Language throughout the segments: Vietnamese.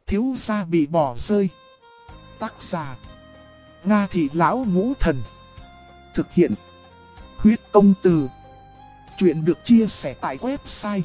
Thiếu gia bị bỏ rơi. Tác giả: Nga Thị Lão Ngũ Thần. Thực hiện: Huyết Công Từ. Chuyện được chia sẻ tại website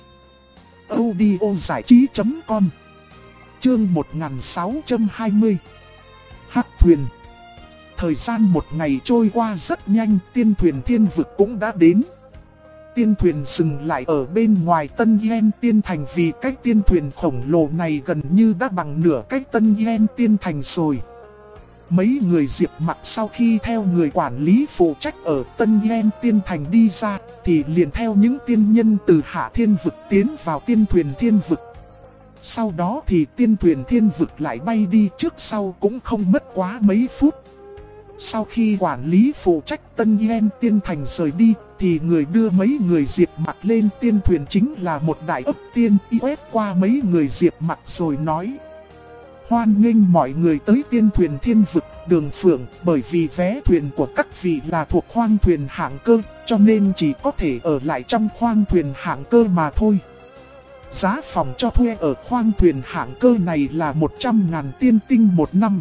audiozảichí.com. Chương 1620. Hắc thuyền. Thời gian một ngày trôi qua rất nhanh, tiên thuyền thiên vực cũng đã đến. Tiên thuyền dừng lại ở bên ngoài Tân Yen Tiên Thành vì cách tiên thuyền khổng lồ này gần như đã bằng nửa cách Tân Yen Tiên Thành rồi. Mấy người Diệp Mặc sau khi theo người quản lý phụ trách ở Tân Yen Tiên Thành đi ra, thì liền theo những tiên nhân từ Hạ Thiên Vực tiến vào tiên thuyền thiên vực. Sau đó thì tiên thuyền thiên vực lại bay đi, trước sau cũng không mất quá mấy phút. Sau khi quản lý phụ trách Tân Yen Tiên Thành rời đi, thì người đưa mấy người Diệp Mặc lên tiên thuyền chính là một đại ấp tiên y quét qua mấy người Diệp Mặc rồi nói: Hoan nghênh mọi người tới tiên thuyền thiên vực Đường Phượng, bởi vì vé thuyền của các vị là thuộc khoang thuyền hạng cơ, cho nên chỉ có thể ở lại trong khoang thuyền hạng cơ mà thôi. Giá phòng cho thuê ở khoang thuyền hạng cơ này là 100.000 tiên tinh một năm.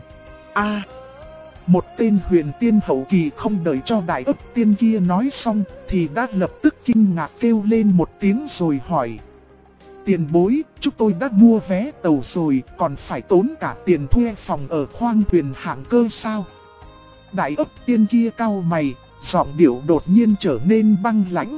Một tên huyền tiên hậu kỳ không đợi cho đại ấp tiên kia nói xong, thì đã lập tức kinh ngạc kêu lên một tiếng rồi hỏi: Tiền bối, chúng tôi đã mua vé tàu rồi, còn phải tốn cả tiền thuê phòng ở khoang thuyền hạng cơ sao? Đại ấp tiên kia cau mày, giọng điệu đột nhiên trở nên băng lãnh.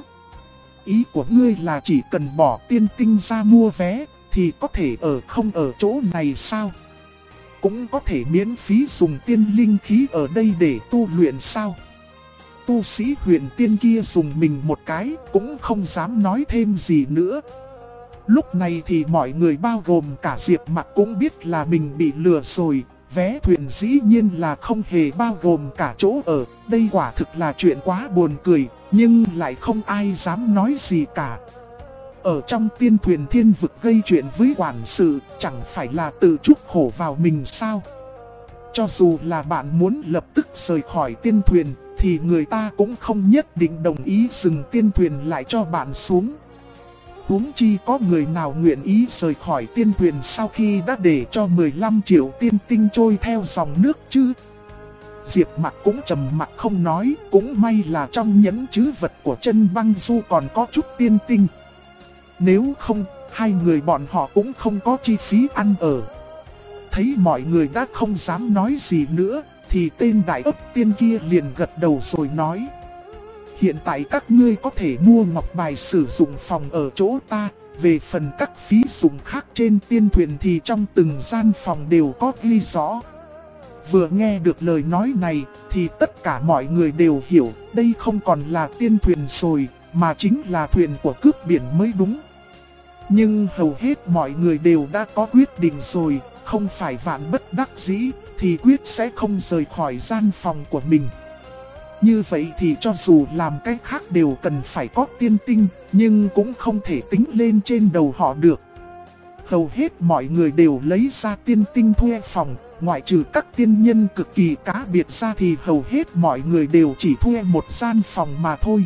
Ý của ngươi là chỉ cần bỏ tiên tinh ra mua vé, thì có thể ở không ở chỗ này sao? Cũng có thể miễn phí dùng tiên linh khí ở đây để tu luyện sao? Tu sĩ huyền tiên kia dùng mình một cái, cũng không dám nói thêm gì nữa. Lúc này thì mọi người bao gồm cả Diệp Mặc cũng biết là mình bị lừa rồi. Vé thuyền dĩ nhiên là không hề bao gồm cả chỗ ở. Đây quả thực là chuyện quá buồn cười, nhưng lại không ai dám nói gì cả. Ở trong tiên thuyền thiên vực gây chuyện với quản sự, chẳng phải là tự chuốc khổ vào mình sao? Cho dù là bạn muốn lập tức rời khỏi tiên thuyền, thì người ta cũng không nhất định đồng ý dừng tiên thuyền lại cho bạn xuống. Huống chi có người nào nguyện ý rời khỏi tiên thuyền sau khi đã để cho 15 triệu tiên tinh trôi theo dòng nước chứ? Diệp Mặc cũng trầm mặc không nói, cũng may là trong nhẫn trữ vật của Chân Băng Du còn có chút tiên tinh. Nếu không, hai người bọn họ cũng không có chi phí ăn ở. Thấy mọi người đã không dám nói gì nữa, thì tên đại ấp tiên kia liền gật đầu rồi nói: Hiện tại các ngươi có thể mua ngọc bài sử dụng phòng ở chỗ ta. Về phần các phí dụng khác trên tiên thuyền thì trong từng gian phòng đều có ghi rõ. Vừa nghe được lời nói này thì tất cả mọi người đều hiểu đây không còn là tiên thuyền rồi, mà chính là thuyền của cướp biển mới đúng. Nhưng hầu hết mọi người đều đã có quyết định rồi, không phải vạn bất đắc dĩ thì quyết sẽ không rời khỏi gian phòng của mình. Như vậy thì cho dù làm cách khác đều cần phải có tiên tinh, nhưng cũng không thể tính lên trên đầu họ được. Hầu hết mọi người đều lấy ra tiên tinh thuê phòng, ngoại trừ các tiên nhân cực kỳ cá biệt ra thì hầu hết mọi người đều chỉ thuê một gian phòng mà thôi.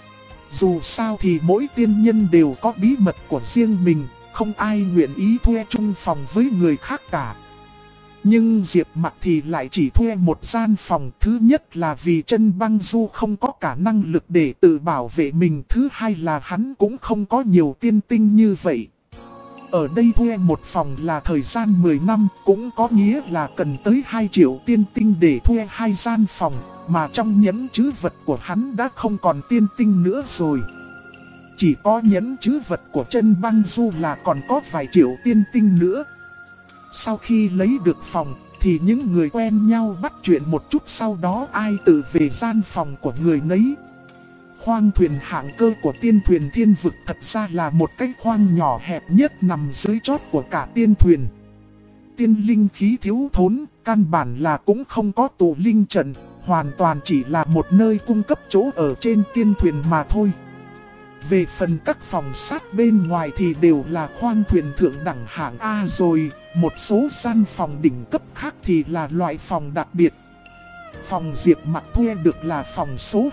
Dù sao thì mỗi tiên nhân đều có bí mật của riêng mình, không ai nguyện ý thuê chung phòng với người khác cả. Nhưng Diệp Mặc thì lại chỉ thuê một gian phòng. Thứ nhất là vì Chân Băng Du không có cả năng lực để tự bảo vệ mình. Thứ hai là hắn cũng không có nhiều tiên tinh như vậy. Ở đây thuê một phòng là thời gian 10 năm, cũng có nghĩa là cần tới 2 triệu tiên tinh để thuê 2 gian phòng. Mà trong nhẫn trữ vật của hắn đã không còn tiên tinh nữa rồi. Chỉ có nhẫn trữ vật của Chân Băng Du là còn có vài triệu tiên tinh nữa. Sau khi lấy được phòng, thì những người quen nhau bắt chuyện một chút, sau đó ai tự về gian phòng của người nấy. Khoang thuyền hạng cơ của tiên thuyền thiên vực thật ra là một cái khoang nhỏ hẹp nhất nằm dưới chót của cả tiên thuyền. Tiên linh khí thiếu thốn, căn bản là cũng không có tụ linh trận, hoàn toàn chỉ là một nơi cung cấp chỗ ở trên tiên thuyền mà thôi. Về phần các phòng sát bên ngoài thì đều là khoang thuyền thượng đẳng hạng A rồi, một số gian phòng đỉnh cấp khác thì là loại phòng đặc biệt. Phòng Diệp Mặc thuê được là phòng số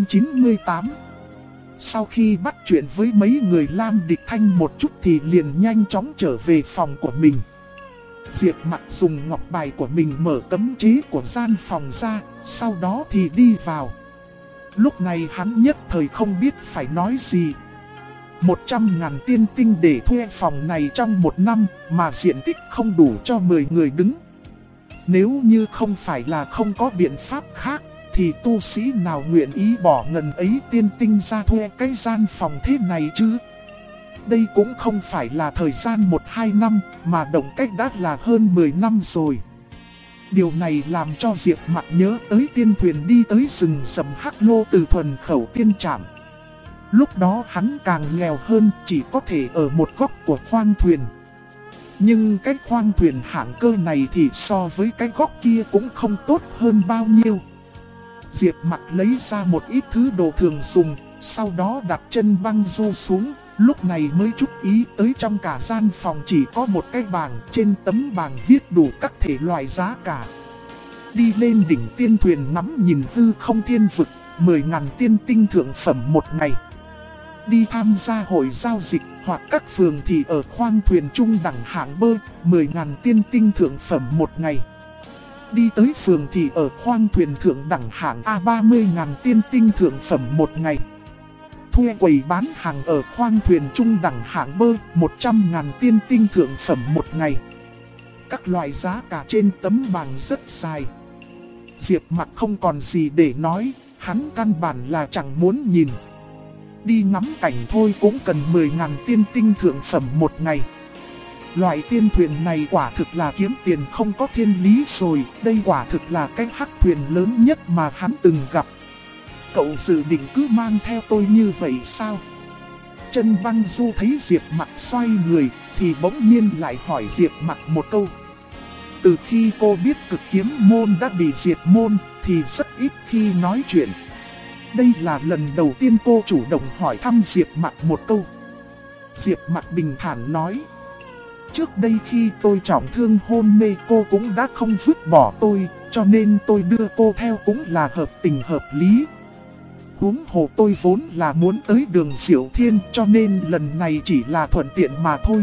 298. Sau khi bắt chuyện với mấy người Lam Địch Thanh một chút thì liền nhanh chóng trở về phòng của mình. Diệp Mặc dùng ngọc bài của mình mở cấm chế của gian phòng ra, sau đó thì đi vào. Lúc này hắn nhất thời không biết phải nói gì. 100.000 tiên tinh để thuê phòng này trong 1 năm mà diện tích không đủ cho 10 người đứng. Nếu như không phải là không có biện pháp khác thì tu sĩ nào nguyện ý bỏ ngần ấy tiên tinh ra thuê cái gian phòng thế này chứ? Đây cũng không phải là thời gian 1-2 năm mà động cách đã là hơn 10 năm rồi. Điều này làm cho Diệp Mặc nhớ tới tiên thuyền đi tới rừng rậm Hắc Lô từ thuần khẩu tiên trạm. Lúc đó hắn càng nghèo hơn, chỉ có thể ở một góc của khoang thuyền. Nhưng cái khoang thuyền hạng cơ này thì so với cái góc kia cũng không tốt hơn bao nhiêu. Diệp Mặc lấy ra một ít thứ đồ thường dùng, sau đó đặt chân băng du xuống. Lúc này mới chú ý tới trong cả gian phòng chỉ có một cái bảng, trên tấm bảng viết đủ các thể loại giá cả. Đi lên đỉnh tiên thuyền ngắm nhìn hư không thiên vực, 10.000 tiên tinh thượng phẩm một ngày. Đi tham gia hội giao dịch hoặc các phường thì ở khoang thuyền trung đẳng hạng bơ, 10.000 tiên tinh thượng phẩm một ngày. Đi tới phường thì ở khoang thuyền thượng đẳng hạng A, 30.000 tiên tinh thượng phẩm một ngày. Thuê quầy bán hàng ở khoang thuyền trung đẳng hạng bơ, 100.000 tiên tinh thượng phẩm một ngày. Các loại giá cả trên tấm bảng rất dài. Diệp Mặc không còn gì để nói, hắn căn bản là chẳng muốn nhìn. Đi ngắm cảnh thôi cũng cần 10.000 tiên tinh thượng phẩm một ngày. Loại tiên thuyền này quả thực là kiếm tiền không có thiên lý rồi. Đây quả thực là cái hắc thuyền lớn nhất mà hắn từng gặp. Cậu dự định cứ mang theo tôi như vậy sao? Chân Băng Du thấy Diệp Mặc xoay người thì bỗng nhiên lại hỏi Diệp Mặc một câu. Từ khi cô biết Cực Kiếm Môn đã bị diệt môn thì rất ít khi nói chuyện. Đây là lần đầu tiên cô chủ động hỏi thăm Diệp Mặc một câu. Diệp Mặc bình thản nói. Trước đây khi tôi trọng thương hôn mê cô cũng đã không vứt bỏ tôi, cho nên tôi đưa cô theo cũng là hợp tình hợp lý. Huống hồ tôi vốn là muốn tới Đường Diệu Thiên, cho nên lần này chỉ là thuận tiện mà thôi.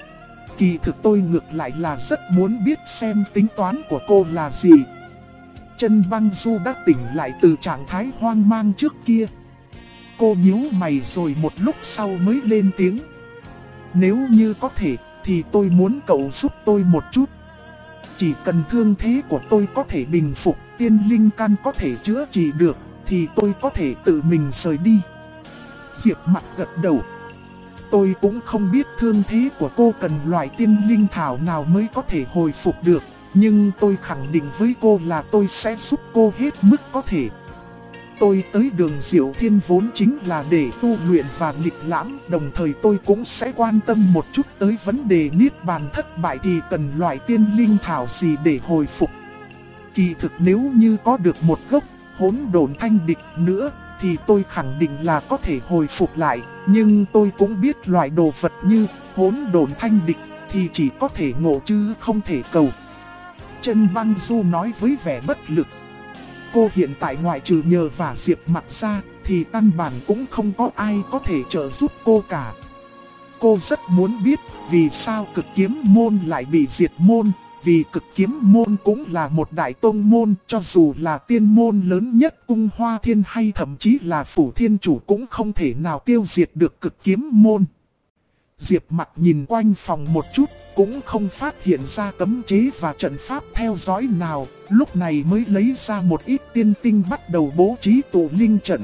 Kỳ thực tôi ngược lại là rất muốn biết xem tính toán của cô là gì. Chân Băng Du đã tỉnh lại từ trạng thái hoang mang trước kia. Cô nhíu mày rồi một lúc sau mới lên tiếng. Nếu như có thể thì tôi muốn cậu giúp tôi một chút. Chỉ cần thương thế của tôi có thể bình phục, tiên linh căn có thể chữa trị được thì tôi có thể tự mình rời đi. Diệp Mặc gật đầu. Tôi cũng không biết thương thế của cô cần loại tiên linh thảo nào mới có thể hồi phục được, nhưng tôi khẳng định với cô là tôi sẽ giúp cô hết mức có thể. Tôi tới Đường Diệu Thiên vốn chính là để tu luyện và lịch lãm, đồng thời tôi cũng sẽ quan tâm một chút tới vấn đề niết bàn thất bại thì cần loại tiên linh thảo gì để hồi phục. Kỳ thực nếu như có được một gốc hỗn độn thanh địch nữa thì tôi khẳng định là có thể hồi phục lại, nhưng tôi cũng biết loại đồ vật như hỗn độn thanh địch thì chỉ có thể ngộ chứ không thể cầu. Chân Băng Du nói với vẻ bất lực. Cô hiện tại ngoại trừ nhờ vả Diệp Mặc ra thì căn bản cũng không có ai có thể trợ giúp cô cả. Cô rất muốn biết vì sao Cực Kiếm Môn lại bị diệt môn, vì Cực Kiếm Môn cũng là một đại tông môn, cho dù là tiên môn lớn nhất Cung Hoa Thiên hay thậm chí là Phủ Thiên Chủ cũng không thể nào tiêu diệt được Cực Kiếm Môn. Diệp Mặc nhìn quanh phòng một chút, cũng không phát hiện ra cấm chế và trận pháp theo dõi nào, lúc này mới lấy ra một ít tiên tinh bắt đầu bố trí tụ linh trận.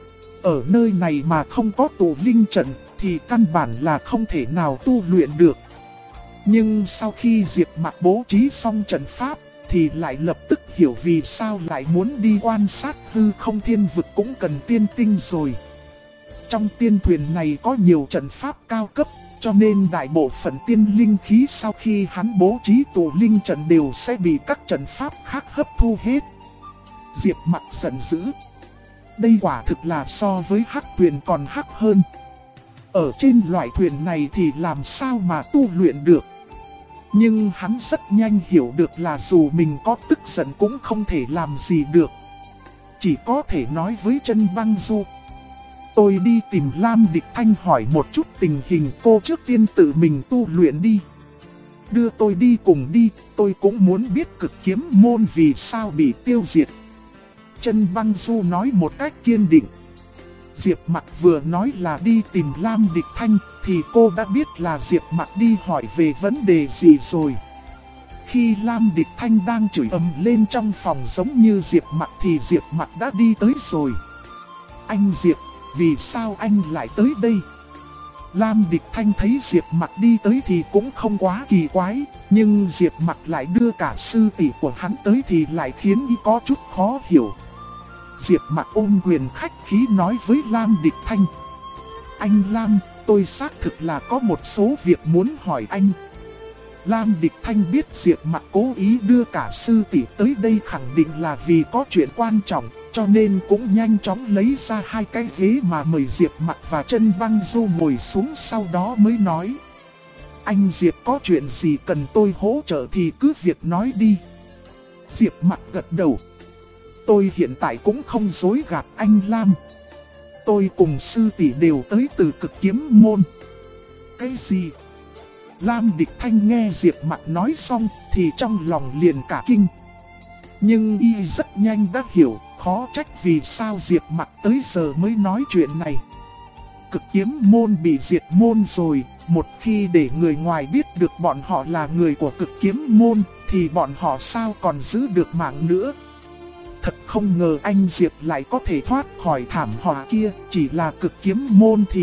Ở nơi này mà không có tụ linh trận thì căn bản là không thể nào tu luyện được. Nhưng sau khi Diệp Mặc bố trí xong trận pháp thì lại lập tức hiểu vì sao lại muốn đi quan sát hư không thiên vực cũng cần tiên tinh rồi. Trong tiên thuyền này có nhiều trận pháp cao cấp, cho nên đại bộ phận tiên linh khí sau khi hắn bố trí tụ linh trận đều sẽ bị các trận pháp khác hấp thu hết. Diệp Mặc giận dữ. Đây quả thực là so với hắc thuyền còn hắc hơn. Ở trên loại thuyền này thì làm sao mà tu luyện được. Nhưng hắn rất nhanh hiểu được là dù mình có tức giận cũng không thể làm gì được. Chỉ có thể nói với Chân Băng Du. Tôi đi tìm Lam Địch Thanh hỏi một chút tình hình, cô trước tiên tự mình tu luyện đi. đưa tôi đi cùng đi, tôi cũng muốn biết cực kiếm môn vì sao bị tiêu diệt. Chân Băng Du nói một cách kiên định. Diệp Mặc vừa nói là đi tìm Lam Địch Thanh thì cô đã biết là Diệp Mặc đi hỏi về vấn đề gì rồi. Khi Lam Địch Thanh đang chửi ầm lên trong phòng giống như Diệp Mặc thì Diệp Mặc đã đi tới rồi. Anh Diệp, vì sao anh lại tới đây? Lam Địch Thanh thấy Diệp Mặc đi tới thì cũng không quá kỳ quái, nhưng Diệp Mặc lại đưa cả sư tỷ của hắn tới thì lại khiến y có chút khó hiểu. Diệp Mặc ôm quyền khách khí nói với Lam Địch Thanh. Anh Lam, tôi xác thực là có một số việc muốn hỏi anh. Lam Địch Thanh biết Diệp Mặc cố ý đưa cả sư tỷ tới đây khẳng định là vì có chuyện quan trọng, cho nên cũng nhanh chóng lấy ra 2 cái ghế mà mời Diệp Mặc và Chân Băng Du ngồi xuống, sau đó mới nói. Anh Diệp có chuyện gì cần tôi hỗ trợ thì cứ việc nói đi. Diệp Mặc gật đầu. Tôi hiện tại cũng không dối gạt anh Lam. Tôi cùng sư tỷ đều tới từ Cực Kiếm Môn. Cái gì? Lam Địch Thanh nghe Diệp Mặc nói xong thì trong lòng liền cả kinh. Nhưng y rất nhanh đã hiểu, khó trách vì sao Diệp Mặc tới giờ mới nói chuyện này. Cực Kiếm Môn bị diệt môn rồi, một khi để người ngoài biết được bọn họ là người của Cực Kiếm Môn thì bọn họ sao còn giữ được mạng nữa. Thật không ngờ anh Diệp lại có thể thoát khỏi thảm họa kia, chỉ là Cực Kiếm Môn thì...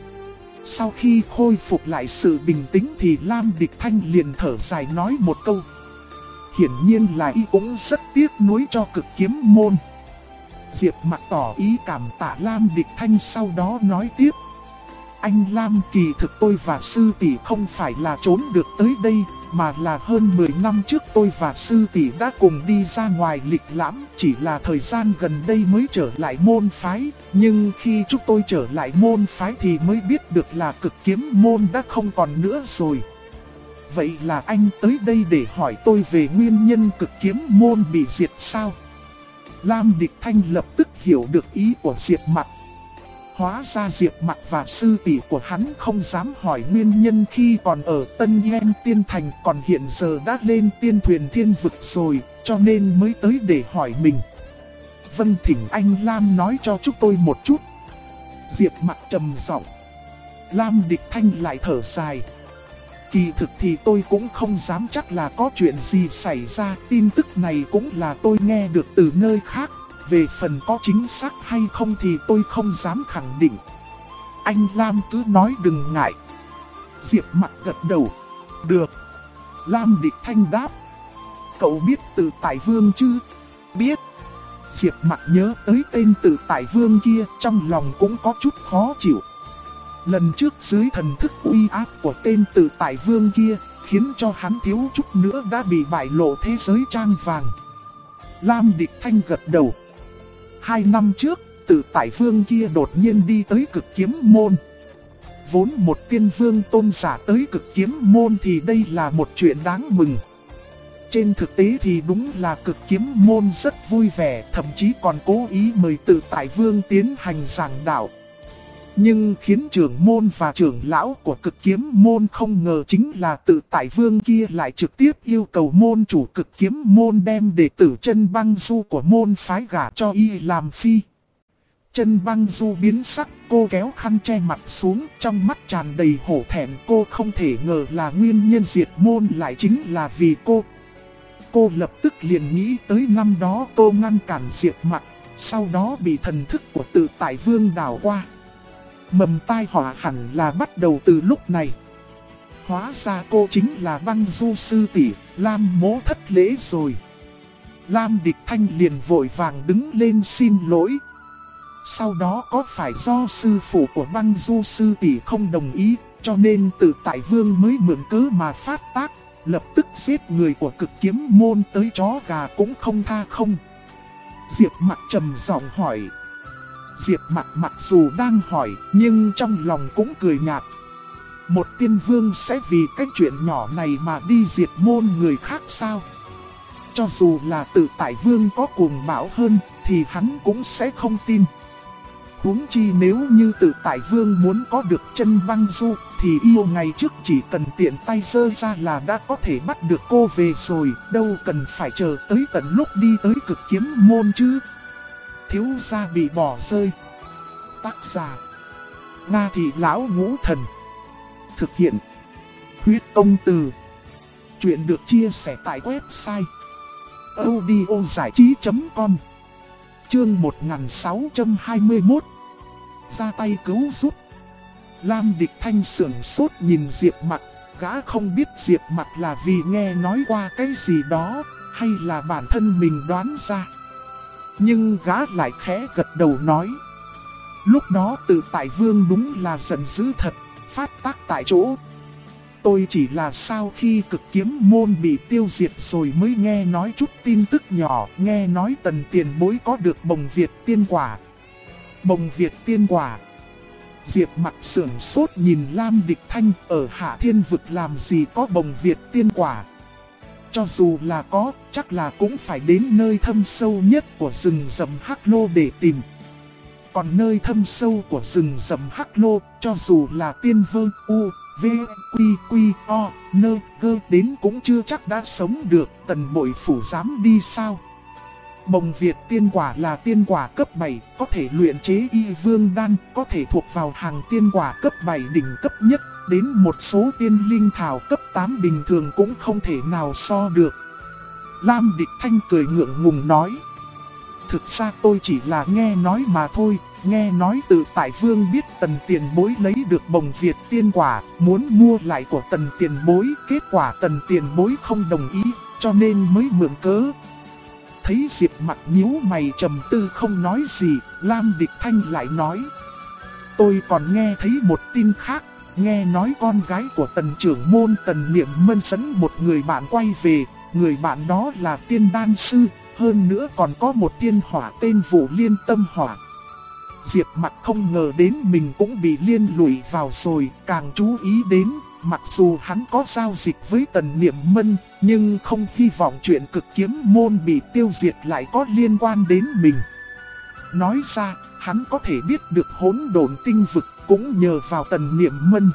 Sau khi khôi phục lại sự bình tĩnh thì Lam Địch Thanh liền thở dài nói một câu. Hiển nhiên là y cũng rất tiếc nuối cho Cực Kiếm Môn. Diệp Mặc tỏ ý cảm tạ Lam Địch Thanh, sau đó nói tiếp. Anh Lam, kỳ thực tôi và sư tỷ không phải là trốn được tới đây, mà là hơn 10 năm trước tôi và sư tỷ đã cùng đi ra ngoài lịch lãm, chỉ là thời gian gần đây mới trở lại môn phái. Nhưng khi chúng tôi trở lại môn phái thì mới biết được là Cực Kiếm Môn đã không còn nữa rồi. Vậy là anh tới đây để hỏi tôi về nguyên nhân Cực Kiếm Môn bị diệt sao? Lam Địch Thanh lập tức hiểu được ý của Diệp Mặc. Hóa ra Diệp Mặc và sư tỷ của hắn không dám hỏi nguyên nhân khi còn ở Tân Yen Tiên Thành, còn hiện giờ đã lên Tiên Thuyền Thiên Vực rồi, cho nên mới tới để hỏi mình. Vâng, thỉnh anh Lam nói cho chúng tôi một chút. Diệp Mặc trầm giọng. Lam Địch Thanh lại thở dài. Kỳ thực thì tôi cũng không dám chắc là có chuyện gì xảy ra, tin tức này cũng là tôi nghe được từ nơi khác. Về phần có chính xác hay không thì tôi không dám khẳng định. Anh Lam cứ nói đừng ngại. Diệp Mặc gật đầu. Được. Lam Địch Thanh đáp. Cậu biết Tự Tại Vương chứ? Biết. Diệp Mặc nhớ tới tên Tự Tại Vương kia, trong lòng cũng có chút khó chịu. Lần trước dưới thần thức uy áp của tên Tự Tại Vương kia, khiến cho hắn thiếu chút nữa đã bị bại lộ thế giới trang vàng. Lam Địch Thanh gật đầu. 2 năm trước, Tự Tại Vương kia đột nhiên đi tới Cực Kiếm Môn. Vốn một tiên vương tôn giả tới Cực Kiếm Môn thì đây là một chuyện đáng mừng. Trên thực tế thì đúng là Cực Kiếm Môn rất vui vẻ, thậm chí còn cố ý mời Tự Tại Vương tiến hành giảng đạo. Nhưng khiến trưởng môn và trưởng lão của Cực Kiếm Môn không ngờ chính là Tự Tại Vương kia lại trực tiếp yêu cầu môn chủ Cực Kiếm Môn đem đệ tử Chân Băng Du của môn phái gả cho y làm phi. Chân Băng Du biến sắc, cô kéo khăn che mặt xuống, trong mắt tràn đầy hổ thẹn. Cô không thể ngờ là nguyên nhân diệt môn lại chính là vì cô. Cô lập tức liền nghĩ tới năm đó cô ngăn cản Diệp Mặc, sau đó bị thần thức của Tự Tại Vương đảo qua. Mầm tai họa hẳn là bắt đầu từ lúc này. Hóa ra cô chính là Băng Du sư tỷ, Lam mỗ thất lễ rồi. Lam Địch Thanh liền vội vàng đứng lên xin lỗi. Sau đó có phải do sư phụ của Băng Du sư tỷ không đồng ý, cho nên Tự Tại Vương mới mượn cớ mà phát tác, lập tức giết người của Cực Kiếm Môn tới chó gà cũng không tha không? Diệp Mặc trầm giọng hỏi. Diệp Mặc mặc dù đang hỏi, nhưng trong lòng cũng cười nhạt. Một tiên vương sẽ vì cái chuyện nhỏ này mà đi diệt môn người khác sao? Cho dù là Tự Tại Vương có cuồng bạo hơn, thì hắn cũng sẽ không tin. Huống chi nếu như Tự Tại Vương muốn có được chân băng du thì yêu ngày trước chỉ cần tiện tay giơ ra là đã có thể bắt được cô về rồi, đâu cần phải chờ tới tận lúc đi tới Cực Kiếm Môn chứ. Thiếu gia bị bỏ rơi. Tác giả: Nga Thị Lão Ngũ Thần. Thực hiện: Huyết Công Từ. Chuyện được chia sẻ tại website audiozảichí.com. Chương 1621. Ra tay cứu giúp. Lam Địch Thanh sững sốt nhìn Diệp Mặc, gã không biết Diệp Mặc là vì nghe nói qua cái gì đó, hay là bản thân mình đoán ra. Nhưng gã lại khẽ gật đầu nói: lúc đó Tự Tại Vương đúng là giận dữ thật, phát tác tại chỗ. Tôi chỉ là sau khi Cực Kiếm Môn bị tiêu diệt rồi mới nghe nói chút tin tức nhỏ, nghe nói Tần tiền bối có được Bồng Việt tiên quả. Bồng Việt tiên quả? Diệp Mặc sững sốt nhìn Lam Địch Thanh, ở Hạ Thiên Vực làm gì có Bồng Việt tiên quả. Cho dù là có, chắc là cũng phải đến nơi thâm sâu nhất của rừng rậm Hắc Lô để tìm. Còn nơi thâm sâu của rừng rậm Hắc Lô, cho dù là tiên vương U, V, Quy, Quy, O, Nơ, Gơ đến cũng chưa chắc đã sống được, Tần Bội Phủ dám đi sao? Bồng Việt tiên quả là tiên quả cấp 7, có thể luyện chế y vương đan, có thể thuộc vào hàng tiên quả cấp 7 đỉnh cấp nhất, đến một số tiên linh thảo cấp 8 bình thường cũng không thể nào so được. Lam Địch Thanh cười ngượng ngùng nói: thực ra tôi chỉ là nghe nói mà thôi, nghe nói Tự Tại Vương biết Tần tiền bối lấy được Bồng Việt tiên quả, muốn mua lại của Tần tiền bối, kết quả Tần tiền bối không đồng ý, cho nên mới mượn cớ. Thấy Diệp Mặc nhíu mày trầm tư không nói gì, Lam Địch Thanh lại nói: tôi còn nghe thấy một tin khác, nghe nói con gái của Tần trưởng môn Tần Niệm Mân dẫn một người bạn quay về, người bạn đó là tiên đan sư, hơn nữa còn có một tiên hỏa tên Vũ Liên Tâm Hỏa. Diệp Mặc không ngờ đến mình cũng bị liên lụy vào rồi, càng chú ý đến, mặc dù hắn có giao dịch với Tần Niệm Mân, nhưng không hy vọng chuyện Cực Kiếm Môn bị tiêu diệt lại có liên quan đến mình. Nói ra, hắn có thể biết được Hỗn Độn Tinh Vực cũng nhờ vào Tần Niệm Mân.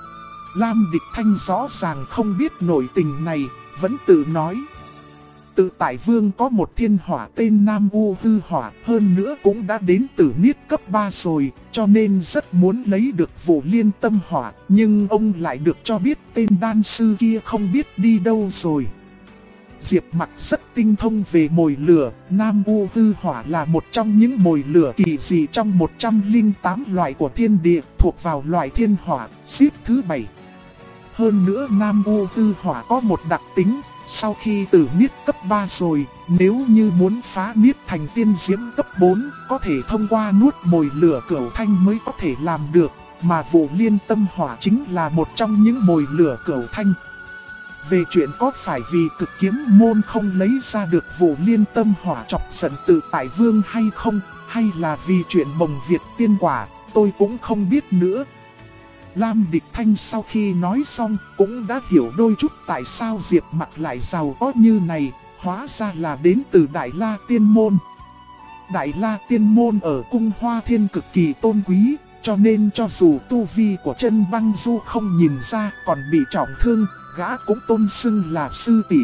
Lam Địch Thanh rõ ràng không biết nội tình này, vẫn tự nói: Tự Tại Vương có một thiên hỏa tên Nam U Hư Hỏa, hơn nữa cũng đã đến tử niết cấp 3 rồi, cho nên rất muốn lấy được Vũ Liên Tâm Hỏa, nhưng ông lại được cho biết tên đan sư kia không biết đi đâu rồi. Diệp Mặc rất tinh thông về mồi lửa, Nam U Hư Hỏa là một trong những mồi lửa kỳ dị trong 108 loại của thiên địa, thuộc vào loại thiên hỏa, xếp thứ 7. Hơn nữa Nam U Hư Hỏa có một đặc tính, sau khi tử niết cấp 3 rồi, nếu như muốn phá niết thành tiên diễm cấp 4, có thể thông qua nuốt mồi lửa Cửu Thanh mới có thể làm được, mà Vũ Liên Tâm Hỏa chính là một trong những mồi lửa Cửu Thanh. Về chuyện có phải vì Cực Kiếm Môn không lấy ra được Vũ Liên Tâm Hỏa chọc giận Tự Tại Vương hay không, hay là vì chuyện Bồng Việt tiên quả, tôi cũng không biết nữa. Lam Địch Thanh sau khi nói xong cũng đã hiểu đôi chút tại sao Diệp Mặc lại giàu có như này, hóa ra là đến từ Đại La Tiên Môn. Đại La Tiên Môn ở cung Hoa Thiên cực kỳ tôn quý, cho nên cho dù tu vi của chân băng du không nhìn ra còn bị trọng thương, gã cũng tôn xưng là sư tỷ.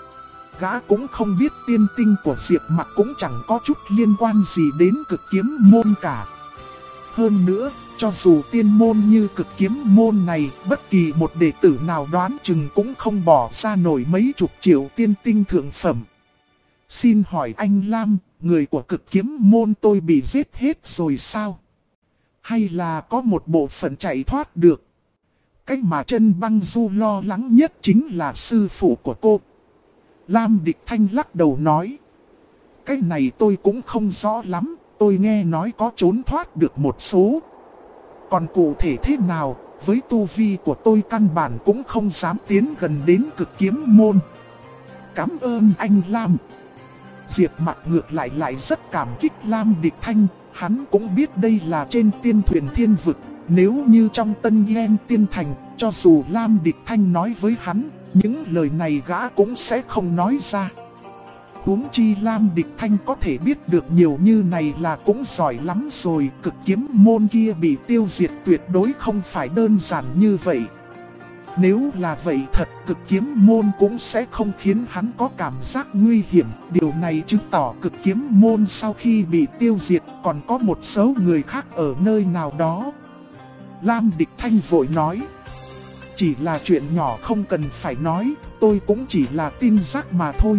Gã cũng không biết tiên tinh của Diệp Mặc cũng chẳng có chút liên quan gì đến Cực Kiếm Môn cả. Hơn nữa, cho dù tiên môn như Cực Kiếm Môn này, bất kỳ một đệ tử nào đoán chừng cũng không bỏ ra nổi mấy chục triệu tiên tinh thượng phẩm. Xin hỏi anh Lam, người của Cực Kiếm Môn tôi bị giết hết rồi sao? Hay là có một bộ phận chạy thoát được? Cái mà chân băng du lo lắng nhất chính là sư phụ của cô. Lam Địch Thanh lắc đầu nói: cái này tôi cũng không rõ lắm, tôi nghe nói có trốn thoát được một số. Còn cụ thể thế nào, với tu vi của tôi căn bản cũng không dám tiến gần đến Cực Kiếm Môn. Cảm ơn anh Lam. Diệp Mặc ngược lại rất cảm kích Lam Địch Thanh, hắn cũng biết đây là trên tiên thuyền thiên vực. Nếu như trong Tân Yên Tiên Thành, cho dù Lam Địch Thanh nói với hắn, những lời này gã cũng sẽ không nói ra. Huống chi Lam Địch Thanh có thể biết được nhiều như này là cũng giỏi lắm rồi. Cực kiếm môn kia bị tiêu diệt tuyệt đối không phải đơn giản như vậy. Nếu là vậy thật, cực kiếm môn cũng sẽ không khiến hắn có cảm giác nguy hiểm. Điều này chứng tỏ cực kiếm môn sau khi bị tiêu diệt còn có một số người khác ở nơi nào đó. Lam Địch Thanh vội nói. Chỉ là chuyện nhỏ không cần phải nói, tôi cũng chỉ là tin rác mà thôi.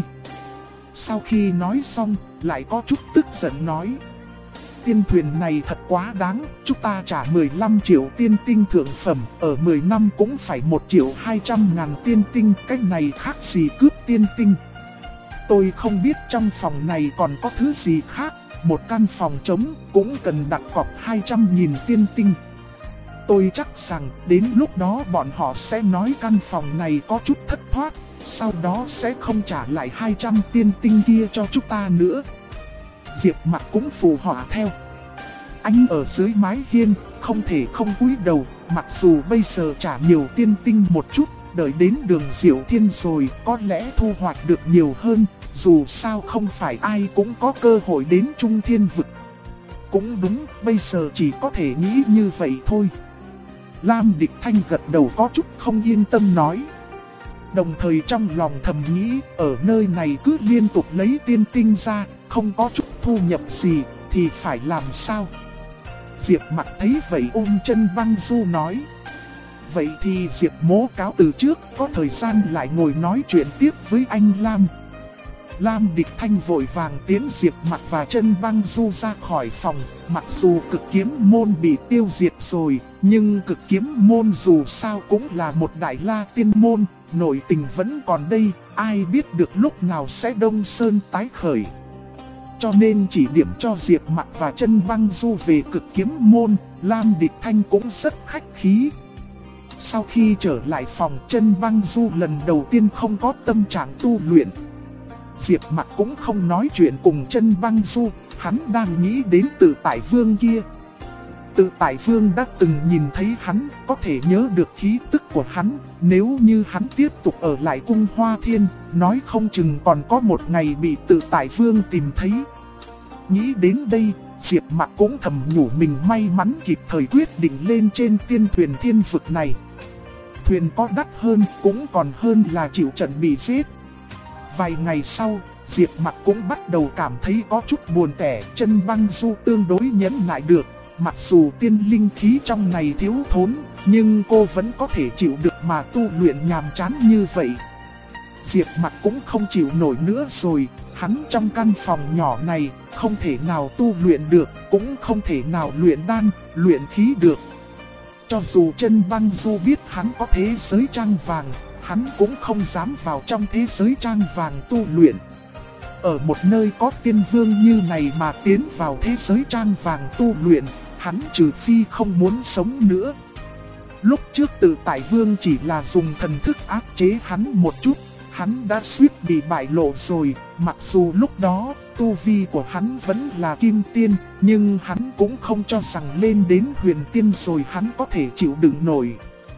Sau khi nói xong, lại có chút tức giận nói. Tiên thuyền này thật quá đáng, chúng ta trả 15 triệu tiên tinh thượng phẩm, ở 10 năm cũng phải 1.200.000 tiên tinh, cách này khác gì cướp tiên tinh. Tôi không biết trong phòng này còn có thứ gì khác, một căn phòng trống cũng cần đặt cọc 200.000 tiên tinh. Tôi chắc rằng đến lúc đó bọn họ sẽ nói căn phòng này có chút thất thoát, sau đó sẽ không trả lại 200 tiên tinh kia cho chúng ta nữa. Diệp Mặc cũng phụ họa theo. Anh ở dưới mái hiên, không thể không cúi đầu, mặc dù bây giờ trả nhiều tiên tinh một chút, đợi đến Đường Diệu Thiên rồi có lẽ thu hoạch được nhiều hơn, dù sao không phải ai cũng có cơ hội đến Trung Thiên Vực. Cũng đúng, bây giờ chỉ có thể nghĩ như vậy thôi. Lam Địch Thanh gật đầu có chút không yên tâm nói. Đồng thời trong lòng thầm nghĩ, ở nơi này cứ liên tục lấy tiên tinh ra, không có chút thu nhập gì, thì phải làm sao? Diệp Mặc thấy vậy ôm chân Băng Du nói. Vậy thì Diệp mỗ cáo từ trước, có thời gian lại ngồi nói chuyện tiếp với anh Lam. Lam Địch Thanh vội vàng tiến Diệp Mặc và chân Băng Du ra khỏi phòng. Mặc dù cực kiếm môn bị tiêu diệt rồi, nhưng cực kiếm môn dù sao cũng là một đại la tiên môn, nội tình vẫn còn đây, ai biết được lúc nào sẽ Đông Sơn tái khởi. Cho nên chỉ điểm cho Diệp Mặc và chân Băng Du về cực kiếm môn, Lam Địch Thanh cũng rất khách khí. Sau khi trở lại phòng, chân Băng Du lần đầu tiên không có tâm trạng tu luyện. Diệp Mặc cũng không nói chuyện cùng chân Băng Du, hắn đang nghĩ đến Tự Tại Vương kia. Tự Tại Vương đã từng nhìn thấy hắn, có thể nhớ được khí tức của hắn. Nếu như hắn tiếp tục ở lại cung Hoa Thiên, nói không chừng còn có một ngày bị Tự Tại Vương tìm thấy. Nghĩ đến đây, Diệp Mặc cũng thầm nhủ mình may mắn kịp thời quyết định lên trên tiên thuyền thiên vực này. Thuyền có đắt hơn cũng còn hơn là chịu trận bị giết. Vài ngày sau, Diệp Mặc cũng bắt đầu cảm thấy có chút buồn tẻ. Chân Băng Du tương đối nhẫn nại được. Mặc dù tiên linh khí trong này thiếu thốn, nhưng cô vẫn có thể chịu được mà tu luyện nhàm chán như vậy. Diệp Mặc cũng không chịu nổi nữa rồi, hắn trong căn phòng nhỏ này không thể nào tu luyện được, cũng không thể nào luyện đan, luyện khí được. Cho dù chân Băng Du biết hắn có thế giới trang vàng, hắn cũng không dám vào trong thế giới trang vàng tu luyện. Ở một nơi có tiên vương như này mà tiến vào thế giới trang vàng tu luyện, hắn trừ phi không muốn sống nữa. Lúc trước Tự Tại Vương chỉ là dùng thần thức áp chế hắn một chút, hắn đã suýt bị bại lộ rồi. Mặc dù lúc đó tu vi của hắn vẫn là kim tiên, nhưng hắn cũng không cho rằng lên đến huyền tiên rồi hắn có thể chịu đựng nổi.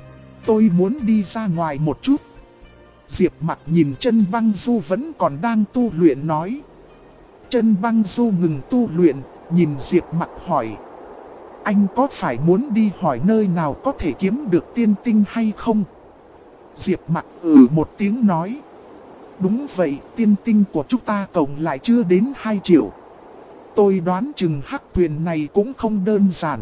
Tôi muốn đi ra ngoài một chút. Diệp Mặc nhìn chân Băng Du vẫn còn đang tu luyện nói. Chân Băng Du ngừng tu luyện, nhìn Diệp Mặc hỏi. Anh có phải muốn đi hỏi nơi nào có thể kiếm được tiên tinh hay không? Diệp Mặc một tiếng nói. Đúng vậy, tiên tinh của chúng ta cộng lại chưa đến 2 triệu. Tôi đoán chừng hắc thuyền này cũng không đơn giản.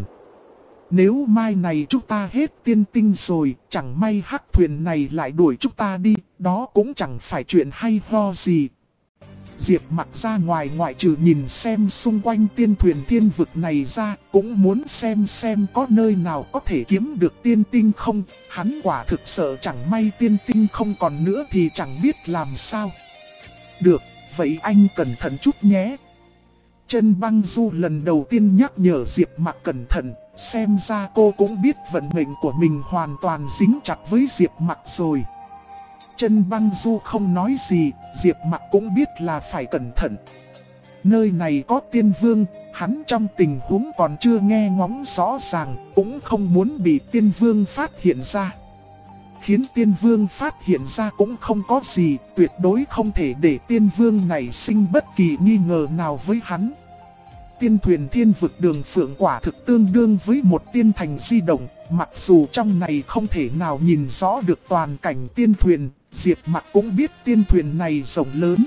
Nếu mai này chúng ta hết tiên tinh rồi, chẳng may hắc thuyền này lại đuổi chúng ta đi, đó cũng chẳng phải chuyện hay ho gì. Diệp Mặc ra ngoài ngoại trừ nhìn xem xung quanh tiên thuyền thiên vực này ra, cũng muốn xem có nơi nào có thể kiếm được tiên tinh không. Hắn quả thực sợ chẳng may tiên tinh không còn nữa thì chẳng biết làm sao. Được, vậy anh cẩn thận chút nhé. Chân Băng Du lần đầu tiên nhắc nhở Diệp Mặc cẩn thận, xem ra cô cũng biết vận mệnh của mình hoàn toàn dính chặt với Diệp Mặc rồi. Chân Băng Du không nói gì, Diệp Mặc cũng biết là phải cẩn thận. Nơi này có tiên vương, hắn trong tình huống còn chưa nghe ngóng rõ ràng, cũng không muốn bị tiên vương phát hiện ra. khiến tiên vương phát hiện ra cũng không có gì, tuyệt đối không thể để tiên vương này sinh bất kỳ nghi ngờ nào với hắn. Tiên thuyền thiên vực đường phượng quả thực tương đương với một tiên thành di động, mặc dù trong này không thể nào nhìn rõ được toàn cảnh tiên thuyền, Diệp Mặc cũng biết tiên thuyền này rộng lớn.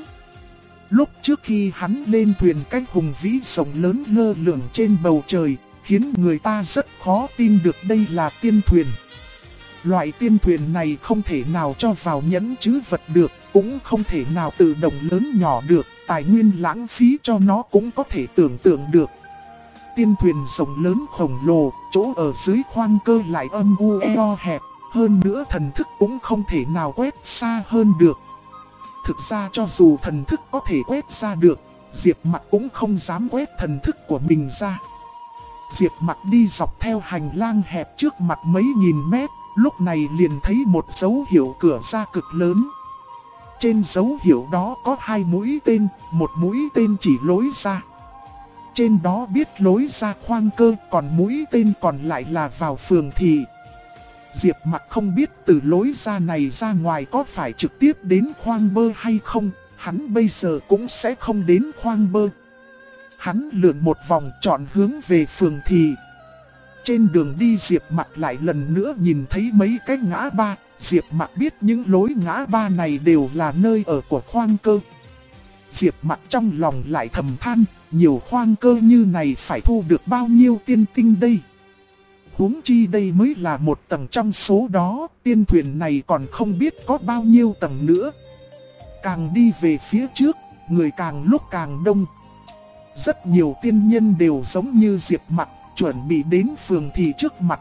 Lúc trước khi hắn lên thuyền, cái hùng vĩ rộng lớn lơ lửng trên bầu trời, khiến người ta rất khó tin được đây là tiên thuyền. Loại tiên thuyền này không thể nào cho vào nhẫn trữ vật được, cũng không thể nào tự động lớn nhỏ được, tài nguyên lãng phí cho nó cũng có thể tưởng tượng được. Tiên thuyền rộng lớn khổng lồ, chỗ ở dưới khoang cơ lại âm u eo hẹp, hơn nữa thần thức cũng không thể nào quét xa hơn được. Thực ra cho dù thần thức có thể quét ra được, Diệp Mặc cũng không dám quét thần thức của mình ra. Diệp Mặc đi dọc theo hành lang hẹp trước mặt mấy nghìn mét, lúc này liền thấy một dấu hiệu cửa ra cực lớn. Trên dấu hiệu đó có 2 mũi tên, một mũi tên chỉ lối ra. Trên đó biết lối ra khoang cơ, còn mũi tên còn lại là vào phường thị. Diệp Mặc không biết từ lối ra này ra ngoài có phải trực tiếp đến khoang bơ hay không, hắn bây giờ cũng sẽ không đến khoang bơ. Hắn lượn một vòng chọn hướng về phường thị. Trên đường đi Diệp Mặc lại lần nữa nhìn thấy mấy cái ngã ba, Diệp Mặc biết những lối ngã ba này đều là nơi ở của khoang cơ. Diệp Mặc trong lòng lại thầm than, nhiều khoang cơ như này phải thu được bao nhiêu tiên tinh đây. Huống chi đây mới là một tầng trong số đó, tiên thuyền này còn không biết có bao nhiêu tầng nữa. Càng đi về phía trước, người càng lúc càng đông. Rất nhiều tiên nhân đều giống như Diệp Mặc, chuẩn bị đến phường thị trước mặt.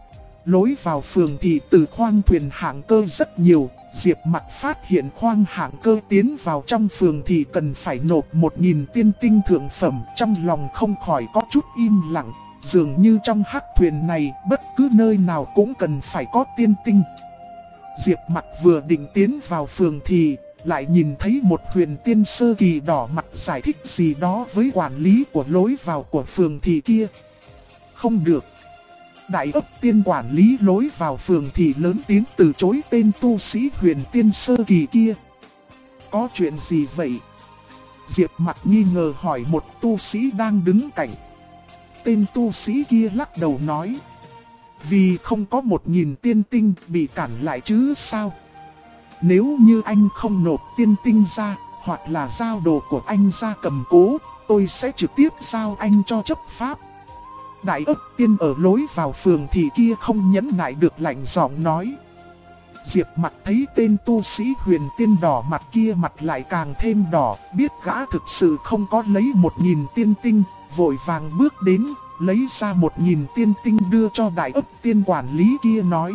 Lối vào phường thị từ khoang thuyền hạng cơ rất nhiều, Diệp Mặc phát hiện khoang hạng cơ tiến vào trong phường thị cần phải nộp 1000 tiên tinh thượng phẩm, trong lòng không khỏi có chút im lặng. Dường như trong hắc thuyền này, bất cứ nơi nào cũng cần phải có tiên tinh. Diệp Mặc vừa định tiến vào phường thì lại nhìn thấy một huyền tiên sơ kỳ đỏ mặt giải thích gì đó với quản lý của lối vào của phường thị kia. Không được. Đại ấp tiên quản lý lối vào phường thị lớn tiếng từ chối tên tu sĩ huyền tiên sơ kỳ kia. Có chuyện gì vậy? Diệp Mặc nghi ngờ hỏi một tu sĩ đang đứng cạnh. Tên tu sĩ kia lắc đầu nói. Vì không có 1000 tiên tinh bị cản lại chứ sao? Nếu như anh không nộp tiên tinh ra, hoặc là giao đồ của anh ra cầm cố, tôi sẽ trực tiếp giao anh cho chấp pháp. Đại ấp tiên ở lối vào phường thị kia không nhẫn nại được lạnh giọng nói. Diệp Mặc thấy tên tu sĩ huyền tiên đỏ mặt kia mặt lại càng thêm đỏ, biết gã thực sự không có lấy 1000 tiên tinh, vội vàng bước đến, lấy ra 1000 tiên tinh đưa cho đại ấp tiên quản lý kia nói.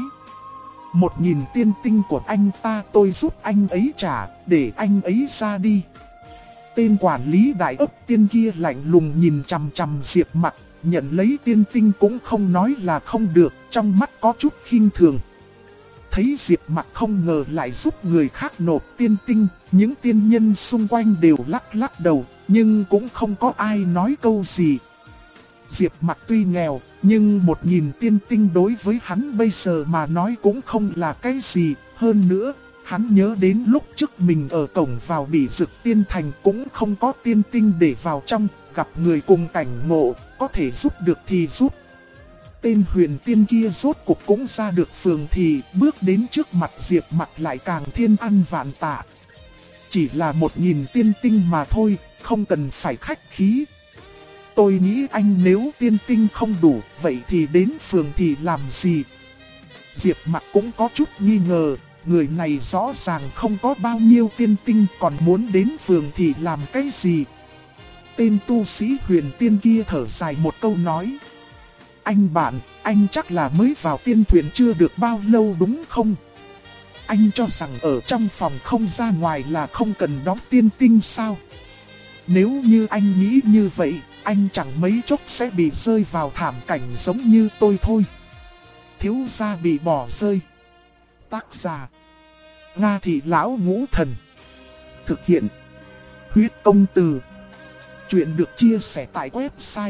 1000 tiên tinh của anh ta tôi giúp anh ấy trả, để anh ấy ra đi. Tên quản lý đại ấp tiên kia lạnh lùng nhìn chằm chằm Diệp Mặc, nhận lấy tiên tinh cũng không nói là không được, trong mắt có chút khinh thường. Thấy Diệp Mặc không ngờ lại giúp người khác nộp tiên tinh, những tiên nhân xung quanh đều lắc lắc đầu, nhưng cũng không có ai nói câu gì. Diệp Mặc tuy nghèo, nhưng 1000 tiên tinh đối với hắn bây giờ mà nói cũng không là cái gì. Hơn nữa, hắn nhớ đến lúc trước mình ở cổng vào Bỉ Dực Tiên Thành cũng không có tiên tinh để vào trong, gặp người cùng cảnh ngộ, có thể giúp được thì giúp. Tên huyền tiên kia rốt cục cũng ra được phường thì bước đến trước mặt Diệp Mặc lại càng thiên ăn vạn tạ. Chỉ là 1000 tiên tinh mà thôi, không cần phải khách khí. Tôi nghĩ anh nếu tiên tinh không đủ, vậy thì đến phường thì làm gì? Diệp Mặc cũng có chút nghi ngờ, người này rõ ràng không có bao nhiêu tiên tinh còn muốn đến phường thì làm cái gì? Tên tu sĩ huyền tiên kia thở dài một câu nói. Anh bạn, anh chắc là mới vào tiên thuyền chưa được bao lâu đúng không? Anh cho rằng ở trong phòng không ra ngoài là không cần đóng tiên tinh sao? Nếu như anh nghĩ như vậy, anh chẳng mấy chốc sẽ bị rơi vào thảm cảnh giống như tôi thôi. Thiếu gia bị bỏ rơi. Tác giả: Nga Thị Lão Ngũ Thần. Thực hiện: Huyết Công Từ. Chuyện được chia sẻ tại website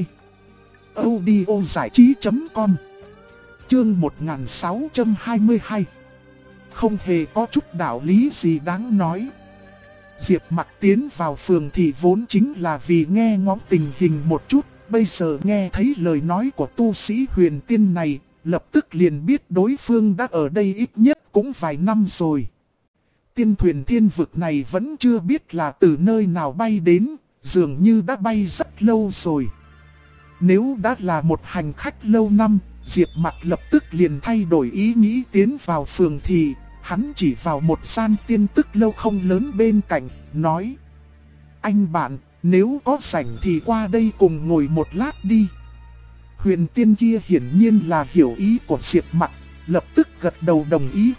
audiozảichí.com. Chương 1622. không hề có chút đạo lý gì đáng nói. Diệp Mặc tiến vào phường thì vốn chính là vì nghe ngóng tình hình một chút, bây giờ nghe thấy lời nói của tu sĩ huyền tiên này, lập tức liền biết đối phương đã ở đây ít nhất cũng vài năm rồi. Tiên thuyền thiên vực này vẫn chưa biết là từ nơi nào bay đến, dường như đã bay rất lâu rồi. Nếu đã là một hành khách lâu năm, Diệp Mặc lập tức liền thay đổi ý nghĩ tiến vào phường thì hắn chỉ vào một gian tiên tức lâu không lớn bên cạnh, nói: Anh bạn, nếu có rảnh thì qua đây cùng ngồi một lát đi. Huyền tiên kia hiển nhiên là hiểu ý của Diệp Mặc, lập tức gật đầu đồng ý.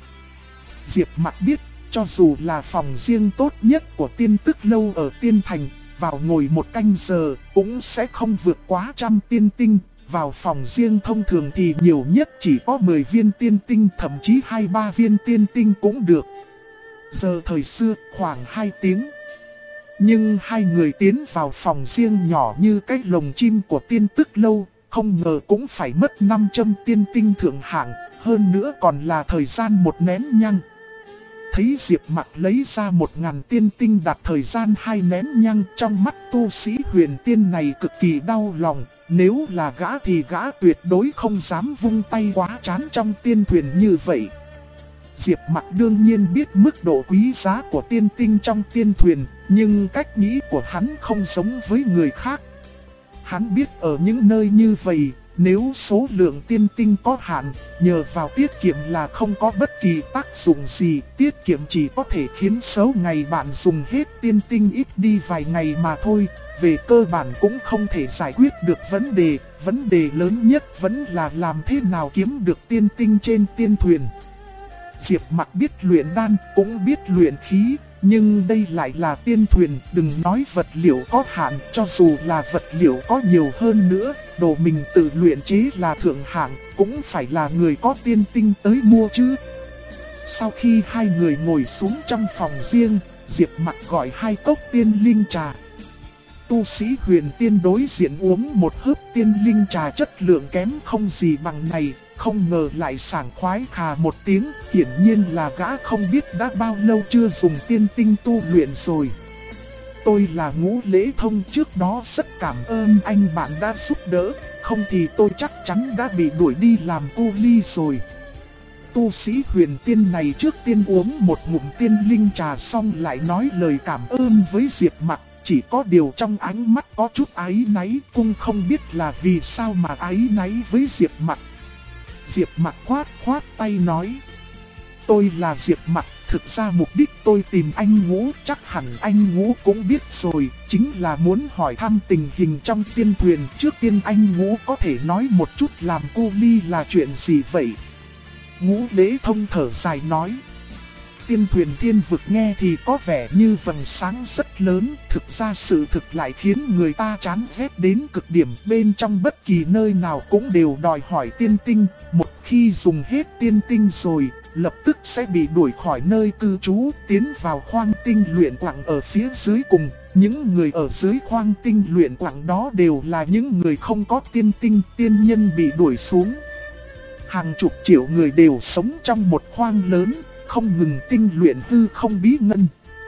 Diệp Mặc biết, cho dù là phòng riêng tốt nhất của tiên tức lâu ở tiên thành, vào ngồi một canh giờ cũng sẽ không vượt quá 100 tiên tinh. Vào phòng riêng thông thường thì nhiều nhất chỉ có 10 viên tiên tinh, thậm chí 2-3 viên tiên tinh cũng được. Giờ thời xưa khoảng 2 tiếng. Nhưng hai người tiến vào phòng riêng nhỏ như cái lồng chim của tiên tức lâu, không ngờ cũng phải mất 500 tiên tinh thượng hạng, hơn nữa còn là thời gian một nén nhang. Thấy Diệp Mặc lấy ra 1000 tiên tinh đặt thời gian 2 nén nhang, trong mắt tu sĩ huyền tiên này cực kỳ đau lòng. Nếu là gã thì gã tuyệt đối không dám vung tay quá chán trong tiên thuyền như vậy. Diệp Mặc đương nhiên biết mức độ quý giá của tiên tinh trong tiên thuyền, nhưng cách nghĩ của hắn không giống với người khác. Hắn biết ở những nơi như vậy, nếu số lượng tiên tinh có hạn, nhờ vào tiết kiệm là không có bất kỳ tác dụng gì. Tiết kiệm chỉ có thể khiến số ngày bạn dùng hết tiên tinh ít đi vài ngày mà thôi. Về cơ bản cũng không thể giải quyết được vấn đề. Vấn đề lớn nhất vẫn là làm thế nào kiếm được tiên tinh trên tiên thuyền. Diệp Mặc biết luyện đan, cũng biết luyện khí, nhưng đây lại là tiên thuyền, đừng nói vật liệu có hạn, cho dù là vật liệu có nhiều hơn nữa, đồ mình tự luyện chế là thượng hạng, cũng phải là người có tiên tinh tới mua chứ. Sau khi hai người ngồi xuống trong phòng riêng, Diệp Mặc gọi 2 cốc tiên linh trà. Tu sĩ huyền tiên đối diện uống một hớp tiên linh trà chất lượng kém không gì bằng này, không ngờ lại sảng khoái khà một tiếng, hiển nhiên là gã không biết đã bao lâu chưa dùng tiên tinh tu luyện rồi. Tôi là Ngũ Lễ Thông, trước đó rất cảm ơn anh bạn đã giúp đỡ, không thì tôi chắc chắn đã bị đuổi đi làm cu ly rồi. Tu sĩ huyền tiên này trước tiên uống một ngụm tiên linh trà xong lại nói lời cảm ơn với Diệp Mặc. Chỉ có điều trong ánh mắt có chút áy náy, cũng không biết là vì sao mà áy náy với Diệp Mặc. Diệp Mặc khoát tay nói: Tôi là Diệp Mặc, thực ra mục đích tôi tìm anh Ngũ chắc hẳn anh Ngũ cũng biết rồi, chính là muốn hỏi thăm tình hình trong tiên thuyền. Trước tiên anh Ngũ có thể nói một chút làm cu ly là chuyện gì vậy? Ngũ Lễ Thông thở dài nói: Tiên thuyền thiên vực nghe thì có vẻ như vầng sáng rất lớn, thực ra sự thực lại khiến người ta chán ghét đến cực điểm. Bên trong bất kỳ nơi nào cũng đều đòi hỏi tiên tinh, một khi dùng hết tiên tinh rồi, lập tức sẽ bị đuổi khỏi nơi cư trú, tiến vào khoang tinh luyện quặng ở phía dưới cùng. Những người ở dưới khoang tinh luyện quặng đó đều là những người không có tiên tinh, tiên nhân bị đuổi xuống. Hàng chục triệu người đều sống trong một khoang lớn, không ngừng tinh luyện hư không bí ngân.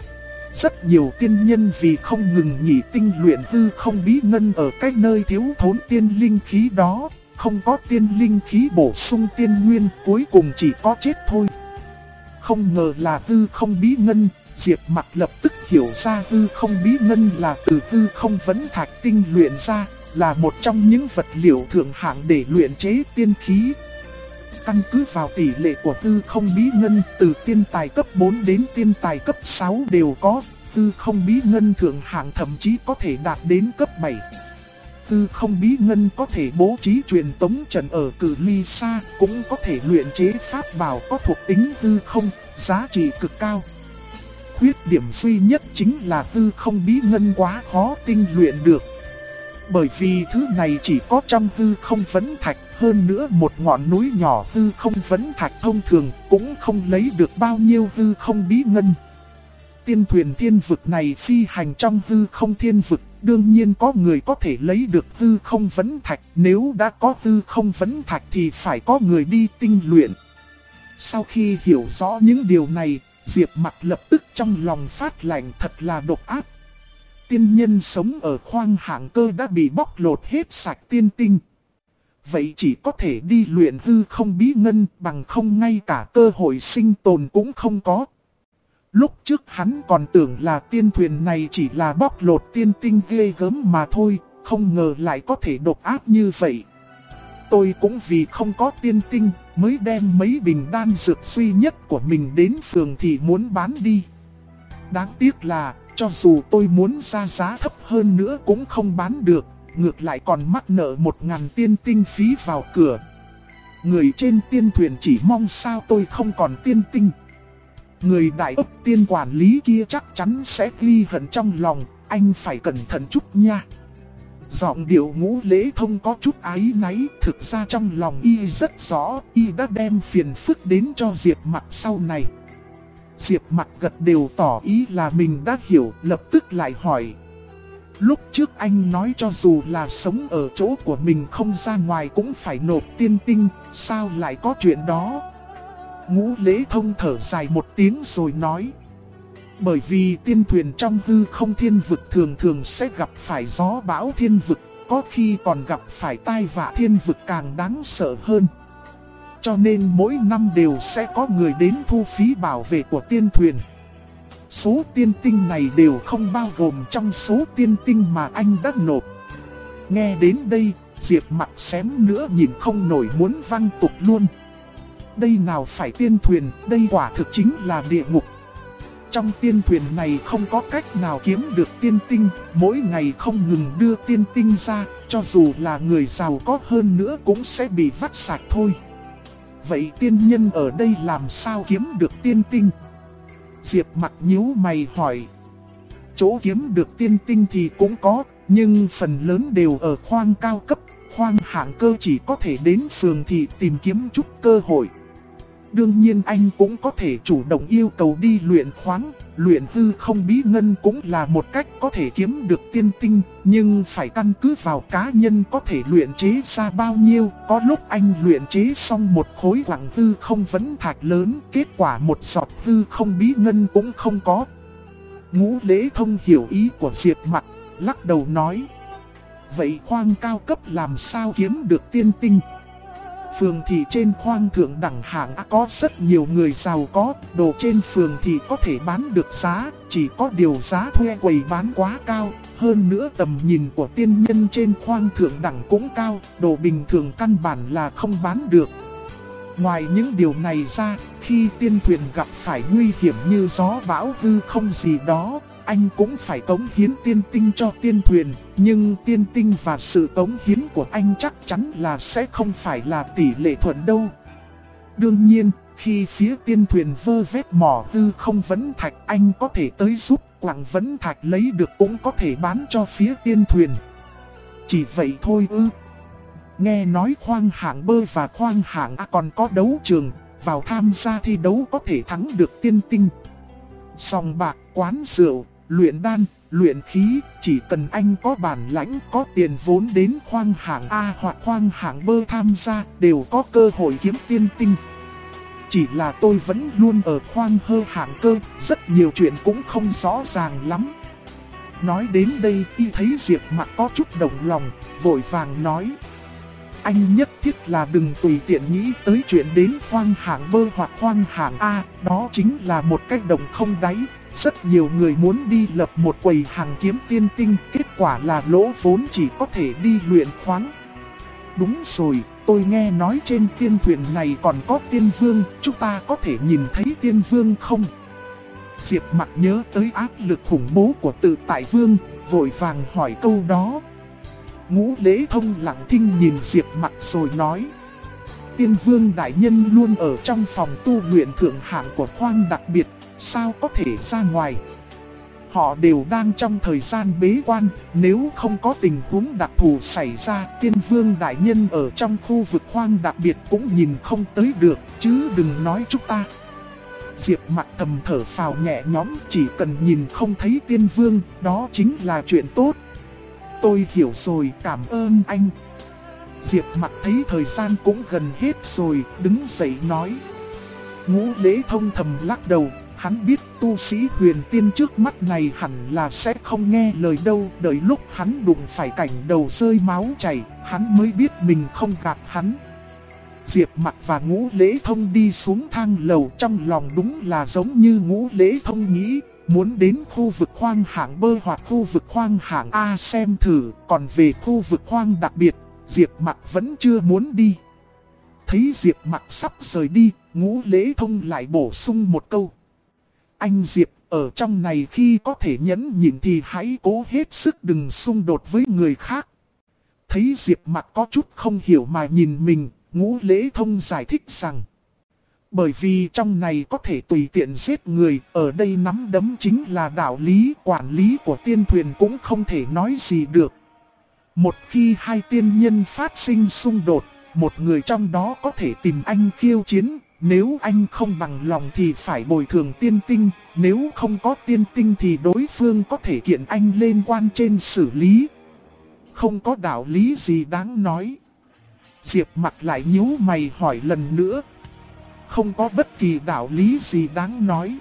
Rất nhiều tiên nhân vì không ngừng nghỉ tinh luyện hư không bí ngân ở cái nơi thiếu thốn tiên linh khí đó, không có tiên linh khí bổ sung tiên nguyên, cuối cùng chỉ có chết thôi. Không ngờ là hư không bí ngân, Diệp Mặc lập tức hiểu ra hư không bí ngân là từ hư không vấn thạch tinh luyện ra, là một trong những vật liệu thượng hạng để luyện chế tiên khí. Căn cứ vào tỷ lệ của hư không bí ngân, từ tiên tài cấp 4 đến tiên tài cấp 6 đều có, hư không bí ngân thượng hạng thậm chí có thể đạt đến cấp 7. Hư không bí ngân có thể bố trí truyền tống trận ở cự ly xa, cũng có thể luyện chế pháp bảo có thuộc tính hư không, giá trị cực cao. Khuyết điểm duy nhất chính là hư không bí ngân quá khó tinh luyện được. Bởi vì thứ này chỉ có trong hư không vấn thạch, hơn nữa một ngọn núi nhỏ hư không vấn thạch thông thường cũng không lấy được bao nhiêu hư không bí ngân. Tiên thuyền thiên vực này phi hành trong hư không thiên vực, đương nhiên có người có thể lấy được hư không vấn thạch, nếu đã có hư không vấn thạch thì phải có người đi tinh luyện. Sau khi hiểu rõ những điều này, Diệp Mặc lập tức trong lòng phát lạnh, thật là độc ác. Tiên nhân sống ở khoang hạng cơ đã bị bóc lột hết sạch tiên tinh. Vậy chỉ có thể đi luyện hư không bí ngân, bằng không ngay cả cơ hội sinh tồn cũng không có. Lúc trước hắn còn tưởng là tiên thuyền này chỉ là bóc lột tiên tinh ghê gớm mà thôi, không ngờ lại có thể độc ác như vậy. Tôi cũng vì không có tiên tinh mới đem mấy bình đan dược duy nhất của mình đến phường thị muốn bán đi. Đáng tiếc là cho dù tôi muốn ra giá thấp hơn nữa cũng không bán được, ngược lại còn mắc nợ 1000 tiên tinh phí vào cửa. Người trên tiên thuyền chỉ mong sao tôi không còn tiên tinh. Người đại ấp tiên quản lý kia chắc chắn sẽ ghi hận trong lòng, anh phải cẩn thận chút nha. Giọng điệu Ngũ Lễ Thông có chút áy náy, thực ra trong lòng y rất rõ, y đã đem phiền phức đến cho Diệp Mặc sau này. Diệp Mặc gật đều tỏ ý là mình đã hiểu, lập tức lại hỏi. Lúc trước anh nói cho dù là sống ở chỗ của mình không ra ngoài cũng phải nộp tiên tinh, sao lại có chuyện đó? Ngũ Lễ Thông thở dài một tiếng rồi nói. Bởi vì tiên thuyền trong hư không thiên vực thường thường sẽ gặp phải gió bão thiên vực, có khi còn gặp phải tai vạ thiên vực càng đáng sợ hơn. Cho nên mỗi năm đều sẽ có người đến thu phí bảo vệ của tiên thuyền. Số tiên tinh này đều không bao gồm trong số tiên tinh mà anh đã nộp. Nghe đến đây, Diệp Mặc xém nữa nhìn không nổi muốn văng tục luôn. Đây nào phải tiên thuyền, đây quả thực chính là địa ngục. Trong tiên thuyền này không có cách nào kiếm được tiên tinh, mỗi ngày không ngừng đưa tiên tinh ra, cho dù là người giàu có hơn nữa cũng sẽ bị vắt sạch thôi. Vậy tiên nhân ở đây làm sao kiếm được tiên tinh? Diệp Mặc nhíu mày hỏi. Chỗ kiếm được tiên tinh thì cũng có, nhưng phần lớn đều ở khoang cao cấp, khoang hạng cơ chỉ có thể đến phường thị tìm kiếm chút cơ hội. Đương nhiên anh cũng có thể chủ động yêu cầu đi luyện khoáng, luyện hư không bí ngân cũng là một cách có thể kiếm được tiên tinh, nhưng phải căn cứ vào cá nhân có thể luyện chế ra bao nhiêu. Có lúc anh luyện chế xong một khối quặng hư không vấn thạch lớn, kết quả một giọt hư không bí ngân cũng không có. Ngũ Lễ Thông hiểu ý của Diệp Mặc, lắc đầu nói. Vậy khoang cao cấp làm sao kiếm được tiên tinh? Phường thị trên khoang thượng đẳng hạng có rất nhiều người giàu có, đồ trên phường thị có thể bán được giá, chỉ có điều giá thuê quầy bán quá cao. Hơn nữa tầm nhìn của tiên nhân trên khoang thượng đẳng cũng cao, đồ bình thường căn bản là không bán được. Ngoài những điều này ra, khi tiên thuyền gặp phải nguy hiểm như gió bão hư không gì đó, anh cũng phải cống hiến tiên tinh cho tiên thuyền, nhưng tiên tinh và sự cống hiến của anh chắc chắn là sẽ không phải là tỷ lệ thuận đâu. Đương nhiên, khi phía tiên thuyền vơ vét mỏ hư không vấn thạch, anh có thể tới giúp quặng vấn thạch lấy được cũng có thể bán cho phía tiên thuyền. Chỉ vậy thôi ư? Nghe nói khoang hạng B và khoang hạng A còn có đấu trường, vào tham gia thi đấu có thể thắng được tiên tinh. Sòng bạc, quán rượu, luyện đan, luyện khí, chỉ cần anh có bản lãnh, có tiền vốn đến khoang hạng A hoặc khoang hạng B tham gia, đều có cơ hội kiếm tiên tinh. Chỉ là tôi vẫn luôn ở khoang hơ hạng cơ, rất nhiều chuyện cũng không rõ ràng lắm. Nói đến đây, y thấy Diệp Mặc có chút động lòng, vội vàng nói. Anh nhất thiết là đừng tùy tiện nghĩ tới chuyện đến khoang hạng B hoặc khoang hạng A, đó chính là một cái động không đáy. Rất nhiều người muốn đi lập một quầy hàng kiếm tiên tinh, kết quả là lỗ vốn, chỉ có thể đi luyện khoáng. Đúng rồi, tôi nghe nói trên tiên thuyền này còn có tiên vương, chúng ta có thể nhìn thấy tiên vương không? Diệp Mặc nhớ tới áp lực khủng bố của Tự Tại Vương, vội vàng hỏi câu đó. Ngũ Lễ Thông lặng thinh nhìn Diệp Mặc rồi nói. Tiên vương đại nhân luôn ở trong phòng tu luyện thượng hạng của khoang đặc biệt, sao có thể ra ngoài? Họ đều đang trong thời gian bế quan, nếu không có tình huống đặc thù xảy ra, tiên vương đại nhân ở trong khu vực khoang đặc biệt cũng nhìn không tới được, chứ đừng nói chúng ta. Diệp Mặc thầm thở phào nhẹ nhõm, chỉ cần nhìn không thấy tiên vương, đó chính là chuyện tốt. Tôi hiểu rồi, cảm ơn anh. Diệp Mặc thấy thời gian cũng gần hết rồi, đứng dậy nói. Ngũ Lễ Thông thầm lắc đầu, hắn biết tu sĩ huyền tiên trước mắt này hẳn là sẽ không nghe lời đâu. Đợi lúc hắn đụng phải cảnh đầu rơi máu chảy, hắn mới biết mình không gạt hắn. Diệp Mặc và Ngũ Lễ Thông đi xuống thang lầu, trong lòng đúng là giống như Ngũ Lễ Thông nghĩ, muốn đến khu vực hoang hạng B hoặc khu vực hoang hạng A xem thử. Còn về khu vực hoang đặc biệt, Diệp Mặc vẫn chưa muốn đi. Thấy Diệp Mặc sắp rời đi, Ngũ Lễ Thông lại bổ sung một câu. Anh Diệp, ở trong này khi có thể nhẫn nhịn thì hãy cố hết sức đừng xung đột với người khác. Thấy Diệp Mặc có chút không hiểu mà nhìn mình, Ngũ Lễ Thông giải thích rằng. Bởi vì trong này có thể tùy tiện giết người, ở đây nắm đấm chính là đạo lý, quản lý của tiên thuyền cũng không thể nói gì được. Một khi hai tiên nhân phát sinh xung đột, một người trong đó có thể tìm anh khiêu chiến, nếu anh không bằng lòng thì phải bồi thường tiên tinh, nếu không có tiên tinh thì đối phương có thể kiện anh lên quan trên xử lý. Không có đạo lý gì đáng nói. Diệp Mặc lại nhíu mày hỏi lần nữa. Không có bất kỳ đạo lý gì đáng nói.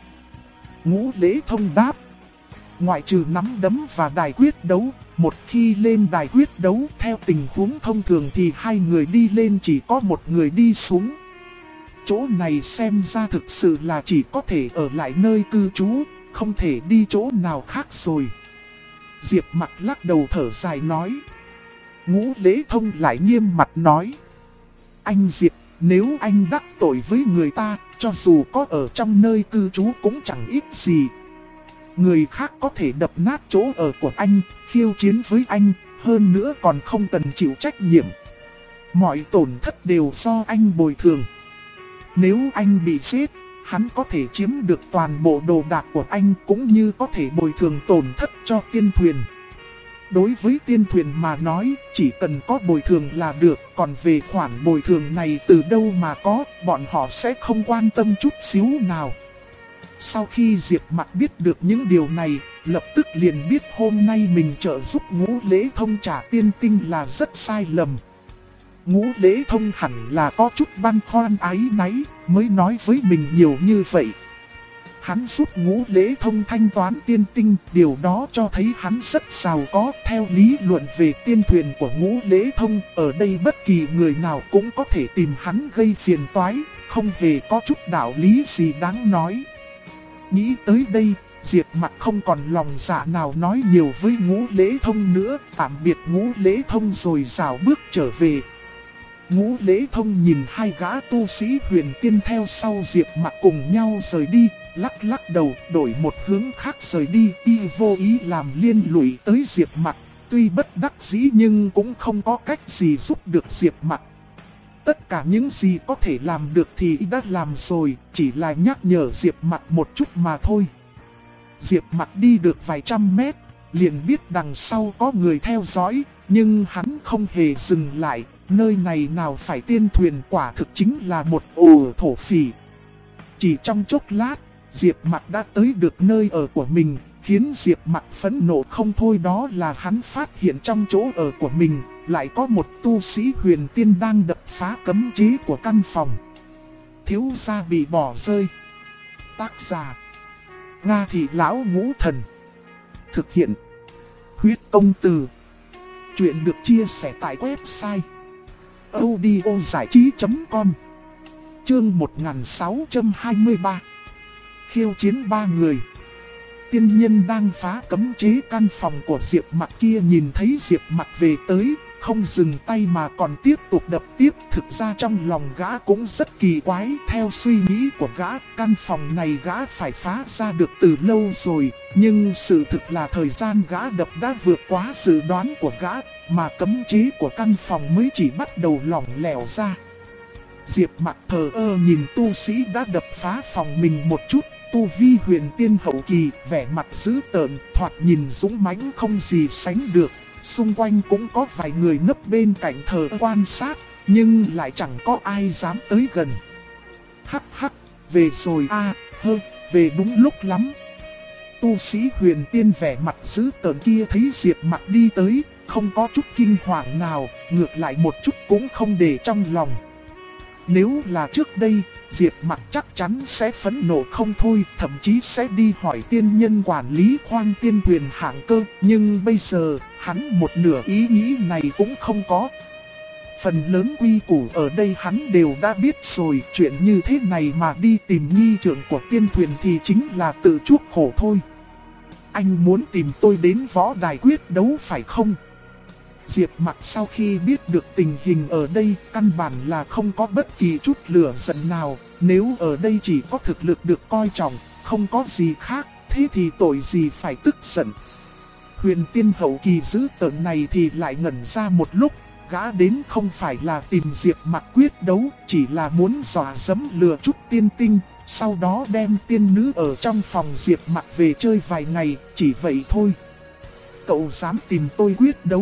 Ngũ Lễ Thông đáp. Ngoại trừ nắm đấm và đài quyết đấu, một khi lên đài quyết đấu theo tình huống thông thường thì hai người đi lên chỉ có một người đi xuống. Chỗ này xem ra thực sự là chỉ có thể ở lại nơi cư trú, không thể đi chỗ nào khác rồi. Diệp Mặc lắc đầu thở dài nói. Ngũ Lễ Thông lại nghiêm mặt nói. Anh Diệp, nếu anh đắc tội với người ta, cho dù có ở trong nơi cư trú cũng chẳng ít gì. Người khác có thể đập nát chỗ ở của anh, khiêu chiến với anh, hơn nữa còn không cần chịu trách nhiệm. Mọi tổn thất đều do anh bồi thường. Nếu anh bị giết, hắn có thể chiếm được toàn bộ đồ đạc của anh cũng như có thể bồi thường tổn thất cho tiên thuyền. Đối với tiên thuyền mà nói, chỉ cần có bồi thường là được, còn về khoản bồi thường này từ đâu mà có, bọn họ sẽ không quan tâm chút xíu nào. Sau khi Diệp Mặc biết được những điều này, lập tức liền biết hôm nay mình trợ giúp Ngũ Lễ Thông trả tiên tinh là rất sai lầm. Ngũ Lễ Thông hẳn là có chút băn khoăn áy náy, mới nói với mình nhiều như vậy. Hắn giúp Ngũ Lễ Thông thanh toán tiên tinh, điều đó cho thấy hắn rất giàu có. Theo lý luận về tiên thuyền của Ngũ Lễ Thông, ở đây bất kỳ người nào cũng có thể tìm hắn gây phiền toái, không hề có chút đạo lý gì đáng nói. Nghĩ tới đây, Diệp Mặc không còn lòng dạ nào nói nhiều với Ngũ Lễ Thông nữa, tạm biệt Ngũ Lễ Thông rồi rảo bước trở về. Ngũ Lễ Thông nhìn hai gã tu sĩ huyền tiên theo sau Diệp Mặc cùng nhau rời đi, lắc lắc đầu đổi một hướng khác rời đi, y vô ý làm liên lụy tới Diệp Mặc, tuy bất đắc dĩ nhưng cũng không có cách gì giúp được Diệp Mặc. Tất cả những gì có thể làm được thì y đã làm rồi, chỉ là nhắc nhở Diệp Mặc một chút mà thôi. Diệp Mặc đi được vài trăm mét, liền biết đằng sau có người theo dõi, nhưng hắn không hề dừng lại. Nơi này nào phải tiên thuyền, quả thực chính là một ổ thổ phỉ. Chỉ trong chốc lát, Diệp Mặc đã tới được nơi ở của mình, khiến Diệp Mặc phẫn nộ không thôi đó là hắn phát hiện trong chỗ ở của mình lại có một tu sĩ huyền tiên đang đập phá cấm chế của căn phòng. Thiếu gia bị bỏ rơi. Tác giả Nga Thị Lão Ngũ Thần. Thực hiện Huyết Công Từ. Chuyện được chia sẻ tại website audiozảichí.com. Chương 1623. Khiêu chiến ba người. Tiên nhân đang phá cấm chế căn phòng của Diệp Mặc kia nhìn thấy Diệp Mặc về tới, không dừng tay mà còn tiếp tục đập tiếp. Thực ra trong lòng gã cũng rất kỳ quái. Theo suy nghĩ của gã, căn phòng này gã phải phá ra được từ lâu rồi, nhưng sự thực là thời gian gã đập đã vượt quá dự đoán của gã, mà cấm chế của căn phòng mới chỉ bắt đầu lỏng lẻo ra. Diệp Mặc thờ ơ nhìn tu sĩ đã đập phá phòng mình một chút, tu vi huyền tiên hậu kỳ, vẻ mặt dữ tợn, thoạt nhìn dũng mãnh không gì sánh được. Xung quanh cũng có vài người nấp bên cạnh thờ quan sát, nhưng lại chẳng có ai dám tới gần. Hắc hắc, về rồi a, về đúng lúc lắm. Tu sĩ huyền tiên vẻ mặt dữ tợn kia thấy Diệp Mặc đi tới, không có chút kinh hoàng nào, ngược lại một chút cũng không để trong lòng. Nếu là trước đây, Diệp Mặc chắc chắn sẽ phẫn nộ không thôi, thậm chí sẽ đi hỏi tiên nhân quản lý khoang tiên thuyền hạng cơ. Nhưng bây giờ, hắn một nửa ý nghĩ này cũng không có. Phần lớn quy củ ở đây hắn đều đã biết rồi, chuyện như thế này mà đi tìm nghi trưởng của tiên thuyền thì chính là tự chuốc khổ thôi. Anh muốn tìm tôi đến võ đài quyết đấu phải không? Diệp Mặc sau khi biết được tình hình ở đây, căn bản là không có bất kỳ chút lửa giận nào. Nếu ở đây chỉ có thực lực được coi trọng, không có gì khác, thế thì tội gì phải tức giận. Huyền tiên hậu kỳ dữ tợn này thì lại ngẩn ra một lúc. Gã đến không phải là tìm Diệp Mặc quyết đấu, chỉ là muốn dọa dẫm lừa chút tiên tinh, sau đó đem tiên nữ ở trong phòng Diệp Mặc về chơi vài ngày, chỉ vậy thôi. Cậu dám tìm tôi quyết đấu?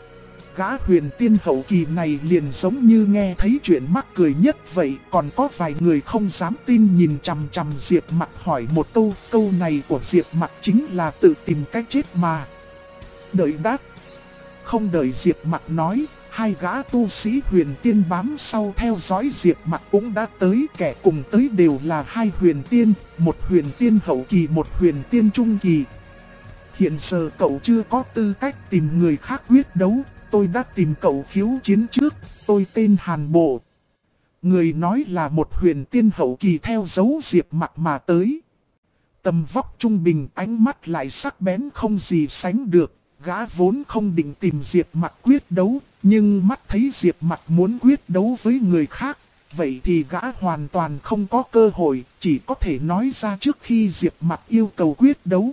Gã huyền tiên hậu kỳ này liền giống như nghe thấy chuyện mắc cười nhất vậy. Còn có vài người không dám tin nhìn chằm chằm Diệp Mặc hỏi một câu này của Diệp Mặc chính là tự tìm cách chết mà. Đợi đáp. Không đợi Diệp Mặc nói, hai gã tu sĩ huyền tiên bám sau theo dõi Diệp Mặc cũng đã tới. Kẻ cùng tới đều là hai huyền tiên, một huyền tiên hậu kỳ, một huyền tiên trung kỳ. Hiện giờ cậu chưa có tư cách tìm người khác quyết đấu, tôi đã tìm cậu khiêu chiến trước, tôi tên Hàn Bộ. Người nói là một huyền tiên hậu kỳ theo dấu Diệp Mặc mà tới. Tầm vóc trung bình, ánh mắt lại sắc bén không gì sánh được. Gã vốn không định tìm Diệp Mặc quyết đấu, nhưng mắt thấy Diệp Mặc muốn quyết đấu với người khác, vậy thì gã hoàn toàn không có cơ hội, chỉ có thể nói ra trước khi Diệp Mặc yêu cầu quyết đấu.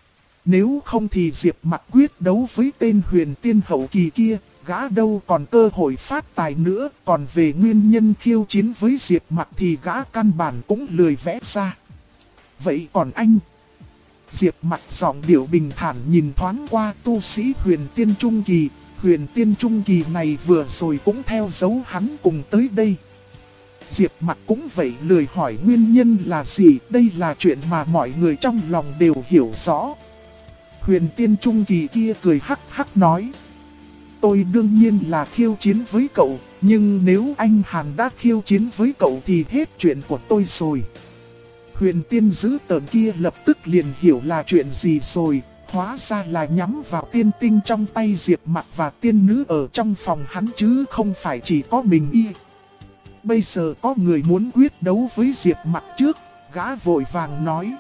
Nếu không thì Diệp Mặc quyết đấu với tên huyền tiên hậu kỳ kia, gã đâu còn cơ hội phát tài nữa. Còn về nguyên nhân khiêu chiến với Diệp Mặc thì gã căn bản cũng lười vẽ ra. Vậy còn anh? Diệp Mặc giọng điệu bình thản nhìn thoáng qua tu sĩ huyền tiên trung kỳ. Huyền tiên trung kỳ này vừa rồi cũng theo dấu hắn cùng tới đây. Diệp Mặc cũng vậy, lười hỏi nguyên nhân là gì. Đây là chuyện mà mọi người trong lòng đều hiểu rõ. Huyền tiên trung kỳ kia cười hắc hắc nói. Tôi đương nhiên là khiêu chiến với cậu, nhưng nếu anh Hàn đã khiêu chiến với cậu thì hết chuyện của tôi rồi. Huyền tiên dữ tợn kia lập tức liền hiểu là chuyện gì rồi, hóa ra là nhắm vào tiên tinh trong tay Diệp Mặc và tiên nữ ở trong phòng hắn chứ không phải chỉ có mình y. Bây giờ có người muốn quyết đấu với Diệp Mặc trước, gã vội vàng nói.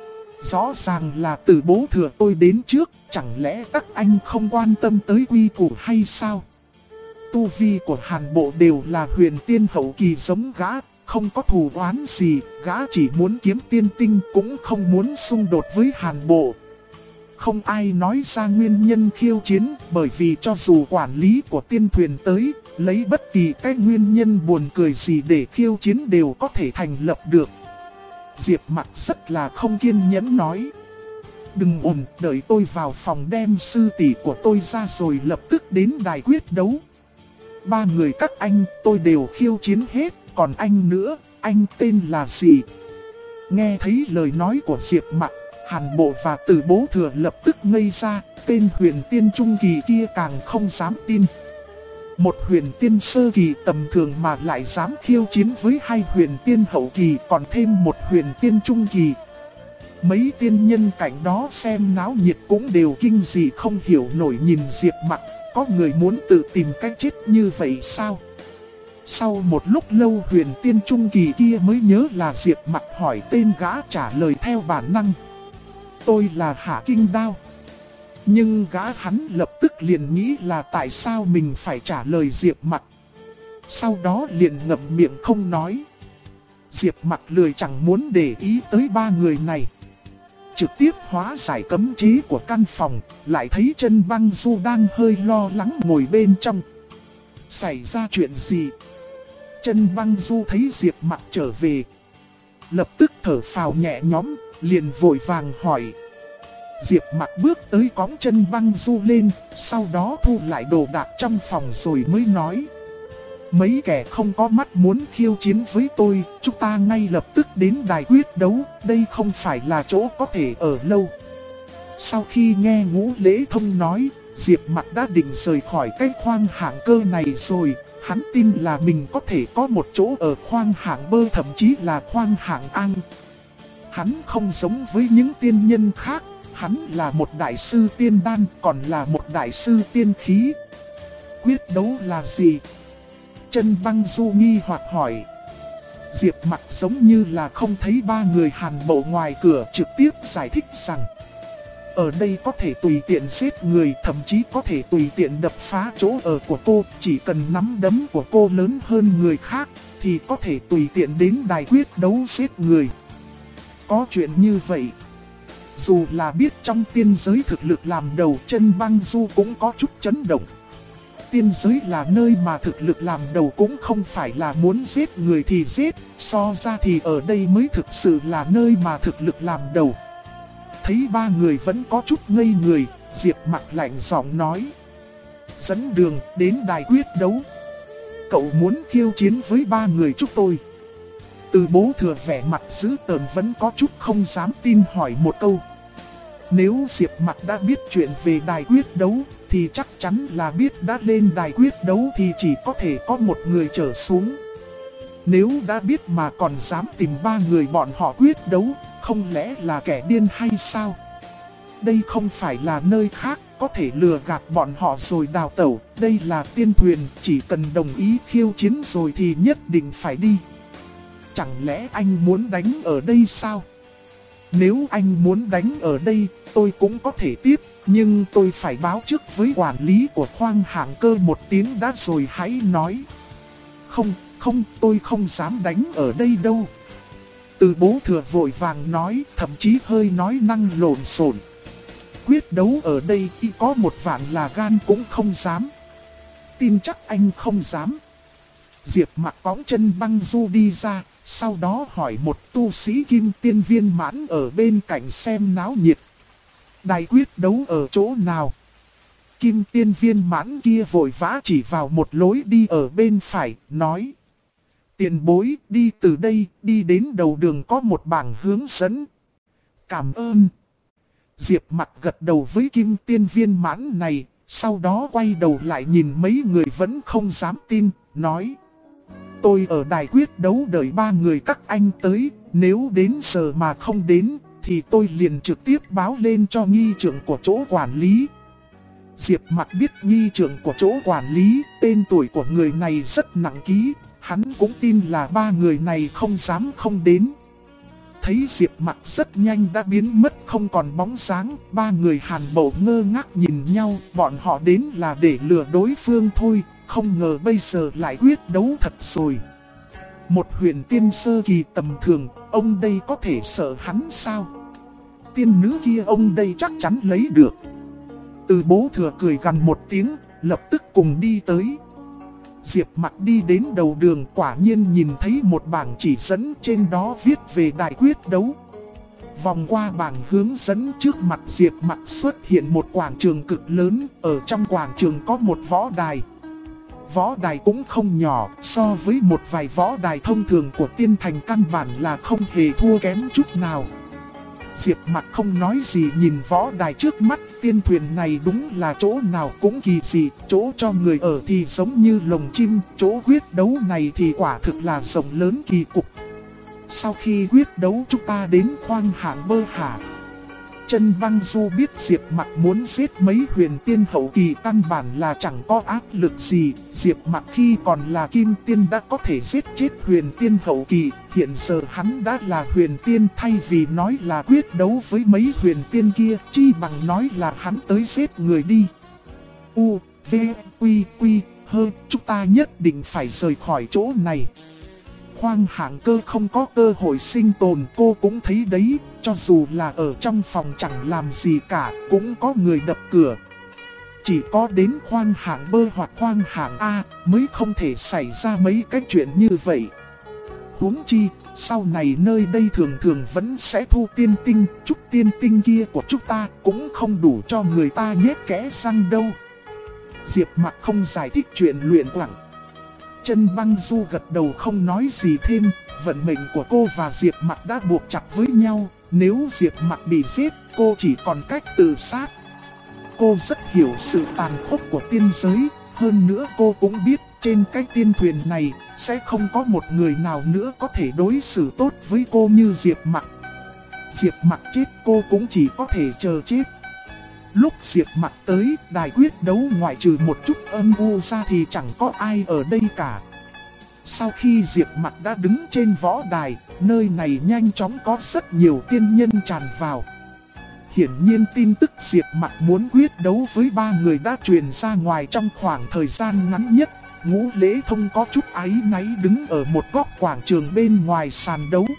Rõ ràng là từ bố thừa tôi đến trước, chẳng lẽ các anh không quan tâm tới quy củ hay sao? Tu vi của Hàn Bộ đều là huyền tiên hậu kỳ giống gã, không có thù oán gì, gã chỉ muốn kiếm tiên tinh cũng không muốn xung đột với Hàn Bộ. Không ai nói ra nguyên nhân khiêu chiến, bởi vì cho dù quản lý của tiên thuyền tới, lấy bất kỳ cái nguyên nhân buồn cười gì để khiêu chiến đều có thể thành lập được. Diệp Mặc rất là không kiên nhẫn nói. Đừng ồn, đợi tôi vào phòng đem sư tỷ của tôi ra rồi lập tức đến đài quyết đấu. Ba người các anh tôi đều khiêu chiến hết, còn anh nữa, anh tên là gì? Nghe thấy lời nói của Diệp Mặc, Hàn Bộ và Từ Bố Thừa lập tức ngây ra, tên huyền tiên trung kỳ kia càng không dám tin. Một huyền tiên sơ kỳ tầm thường mà lại dám khiêu chiến với hai huyền tiên hậu kỳ, còn thêm một huyền tiên trung kỳ. Mấy tiên nhân cảnh đó xem náo nhiệt cũng đều kinh dị không hiểu nổi nhìn Diệp Mặc, có người muốn tự tìm cách chết như vậy sao? Sau một lúc lâu huyền tiên trung kỳ kia mới nhớ là Diệp Mặc hỏi tên gã, trả lời theo bản năng. Tôi là Hạ Kinh Đao. Nhưng gã hắn lập tức liền nghĩ là tại sao mình phải trả lời Diệp Mặc. Sau đó liền ngậm miệng không nói. Diệp Mặc lười chẳng muốn để ý tới ba người này. Trực tiếp hóa giải cấm chế của căn phòng, lại thấy Chân Băng Du đang hơi lo lắng ngồi bên trong. Xảy ra chuyện gì? Chân Băng Du thấy Diệp Mặc trở về, lập tức thở phào nhẹ nhõm, liền vội vàng hỏi. Diệp Mặc bước tới cõng Chân Băng Du lên, sau đó thu lại đồ đạc trong phòng rồi mới nói. Mấy kẻ không có mắt muốn khiêu chiến với tôi, chúng ta ngay lập tức đến đài quyết đấu, đây không phải là chỗ có thể ở lâu. Sau khi nghe Ngũ Lễ Thông nói, Diệp Mặc đã định rời khỏi cái khoang hạng cơ này rồi, Hắn tin là mình có thể có một chỗ ở khoang hạng bơ, thậm chí là khoang hạng an. Hắn không giống với những tiên nhân khác, hắn là một đại sư tiên đan, còn là một đại sư tiên khí. Quyết đấu là gì? Chân Băng Du nghi hoặc hỏi. Diệp Mặc giống như là không thấy ba người Hàn Mậu ngoài cửa, trực tiếp giải thích rằng ở đây có thể tùy tiện giết người, thậm chí có thể tùy tiện đập phá chỗ ở của cô. Chỉ cần nắm đấm của cô lớn hơn người khác thì có thể tùy tiện đến đài quyết đấu giết người. Có chuyện như vậy. Dù là biết trong tiên giới thực lực làm đầu, Chân Băng Du cũng có chút chấn động. Tiên giới là nơi mà thực lực làm đầu cũng không phải là muốn giết người thì giết, so ra thì ở đây mới thực sự là nơi mà thực lực làm đầu. Thấy ba người vẫn có chút ngây người, Diệp Mặc lạnh giọng nói. Dẫn đường đến đài quyết đấu. Cậu muốn khiêu chiến với ba người chúng tôi. Từ Bố Thừa vẻ mặt dữ tợn vẫn có chút không dám tin hỏi một câu. Nếu Diệp Mặc đã biết chuyện về đài quyết đấu thì chắc chắn là biết đã lên đài quyết đấu thì chỉ có thể có một người trở xuống. Nếu đã biết mà còn dám tìm ba người bọn họ quyết đấu, không lẽ là kẻ điên hay sao? Đây không phải là nơi khác có thể lừa gạt bọn họ rồi đào tẩu. Đây là tiên thuyền, chỉ cần đồng ý khiêu chiến rồi thì nhất định phải đi. Chẳng lẽ anh muốn đánh ở đây sao? Nếu anh muốn đánh ở đây, tôi cũng có thể tiếp, nhưng tôi phải báo trước với quản lý của khoang hạng cơ một tiếng đã rồi hãy nói. Không, tôi không dám đánh ở đây đâu. Từ Bố Thừa vội vàng nói, thậm chí hơi nói năng lộn xộn. Quyết đấu ở đây y có một vạn là gan cũng không dám. Tin chắc anh không dám. Diệp Mặc cõng Chân Băng Du đi ra, sau đó hỏi một tu sĩ kim tiên viên mãn ở bên cạnh xem náo nhiệt. Đài quyết đấu ở chỗ nào? Kim tiên viên mãn kia vội vã chỉ vào một lối đi ở bên phải, nói. Tiền bối, đi từ đây, đi đến đầu đường có một bảng hướng dẫn. Cảm ơn. Diệp Mặc gật đầu với kim tiên viên mãn này, sau đó quay đầu lại nhìn mấy người vẫn không dám tin, nói. Tôi ở đài quyết đấu đợi ba người các anh tới, nếu đến giờ mà không đến, thì tôi liền trực tiếp báo lên cho nghi trưởng của chỗ quản lý. Diệp Mặc biết nghi trưởng của chỗ quản lý, tên tuổi của người này rất nặng ký, hắn cũng tin là ba người này không dám không đến. Thấy Diệp Mặc rất nhanh đã biến mất không còn bóng dáng, ba người Hàn Mậu ngơ ngác nhìn nhau, bọn họ đến là để lừa đối phương thôi, không ngờ bây giờ lại quyết đấu thật rồi. Một huyền tiên sơ kỳ tầm thường, ông đây có thể sợ hắn sao? Tiên nữ kia ông đây chắc chắn lấy được. Từ Bố Thừa cười gằn một tiếng, lập tức cùng đi tới. Diệp Mặc đi đến đầu đường, quả nhiên nhìn thấy một bảng chỉ dẫn, trên đó viết về đài quyết đấu. Vòng qua bảng hướng dẫn, trước mặt Diệp Mặc xuất hiện một quảng trường cực lớn, ở trong quảng trường có một võ đài. Võ đài cũng không nhỏ, so với một vài võ đài thông thường của tiên thành căn bản là không hề thua kém chút nào. Diệp Mặc không nói gì nhìn võ đài trước mắt, tiên thuyền này đúng là chỗ nào cũng kỳ dị, chỗ cho người ở thì giống như lồng chim, chỗ quyết đấu này thì quả thực là rộng lớn kỳ cục. Sau khi quyết đấu chúng ta đến khoang hạng bơ hả? Chân Băng Du biết Diệp Mặc muốn giết mấy huyền tiên hậu kỳ căn bản là chẳng có áp lực gì. Diệp Mặc khi còn là kim tiên đã có thể giết chết huyền tiên hậu kỳ. Hiện giờ hắn đã là huyền tiên, thay vì nói là quyết đấu với mấy huyền tiên kia, chi bằng nói là hắn tới giết người đi. U, V, Quy, Quy, Hơ, chúng ta nhất định phải rời khỏi chỗ này. Khoang hạng cơ không có cơ hội sinh tồn, cô cũng thấy đấy, cho dù là ở trong phòng chẳng làm gì cả, cũng có người đập cửa. Chỉ có đến khoang hạng bơ hoặc khoang hạng A mới không thể xảy ra mấy cái chuyện như vậy. Huống chi, sau này nơi đây thường thường vẫn sẽ thu tiên tinh, chút tiên tinh kia của chúng ta cũng không đủ cho người ta nhét kẽ răng đâu. Diệp Mặc không giải thích chuyện luyện quảng. Chân Băng Du gật đầu không nói gì thêm, vận mệnh của cô và Diệp Mặc đã buộc chặt với nhau, nếu Diệp Mặc bị giết, cô chỉ còn cách tự sát. Cô rất hiểu sự tàn khốc của tiên giới, hơn nữa cô cũng biết trên cái tiên thuyền này, sẽ không có một người nào nữa có thể đối xử tốt với cô như Diệp Mặc. Diệp Mặc chết cô cũng chỉ có thể chờ chết. Lúc Diệp Mặc tới, đài quyết đấu ngoại trừ một chút âm u ra thì chẳng có ai ở đây cả. Sau khi Diệp Mặc đã đứng trên võ đài, nơi này nhanh chóng có rất nhiều tiên nhân tràn vào. Hiển nhiên tin tức Diệp Mặc muốn quyết đấu với ba người đã truyền ra ngoài trong khoảng thời gian ngắn nhất. Ngũ Lễ Thông có chút áy náy đứng ở một góc quảng trường bên ngoài sàn đấu.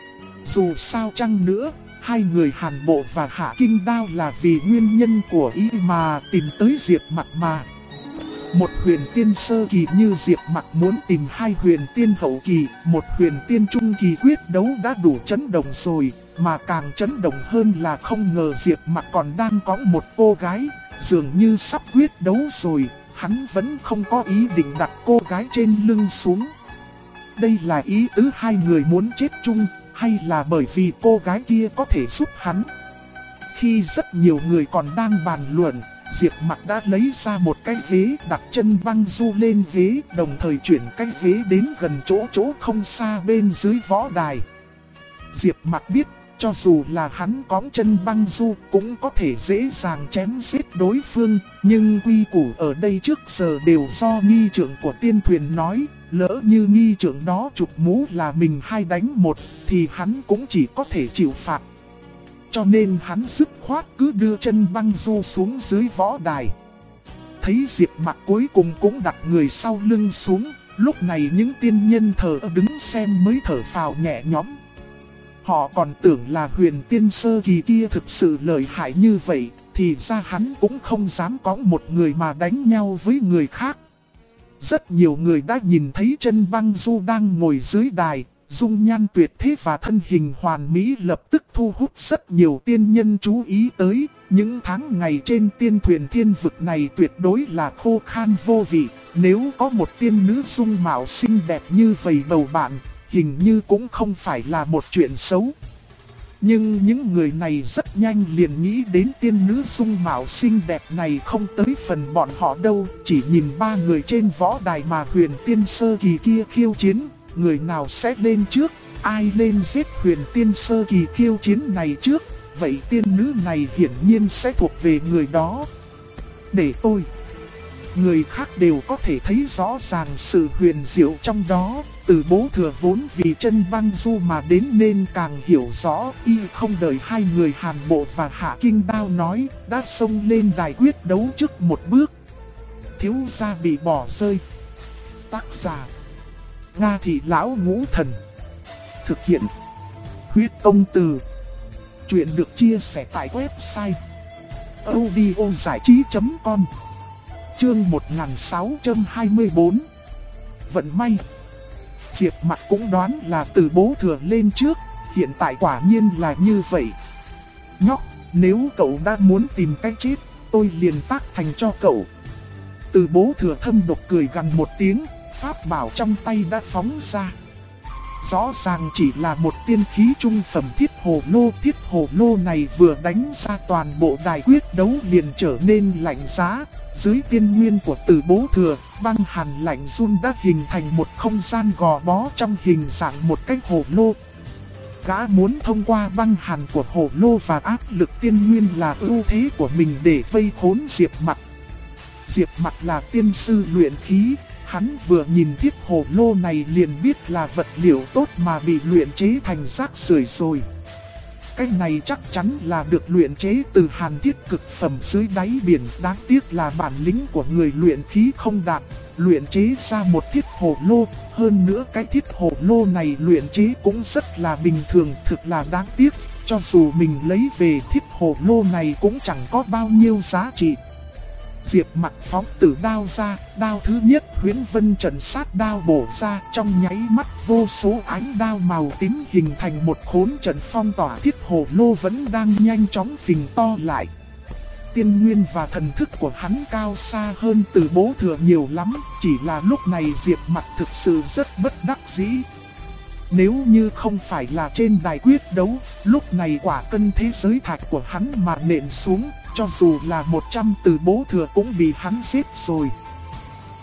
Dù sao chăng nữa, hai người Hàn Bộ và Hạ Kinh Đao là vì nguyên nhân của ý mà tìm tới Diệp Mặc mà. Một huyền tiên sơ kỳ như Diệp Mặc muốn tìm hai huyền tiên hậu kỳ, một huyền tiên trung kỳ quyết đấu đã đủ chấn động rồi. Mà càng chấn động hơn là không ngờ Diệp Mặc còn đang có một cô gái, dường như sắp quyết đấu rồi, hắn vẫn không có ý định đặt cô gái trên lưng xuống. Đây là ý tứ hai người muốn chết chung, hay là bởi vì cô gái kia có thể giúp hắn? Khi rất nhiều người còn đang bàn luận, Diệp Mặc đã lấy ra một cái ghế, đặt chân băng du lên ghế, đồng thời chuyển cái ghế đến gần chỗ không xa bên dưới võ đài. Diệp Mặc biết, cho dù là hắn cõng chân băng du cũng có thể dễ dàng chém giết đối phương, nhưng quy củ ở đây trước giờ đều do nghi trưởng của tiên thuyền nói, lỡ như nghi trưởng đó chụp mũ là mình 2 đánh 1 thì hắn cũng chỉ có thể chịu phạt. Cho nên hắn dứt khoát cứ đưa chân băng du xuống dưới võ đài. Thấy Diệp Mặc cuối cùng cũng đặt người sau lưng xuống, lúc này những tiên nhân thờ đứng xem mới thở phào nhẹ nhõm. Họ còn tưởng là huyền tiên sơ kỳ kia thực sự lợi hại như vậy, thì ra hắn cũng không dám có một người mà đánh nhau với người khác. Rất nhiều người đã nhìn thấy chân băng du đang ngồi dưới đài, dung nhan tuyệt thế và thân hình hoàn mỹ lập tức thu hút rất nhiều tiên nhân chú ý tới. Những tháng ngày trên tiên thuyền thiên vực này tuyệt đối là khô khan vô vị, nếu có một tiên nữ dung mạo xinh đẹp như vậy bầu bạn, hình như cũng không phải là một chuyện xấu. Nhưng những người này rất nhanh liền nghĩ đến tiên nữ dung mạo xinh đẹp này không tới phần bọn họ đâu. Chỉ nhìn ba người trên võ đài mà huyền tiên sơ kỳ kia khiêu chiến, người nào sẽ lên trước, ai lên giết huyền tiên sơ kỳ khiêu chiến này trước, vậy tiên nữ này hiển nhiên sẽ thuộc về người đó. Để tôi, người khác đều có thể thấy rõ ràng sự huyền diệu trong đó. Từ Bố Thừa vốn vì chân băng du mà đến nên càng hiểu rõ, y không đợi hai người Hàn Bộ và Hạ Kinh Đao nói, đã xông lên đài quyết đấu trước một bước. Thiếu gia bị bỏ rơi. Tác giả: Nga Thị Lão Ngũ Thần. Thực hiện: Huyết Công Từ. Chuyện được chia sẻ tại website audiozảichí.com. Chương 1624. Vận may. Diệp Mặc cũng đoán là Từ Bố Thừa lên trước, hiện tại quả nhiên là như vậy. Nhóc, nếu cậu đã muốn tìm cách chết, tôi liền tác thành cho cậu. Từ Bố Thừa thâm độc cười gằn một tiếng, pháp bảo trong tay đã phóng ra. Rõ ràng chỉ là một tiên khí trung phẩm thiết hồ lô này vừa đánh ra toàn bộ đài quyết đấu liền trở nên lạnh giá. Dưới tiên nguyên của Từ Bố Thừa, băng hàn lạnh run đã hình thành một không gian gò bó trong hình dạng một cái hồ lô. Gã muốn thông qua băng hàn của hồ lô và áp lực tiên nguyên là ưu thế của mình để vây khốn Diệp Mặc. Diệp Mặc là tiên sư luyện khí, hắn vừa nhìn thiết hồ lô này liền biết là vật liệu tốt mà bị luyện chế thành rác rưởi rồi. Cái này chắc chắn là được luyện chế từ hàn thiết cực phẩm dưới đáy biển, đáng tiếc là bản lĩnh của người luyện khí không đạt, luyện chế ra một thiết hồ lô, hơn nữa cái thiết hồ lô này luyện chế cũng rất là bình thường, thực là đáng tiếc, cho dù mình lấy về thiết hồ lô này cũng chẳng có bao nhiêu giá trị. Diệp Mặc phóng tử đao ra, đao thứ nhất Huyễn Vân Trận Sát đao bổ ra, trong nháy mắt vô số ánh đao màu tím hình thành một khốn trận phong tỏa thiết hồ lô vẫn đang nhanh chóng phình to lại. Tiên nguyên và thần thức của hắn cao xa hơn Từ Bố Thừa nhiều lắm, chỉ là lúc này Diệp Mặc thực sự rất bất đắc dĩ. Nếu như không phải là trên đài quyết đấu, lúc này quả cân thế giới thạch của hắn mà nện xuống, cho dù là 100 Từ Bố Thừa cũng bị hắn giết rồi.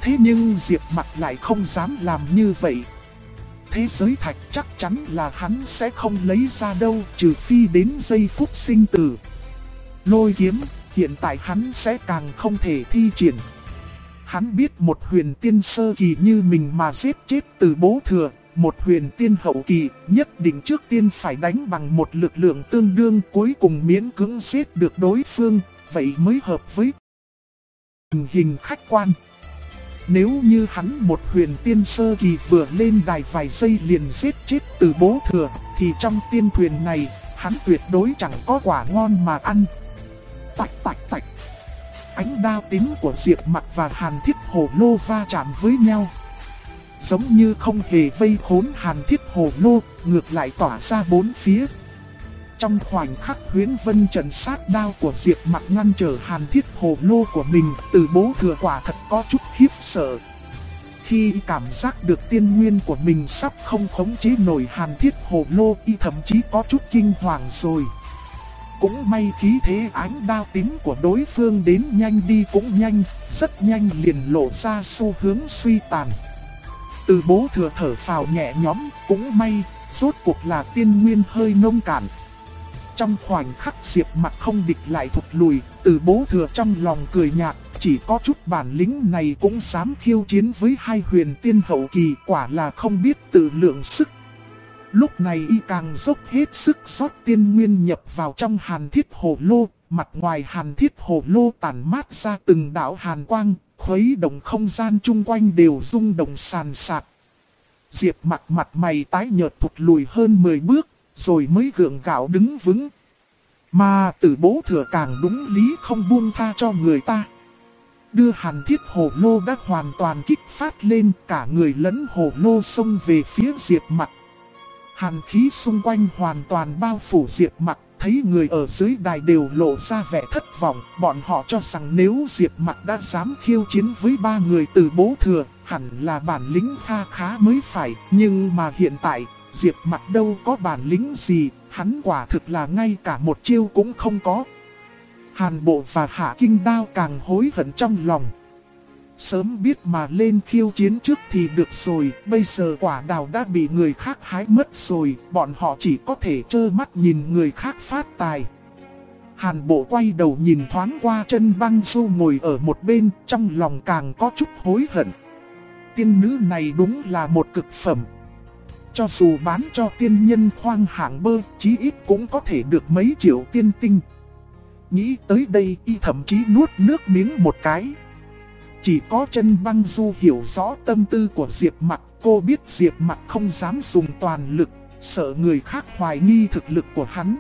Thế nhưng Diệp Mặc lại không dám làm như vậy. Thế giới thạch chắc chắn là hắn sẽ không lấy ra đâu, trừ phi đến giây phút sinh tử. Lôi kiếm, hiện tại hắn sẽ càng không thể thi triển. Hắn biết một huyền tiên sơ kỳ như mình mà giết chết Từ Bố Thừa, một huyền tiên hậu kỳ nhất định trước tiên phải đánh bằng một lực lượng tương đương, cuối cùng miễn cưỡng giết được đối phương, vậy mới hợp với tình hình khách quan. Nếu như hắn một huyền tiên sơ kỳ vừa lên đài vài giây liền giết chết Từ Bố Thừa, thì trong tiên thuyền này, hắn tuyệt đối chẳng có quả ngon mà ăn. Tạch tạch tạch. Ánh đao tím của Diệp Mặc và Hàn Thiết Hổ Lô va chạm với nhau. Giống như không hề vây khốn Hàn Thiết Hổ Lô, ngược lại tỏa ra bốn phía. Trong khoảnh khắc Huyễn Vân Trần sát đao của Diệp Mặc ngăn trở Hàn Thiết Hổ Lô của mình, Từ Bố Thừa quả thật có chút khiếp sợ. Khi cảm giác được tiên nguyên của mình sắp không khống chế nổi Hàn Thiết Hổ Lô, y thậm chí có chút kinh hoàng rồi. Cũng may khí thế ánh đao tím của đối phương đến nhanh đi cũng nhanh, rất nhanh liền lộ ra xu hướng suy tàn. Từ Bố Thừa thở phào nhẹ nhõm, cũng may, rốt cuộc là tiên nguyên hơi nông cạn. Trong khoảnh khắc Diệp Mặc không địch lại thụt lùi, Từ Bố Thừa trong lòng cười nhạt, chỉ có chút bản lĩnh này cũng dám khiêu chiến với hai huyền tiên hậu kỳ, quả là không biết tự lượng sức. Lúc này y càng dốc hết sức rót tiên nguyên nhập vào trong Hàn Thiết Hổ Lô, mặt ngoài Hàn Thiết Hổ Lô tản mát ra từng đạo hàn quang, khuấy động không gian chung quanh đều rung động sàn sạt. Diệp Mặc mặt mày tái nhợt thụt lùi hơn 10 bước, rồi mới gượng gạo đứng vững. Mà Từ Bố Thừa càng đúng lý không buông tha cho người ta. Đưa Hàn Thiết Hổ Lô đã hoàn toàn kích phát lên, cả người lẫn hổ lô xông về phía Diệp Mặc. Hàn khí xung quanh hoàn toàn bao phủ Diệp Mặc, thấy người ở dưới đài đều lộ ra vẻ thất vọng. Bọn họ cho rằng nếu Diệp Mặc đã dám khiêu chiến với ba người Từ Bố Thừa, hẳn là bản lĩnh kha khá mới phải. Nhưng mà hiện tại, Diệp Mặc đâu có bản lĩnh gì, hắn quả thực là ngay cả một chiêu cũng không có. Hàn Bộ và Hạ Kinh Đao càng hối hận trong lòng. Sớm biết mà lên khiêu chiến trước thì được rồi, bây giờ quả đào đã bị người khác hái mất rồi, bọn họ chỉ có thể trơ mắt nhìn người khác phát tài. Hàn Bộ quay đầu nhìn thoáng qua Chân Băng Du ngồi ở một bên, trong lòng càng có chút hối hận. Tiên nữ này đúng là một cực phẩm. Cho dù bán cho tiên nhân khoang hạng bơ, chí ít cũng có thể được mấy triệu tiên tinh. Nghĩ tới đây, y thậm chí nuốt nước miếng một cái. Chỉ có Chân Băng Du hiểu rõ tâm tư của Diệp Mặc, cô biết Diệp Mặc không dám dùng toàn lực, sợ người khác hoài nghi thực lực của hắn.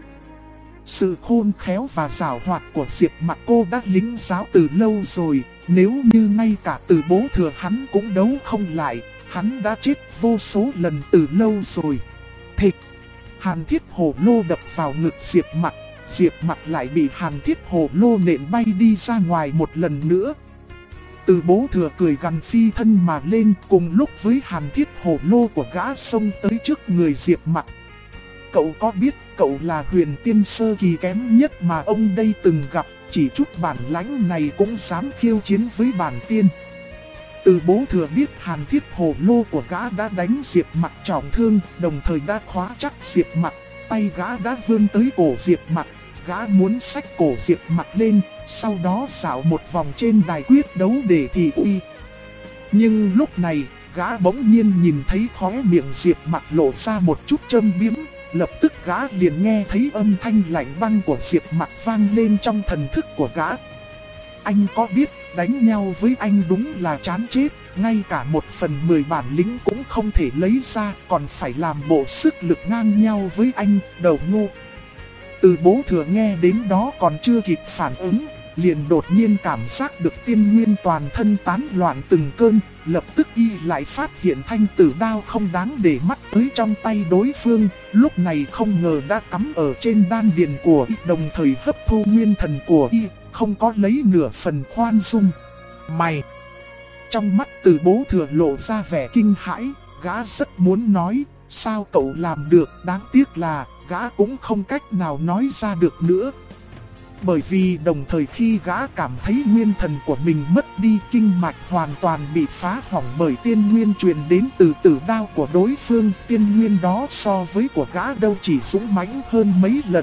Sự khôn khéo và giảo hoạt của Diệp Mặc cô đã lĩnh giáo từ lâu rồi, nếu như ngay cả Từ Bố Thừa hắn cũng đấu không lại, hắn đã chết vô số lần từ lâu rồi. Thịch! Hàn Thiết Hổ Lô đập vào ngực Diệp Mặc, Diệp Mặc lại bị Hàn Thiết Hổ Lô nện bay đi ra ngoài một lần nữa. Từ Bố Thừa cười gằn phi thân mà lên, cùng lúc với Hàn Thiết Hổ Lô của gã xông tới trước người Diệp Mặc. Cậu có biết cậu là huyền tiên sơ kỳ kém nhất mà ông đây từng gặp, chỉ chút bản lãnh này cũng dám khiêu chiến với bản tiên. Từ Bố Thừa biết Hàn Thiết Hổ Lô của gã đã đánh Diệp Mặc trọng thương, đồng thời đã khóa chắc Diệp Mặc, tay gã đã vươn tới cổ Diệp Mặc. Gã muốn xách cổ Diệp Mặc lên, sau đó dạo một vòng trên đài quyết đấu để thị uy. Nhưng lúc này, gã bỗng nhiên nhìn thấy khóe miệng Diệp Mặc lộ ra một chút châm biếm. Lập tức gã liền nghe thấy âm thanh lạnh băng của Diệp Mặc vang lên trong thần thức của gã. Anh có biết, đánh nhau với anh đúng là chán chết, ngay cả 1/10 bản lĩnh cũng không thể lấy ra, còn phải làm bộ sức lực ngang nhau với anh, đầu ngu. Từ Bố Thừa nghe đến đó còn chưa kịp phản ứng, liền đột nhiên cảm giác được tiên nguyên toàn thân tán loạn từng cơn, lập tức y lại phát hiện thanh tử đao không đáng để mắt tới trong tay đối phương, lúc này không ngờ đã cắm ở trên đan điền của y, đồng thời hấp thu nguyên thần của y, không có lấy nửa phần khoan dung. Mày! Trong mắt Từ Bố Thừa lộ ra vẻ kinh hãi, gã rất muốn nói, sao cậu làm được, đáng tiếc là gã cũng không cách nào nói ra được nữa. Bởi vì đồng thời khi gã cảm thấy nguyên thần của mình mất đi, kinh mạch hoàn toàn bị phá hỏng bởi tiên nguyên truyền đến từ tử đao của đối phương. Tiên nguyên đó so với của gã đâu chỉ dũng mãnh hơn mấy lần.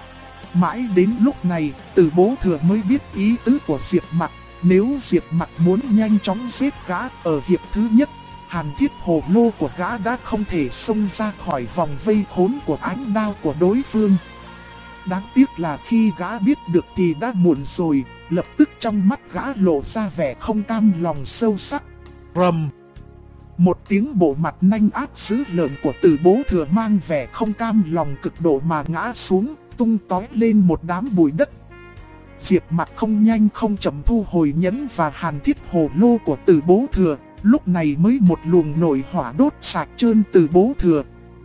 Mãi đến lúc này, Từ Bố Thừa mới biết ý tứ của Diệp Mặc. Nếu Diệp Mặc muốn nhanh chóng giết gã ở hiệp thứ nhất, hàn thiết hồ lô của gã đã không thể xông ra khỏi vòng vây khốn của ánh đao của đối phương. Đáng tiếc là khi gã biết được thì đã muộn rồi, lập tức trong mắt gã lộ ra vẻ không cam lòng sâu sắc. Rầm! Một tiếng bộ mặt nanh ác dữ lợn của Từ Bố Thừa mang vẻ không cam lòng cực độ mà ngã xuống, tung tói lên một đám bụi đất. Diệp Mặc không nhanh không chậm thu hồi nhẫn và hàn thiết hồ lô của Từ Bố Thừa, lúc này mới một luồng nổi hỏa đốt sạch trơn Từ Bố Thừa.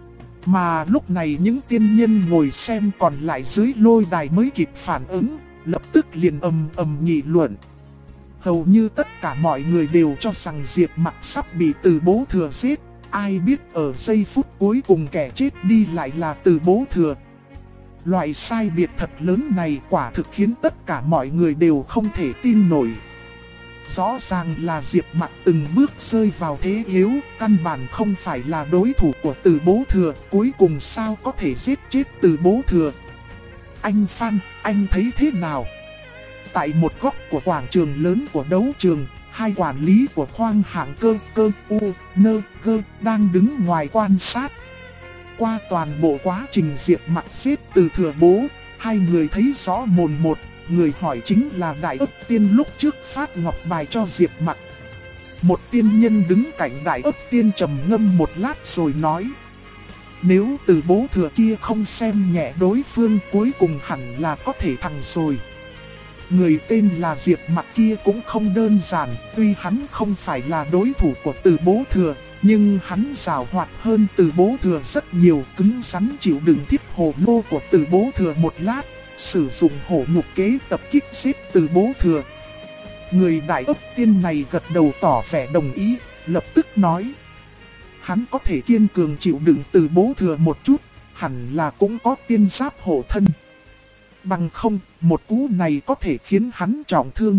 Mà lúc này những tiên nhân ngồi xem còn lại dưới lôi đài mới kịp phản ứng, lập tức liền ầm ầm nghị luận. Hầu như tất cả mọi người đều cho rằng Diệp Mặc sắp bị Từ Bố Thừa giết, ai biết ở giây phút cuối cùng kẻ chết đi lại là Từ Bố Thừa. Loại sai biệt thật lớn này quả thực khiến tất cả mọi người đều không thể tin nổi. Rõ ràng là Diệp Mặc từng bước rơi vào thế yếu, căn bản không phải là đối thủ của Từ Bố Thừa, cuối cùng sao có thể giết chết Từ Bố Thừa. Anh Phan, anh thấy thế nào? Tại một góc của quảng trường lớn của đấu trường, hai quản lý của khoang hạng cơ u, nơ, gơ đang đứng ngoài quan sát. Qua toàn bộ quá trình Diệp Mặc giết Từ Thừa Bố, hai người thấy rõ mồn một. Người hỏi chính là Đại Ấp Tiên lúc trước phát ngọc bài cho Diệp Mặc. Một tiên nhân đứng cạnh Đại Ấp Tiên trầm ngâm một lát rồi nói: nếu Từ Bố Thừa kia không xem nhẹ đối phương, cuối cùng hẳn là có thể thắng rồi. Người tên là Diệp Mặc kia cũng không đơn giản, tuy hắn không phải là đối thủ của Từ Bố Thừa, nhưng hắn giàu hoạt hơn Từ Bố Thừa rất nhiều, cứng rắn chịu đựng thiết hồ lô của Từ Bố Thừa một lát, sử dụng hổ nhục kế tập kích giết Từ Bố Thừa. Người Đại Ấp Tiên này gật đầu tỏ vẻ đồng ý, lập tức nói: hắn có thể kiên cường chịu đựng Từ Bố Thừa một chút, hẳn là cũng có tiên giáp hộ thân. Bằng không, một cú này có thể khiến hắn trọng thương.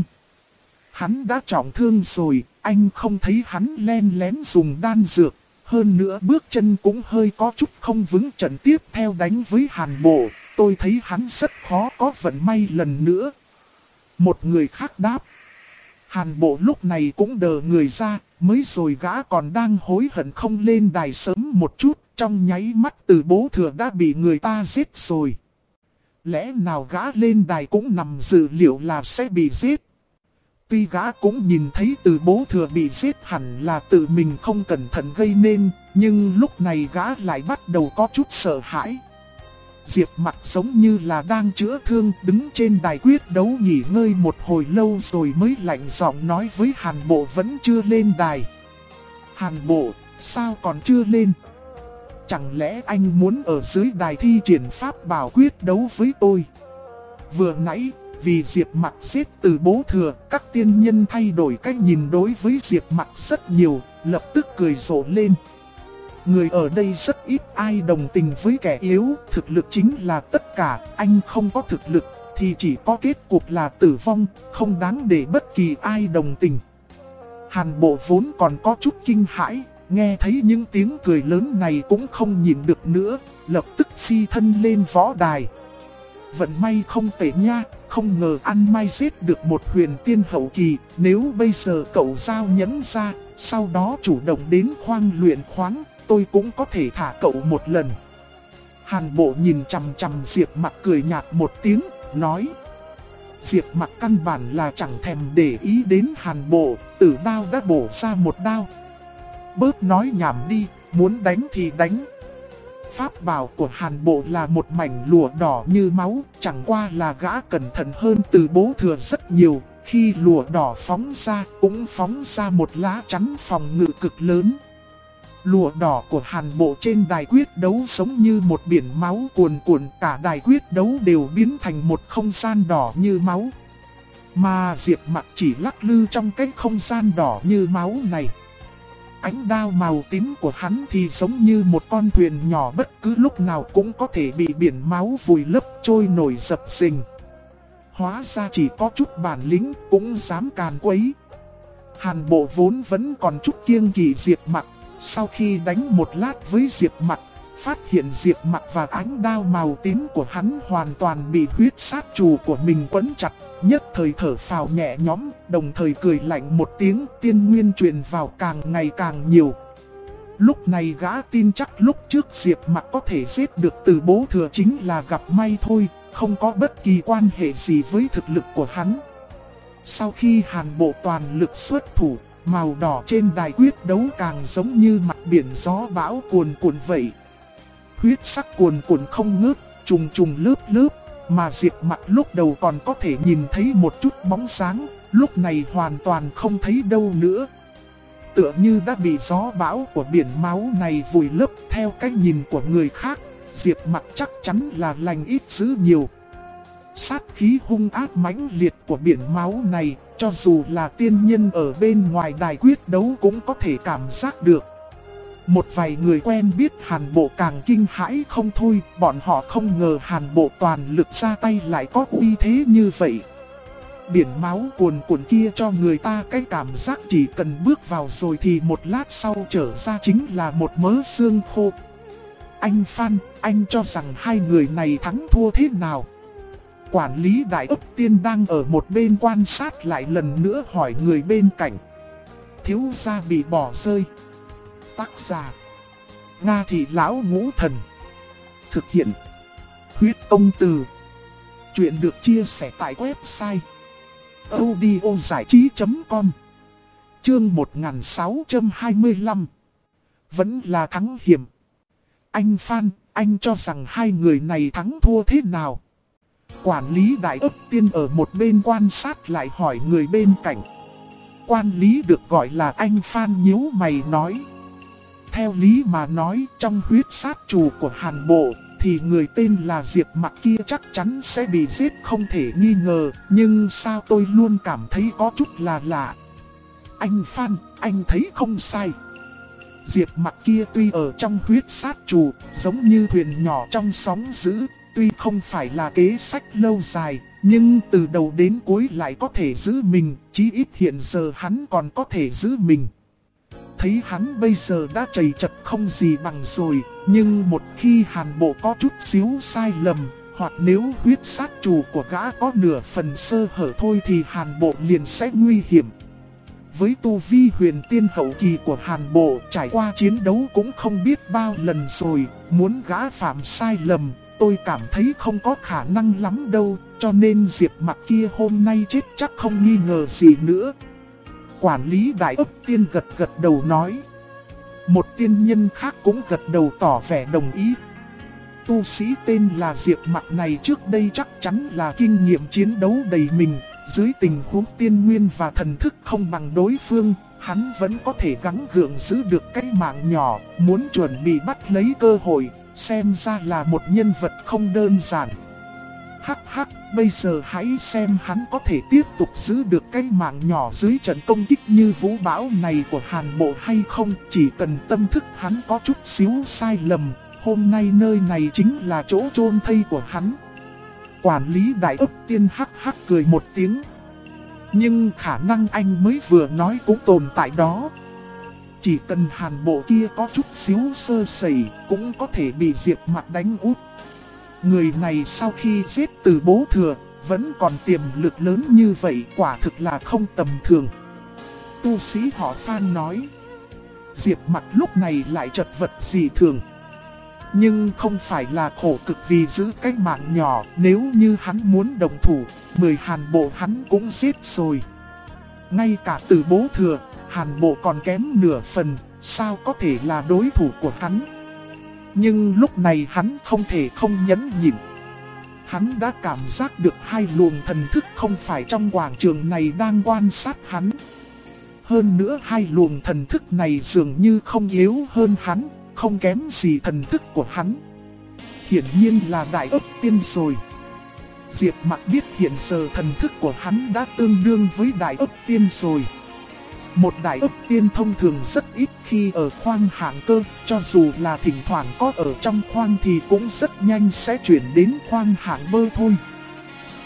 Hắn đã trọng thương rồi, anh không thấy hắn len lén dùng đan dược, hơn nữa bước chân cũng hơi có chút không vững, trận tiếp theo đánh với Hàn Bộ, tôi thấy hắn rất khó có vận may lần nữa. Một người khác đáp. Hàn Bộ lúc này cũng đờ người ra, mới rồi gã còn đang hối hận không lên đài sớm một chút, trong nháy mắt Từ Bố Thừa đã bị người ta giết rồi. Lẽ nào gã lên đài cũng nằm dự liệu là sẽ bị giết? Tuy gã cũng nhìn thấy Từ Bố Thừa bị giết hẳn là tự mình không cẩn thận gây nên, nhưng lúc này gã lại bắt đầu có chút sợ hãi. Diệp Mặc giống như là đang chữa thương, đứng trên đài quyết đấu nghỉ ngơi một hồi lâu rồi mới lạnh giọng nói với Hàn Bộ vẫn chưa lên đài. Hàn Bộ, sao còn chưa lên? Chẳng lẽ anh muốn ở dưới đài thi triển pháp bảo quyết đấu với tôi? Vừa nãy, vì Diệp Mặc giết Từ Bố Thừa, các tiên nhân thay đổi cách nhìn đối với Diệp Mặc rất nhiều, lập tức cười rộ lên. Người ở đây rất ít ai đồng tình với kẻ yếu, thực lực chính là tất cả, anh không có thực lực thì chỉ có kết cục là tử vong, không đáng để bất kỳ ai đồng tình. Hàn Bộ vốn còn có chút kinh hãi, nghe thấy những tiếng cười lớn này cũng không nhìn được nữa, lập tức phi thân lên võ đài. Vận may không tệ nha, không ngờ ăn may giết được một huyền tiên hậu kỳ, nếu bây giờ cậu giao nhẫn ra, sau đó chủ động đến khoang luyện khoáng, tôi cũng có thể thả cậu một lần. Hàn Bộ nhìn chằm chằm Diệp Mặc cười nhạt một tiếng, nói. Diệp Mặc căn bản là chẳng thèm để ý đến Hàn Bộ, tử đao đã bổ ra một đao. Bớt nói nhảm đi, muốn đánh thì đánh. Pháp bảo của Hàn Bộ là một mảnh lụa đỏ như máu, chẳng qua là gã cẩn thận hơn Từ Bố Thừa rất nhiều. Khi lụa đỏ phóng ra, cũng phóng ra một lá chắn phòng ngự cực lớn. Lụa đỏ của Hàn Bộ trên đài quyết đấu giống như một biển máu cuồn cuộn, cả đài quyết đấu đều biến thành một không gian đỏ như máu. Mà Diệp Mặc chỉ lắc lư trong cái không gian đỏ như máu này. Ánh đao màu tím của hắn thì giống như một con thuyền nhỏ, bất cứ lúc nào cũng có thể bị biển máu vùi lấp trôi nổi dập dình. Hóa ra chỉ có chút bản lĩnh cũng dám càn quấy. Hàn Bộ vốn vẫn còn chút kiêng kỵ Diệp Mặc, sau khi đánh một lát với Diệp Mặc, phát hiện Diệp Mặc và ánh đao màu tím của hắn hoàn toàn bị huyết sát trù của mình quấn chặt, nhất thời thở phào nhẹ nhõm, đồng thời cười lạnh một tiếng, tiên nguyên truyền vào càng ngày càng nhiều. Lúc này gã tin chắc lúc trước Diệp Mặc có thể giết được Từ Bố Thừa chính là gặp may thôi, không có bất kỳ quan hệ gì với thực lực của hắn. Sau khi Hàn Bộ toàn lực xuất thủ, màu đỏ trên đài quyết đấu càng giống như mặt biển gió bão cuồn cuộn vậy. Huyết sắc cuồn cuộn không ngớt, trùng trùng lớp lớp, mà Diệp Mặc lúc đầu còn có thể nhìn thấy một chút bóng sáng, lúc này hoàn toàn không thấy đâu nữa. Tựa như đã bị gió bão của biển máu này vùi lấp. Theo cách nhìn của người khác, Diệp Mặc chắc chắn là lành ít dữ nhiều. Sát khí hung ác mãnh liệt của biển máu này, cho dù là tiên nhân ở bên ngoài đài quyết đấu cũng có thể cảm giác được. Một vài người quen biết Hàn Bộ càng kinh hãi không thôi, bọn họ không ngờ Hàn Bộ toàn lực ra tay lại có uy thế như vậy. Biển máu cuồn cuộn kia cho người ta cái cảm giác chỉ cần bước vào rồi thì một lát sau trở ra chính là một mớ xương khô. Anh Phan, anh cho rằng hai người này thắng thua thế nào? Quản lý Đại Ấp Tiên đang ở một bên quan sát lại lần nữa hỏi người bên cạnh. Thiếu gia bị bỏ rơi. Tác giả: Nga Thị Lão Ngũ Thần. Thực hiện: Huyết Công Từ. Chuyện được chia sẻ tại website audiozảichí.com. Chương 1625. Vẫn là thắng hiểm. Anh Phan, anh cho rằng hai người này thắng thua thế nào? Quản lý Đại Ấp Tiên ở một bên quan sát lại hỏi người bên cạnh. Quản lý được gọi là anh Phan nhíu mày nói. Theo lý mà nói, trong huyết sát trù của Hàn Bộ thì người tên là Diệp Mặc kia chắc chắn sẽ bị giết không thể nghi ngờ. Nhưng sao tôi luôn cảm thấy có chút là lạ. Anh Phan, anh thấy không sai. Diệp Mặc kia tuy ở trong huyết sát trù, giống như thuyền nhỏ trong sóng dữ, tuy không phải là kế sách lâu dài, nhưng từ đầu đến cuối lại có thể giữ mình, chí ít hiện giờ hắn còn có thể giữ mình. Thấy hắn bây giờ đã trầy trật không gì bằng rồi, nhưng một khi Hàn Bộ có chút xíu sai lầm, hoặc nếu huyết sát trù của gã có nửa phần sơ hở thôi thì Hàn Bộ liền sẽ nguy hiểm. Với tu vi huyền tiên hậu kỳ của Hàn Bộ trải qua chiến đấu cũng không biết bao lần rồi, muốn gã phạm sai lầm, tôi cảm thấy không có khả năng lắm đâu, cho nên Diệp Mặc kia hôm nay chết chắc không nghi ngờ gì nữa. Quản lý Đại Ấp Tiên gật gật đầu nói. Một tiên nhân khác cũng gật đầu tỏ vẻ đồng ý. Tu sĩ tên là Diệp Mặc này trước đây chắc chắn là kinh nghiệm chiến đấu đầy mình. Dưới tình huống tiên nguyên và thần thức không bằng đối phương, hắn vẫn có thể gắng gượng giữ được cái mạng nhỏ, muốn chuẩn bị bắt lấy cơ hội, xem ra là một nhân vật không đơn giản. Hắc hắc, bây giờ hãy xem hắn có thể tiếp tục giữ được cái mạng nhỏ dưới trận công kích như vũ bão này của Hàn Bộ hay không. Chỉ cần tâm thức hắn có chút xíu sai lầm, hôm nay nơi này chính là chỗ chôn thây của hắn. Quản lý Đại Ấp Tiên hắc hắc cười một tiếng. Nhưng khả năng anh mới vừa nói cũng tồn tại đó. Chỉ cần Hàn Bộ kia có chút xíu sơ sẩy cũng có thể bị Diệp Mặc đánh úp. Người này sau khi giết Từ Bố Thừa vẫn còn tiềm lực lớn như vậy, quả thực là không tầm thường. Tu sĩ họ Phan nói. Diệp Mặc lúc này lại chật vật dị thường. Nhưng không phải là khổ cực vì giữ cái mạng nhỏ, nếu như hắn muốn đồng thủ, 10 Hàn Bộ hắn cũng giết rồi. Ngay cả Từ Bố Thừa, Hàn Bộ còn kém nửa phần, sao có thể là đối thủ của hắn. Nhưng lúc này hắn không thể không nhẫn nhịn. Hắn đã cảm giác được hai luồng thần thức không phải trong quảng trường này đang quan sát hắn. Hơn nữa hai luồng thần thức này dường như không yếu hơn hắn, không kém gì thần thức của hắn. Hiển nhiên là Đại Ấp Tiên rồi. Diệp Mặc biết hiện giờ thần thức của hắn đã tương đương với Đại Ấp Tiên rồi. Một Đại Ấp Tiên thông thường rất ít khi ở khoang hạng cơ, cho dù là thỉnh thoảng có ở trong khoang thì cũng rất nhanh sẽ chuyển đến khoang hạng bơ thôi.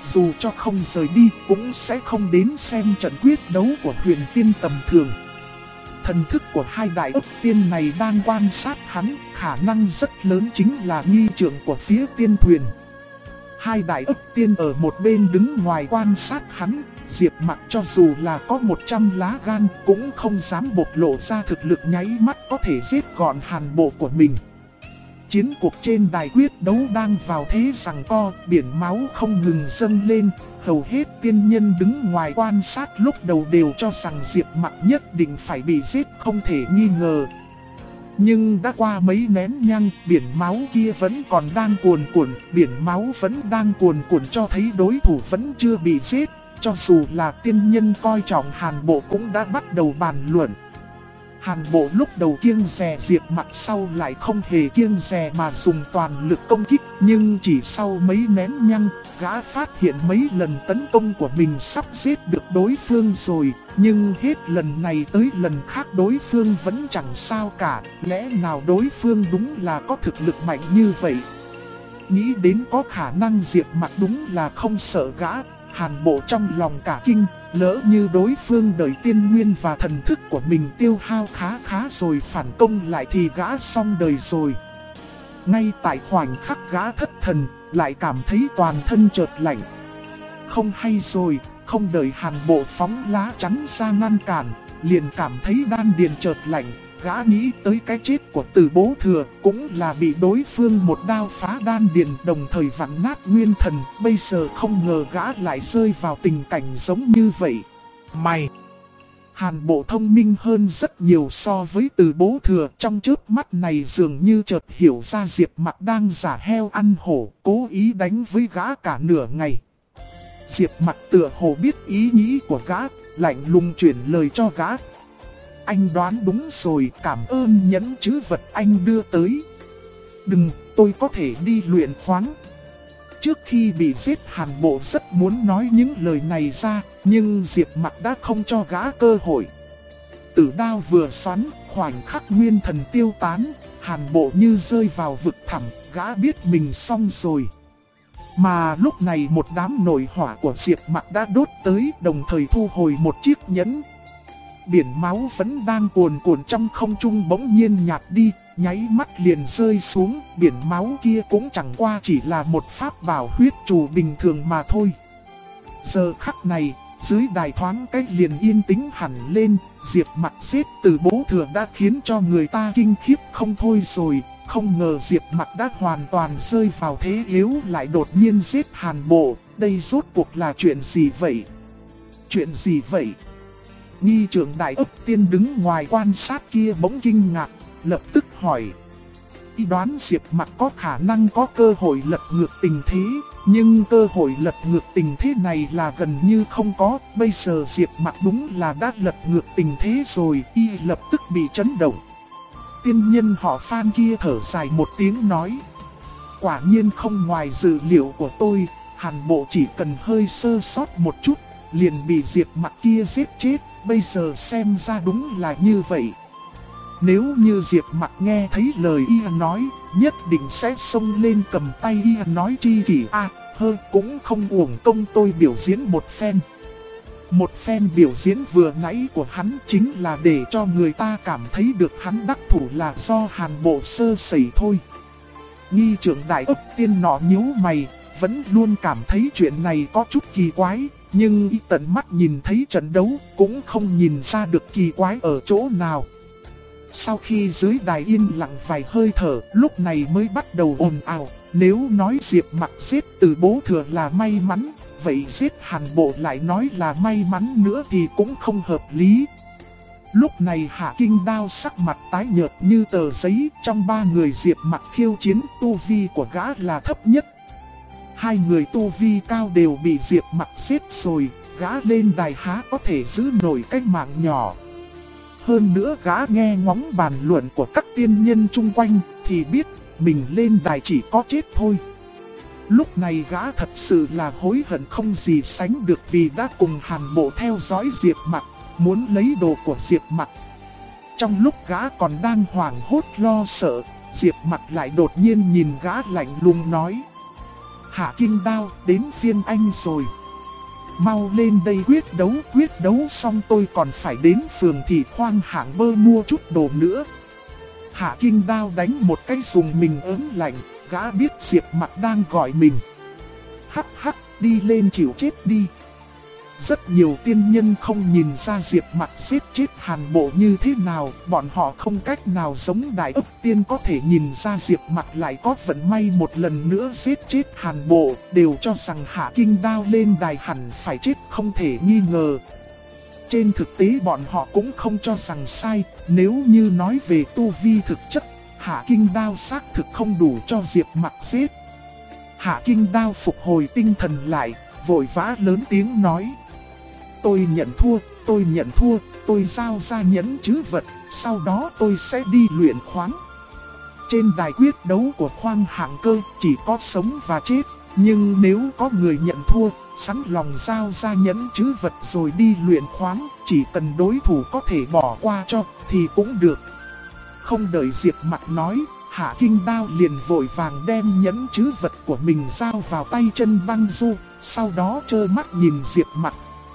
dù cho không rời đi cũng sẽ không đến xem trận quyết đấu của huyền tiên tầm thường. Thần thức của hai đại ức tiên này đang quan sát hắn, khả năng rất lớn chính là nghi trưởng của phía tiên thuyền. Hai đại ức tiên ở một bên đứng ngoài quan sát hắn, Diệp Mặc cho dù là có 100 lá gan cũng không dám bộc lộ ra thực lực nháy mắt có thể giết gọn Hàn Bộ của mình. Chiến cuộc trên đài quyết đấu đang vào thế giằng co, biển máu không ngừng dâng lên, hầu hết tiên nhân đứng ngoài quan sát lúc đầu đều cho rằng Diệp Mặc nhất định phải bị giết không thể nghi ngờ. Nhưng đã qua mấy nén nhang, biển máu kia vẫn còn đang cuồn cuộn, biển máu vẫn đang cuồn cuộn cho thấy đối thủ vẫn chưa bị giết. Cho dù là tiên nhân coi trọng Hàn Bộ cũng đã bắt đầu bàn luận. Hàn Bộ lúc đầu kiêng dè Diệp Mặc, sau lại không hề kiêng dè mà dùng toàn lực công kích. Nhưng chỉ sau mấy nén nhang, gã phát hiện mấy lần tấn công của mình sắp giết được đối phương rồi. Nhưng hết lần này tới lần khác đối phương vẫn chẳng sao cả. Lẽ nào đối phương đúng là có thực lực mạnh như vậy? Nghĩ đến có khả năng Diệp Mặc đúng là không sợ gã, Hàn Bộ trong lòng cả kinh, lỡ như đối phương đợi tiên nguyên và thần thức của mình tiêu hao khá rồi phản công lại thì gã xong đời rồi. Ngay tại khoảnh khắc gã thất thần, lại cảm thấy toàn thân chợt lạnh. Không hay rồi, không đợi Hàn Bộ phóng lá chắn ra ngăn cản, liền cảm thấy đan điền chợt lạnh. Gã nghĩ tới cái chết của Từ Bố Thừa, cũng là bị đối phương một đao phá đan điền đồng thời vặn nát nguyên thần. Bây giờ không ngờ gã lại rơi vào tình cảnh giống như vậy. Hàn Bộ thông minh hơn rất nhiều so với Từ Bố Thừa. Trong chớp mắt này dường như chợt hiểu ra Diệp Mặc đang giả heo ăn hổ, cố ý đánh với gã cả nửa ngày. Diệp Mặc tựa hồ biết ý nghĩ của gã, lạnh lùng chuyển lời cho gã. Anh đoán đúng rồi, cảm ơn nhẫn trữ vật anh đưa tới. Đừng, tôi có thể đi luyện khoáng. Trước khi bị giết, Hàn Bộ rất muốn nói những lời này ra, nhưng Diệp Mặc đã không cho gã cơ hội. Tử đao vừa xoắn, khoảnh khắc nguyên thần tiêu tán, Hàn Bộ như rơi vào vực thẳm, gã biết mình xong rồi. Mà lúc này một đám nổi hỏa của Diệp Mặc đã đốt tới, đồng thời thu hồi một chiếc nhẫn. Biển máu vẫn đang cuồn cuộn trong không trung bỗng nhiên nhạt đi, nháy mắt liền rơi xuống. Biển máu kia cũng chẳng qua chỉ là một pháp bảo huyết trù bình thường mà thôi. Giờ khắc này, dưới đài thoáng cách liền yên tĩnh hẳn lên. Diệp Mặc giết Từ Bố Thừa đã khiến cho người ta kinh khiếp không thôi rồi. Không ngờ Diệp Mặc đã hoàn toàn rơi vào thế yếu, lại đột nhiên giết Hàn Bộ. Đây rốt cuộc là chuyện gì vậy? Chuyện gì vậy? Nghi trưởng đại ức tiên đứng ngoài quan sát kia bỗng kinh ngạc, lập tức hỏi. Y đoán Diệp Mặc có khả năng có cơ hội lật ngược tình thế, nhưng cơ hội lật ngược tình thế này là gần như không có. Bây giờ Diệp Mặc đúng là đã lật ngược tình thế rồi, y lập tức bị chấn động. Tiên nhân họ Phan kia thở dài một tiếng nói. Quả nhiên không ngoài dự liệu của tôi, Hàn Bộ chỉ cần hơi sơ sót một chút, liền bị Diệp Mặc kia giết chết. Bây giờ xem ra đúng là như vậy. Nếu như Diệp Mặc nghe thấy lời y nói, nhất định sẽ xông lên cầm tay y nói chi kỷ cũng không uổng công tôi biểu diễn một phen. Một phen biểu diễn vừa nãy của hắn chính là để cho người ta cảm thấy được hắn đắc thủ là do Hàn Bộ sơ sẩy thôi. Nghi trưởng đại ức tiên nọ nhíu mày, vẫn luôn cảm thấy chuyện này có chút kỳ quái. Nhưng y tận mắt nhìn thấy trận đấu cũng không nhìn ra được kỳ quái ở chỗ nào. Sau khi dưới đài yên lặng vài hơi thở, lúc này mới bắt đầu ồn ào. Nếu nói Diệp Mặc giết Từ Bố Thừa là may mắn, vậy giết Hàn Bộ lại nói là may mắn nữa thì cũng không hợp lý. Lúc này Hạ Kinh Đao sắc mặt tái nhợt như tờ giấy. Trong ba người Diệp Mặc khiêu chiến, tu vi của gã là thấp nhất. Hai người tu vi cao đều bị Diệp Mặc giết rồi, gã lên đài há có thể giữ nổi cái mạng nhỏ. Hơn nữa gã nghe ngóng bàn luận của các tiên nhân chung quanh thì biết mình lên đài chỉ có chết thôi. Lúc này gã thật sự là hối hận không gì sánh được vì đã cùng Hàn Bộ theo dõi Diệp Mặc, muốn lấy đồ của Diệp Mặc. Trong lúc gã còn đang hoảng hốt lo sợ, Diệp Mặc lại đột nhiên nhìn gã lạnh lùng nói. Hạ Kinh Đao, đến phiên anh rồi. Mau lên đây quyết đấu xong tôi còn phải đến phường thị Khoang Hạng Bơ mua chút đồ nữa. Hạ Kinh Đao đánh một cái dùng mình ớn lạnh, gã biết Diệp Mặc đang gọi mình. Hắc hắc, đi lên chịu chết đi. Rất nhiều tiên nhân không nhìn ra Diệp Mặc giết chết Hàn Bộ như thế nào, bọn họ không cách nào giống Đại Ức Tiên có thể nhìn ra Diệp Mặc lại có vận may một lần nữa giết chết Hàn Bộ, đều cho rằng Hạ Kinh Đao lên đài hẳn phải chết không thể nghi ngờ. Trên thực tế bọn họ cũng không cho rằng sai, nếu như nói về tu vi thực chất, Hạ Kinh Đao xác thực không đủ cho Diệp Mặc giết. Hạ Kinh Đao phục hồi tinh thần lại, vội vã lớn tiếng nói. Tôi nhận thua, tôi giao ra nhẫn trữ vật, sau đó tôi sẽ đi luyện khoáng. Trên đài quyết đấu của Khoang Hạng Cơ chỉ có sống và chết, nhưng nếu có người nhận thua, sẵn lòng giao ra nhẫn trữ vật rồi đi luyện khoáng, chỉ cần đối thủ có thể bỏ qua cho thì cũng được. Không đợi Diệp Mặc nói, Hạ Kinh Đao liền vội vàng đem nhẫn trữ vật của mình giao vào tay Chân Băng Du, sau đó trơ mắt nhìn Diệp Mặc.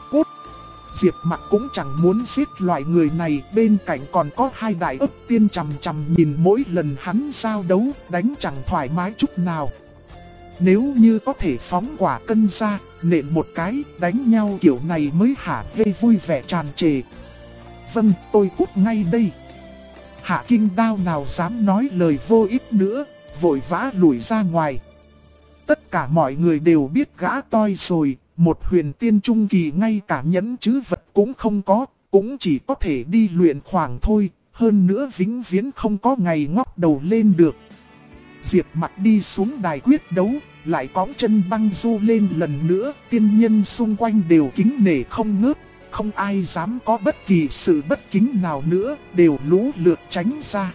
Diệp Mặc cũng chẳng muốn giết loại người này, bên cạnh còn có hai Đại Ức Tiên chằm chằm nhìn mỗi lần hắn giao đấu, đánh chẳng thoải mái chút nào. Nếu như có thể phóng quả cân ra, nện một cái, đánh nhau kiểu này mới hả hê vui vẻ tràn trề. Vâng, tôi cút ngay đây. Hạ Kinh Đao nào dám nói lời vô ích nữa, vội vã lùi ra ngoài. Tất cả mọi người đều biết gã toi rồi. Một huyền tiên trung kỳ ngay cả nhẫn trữ vật cũng không có, cũng chỉ có thể đi luyện khoáng thôi, hơn nữa vĩnh viễn không có ngày ngóc đầu lên được. Diệp Mặc đi xuống đài quyết đấu, lại cõng Chân Băng Du lên lần nữa, tiên nhân xung quanh đều kính nể không ngớt, không ai dám có bất kỳ sự bất kính nào nữa, đều lũ lượt tránh ra.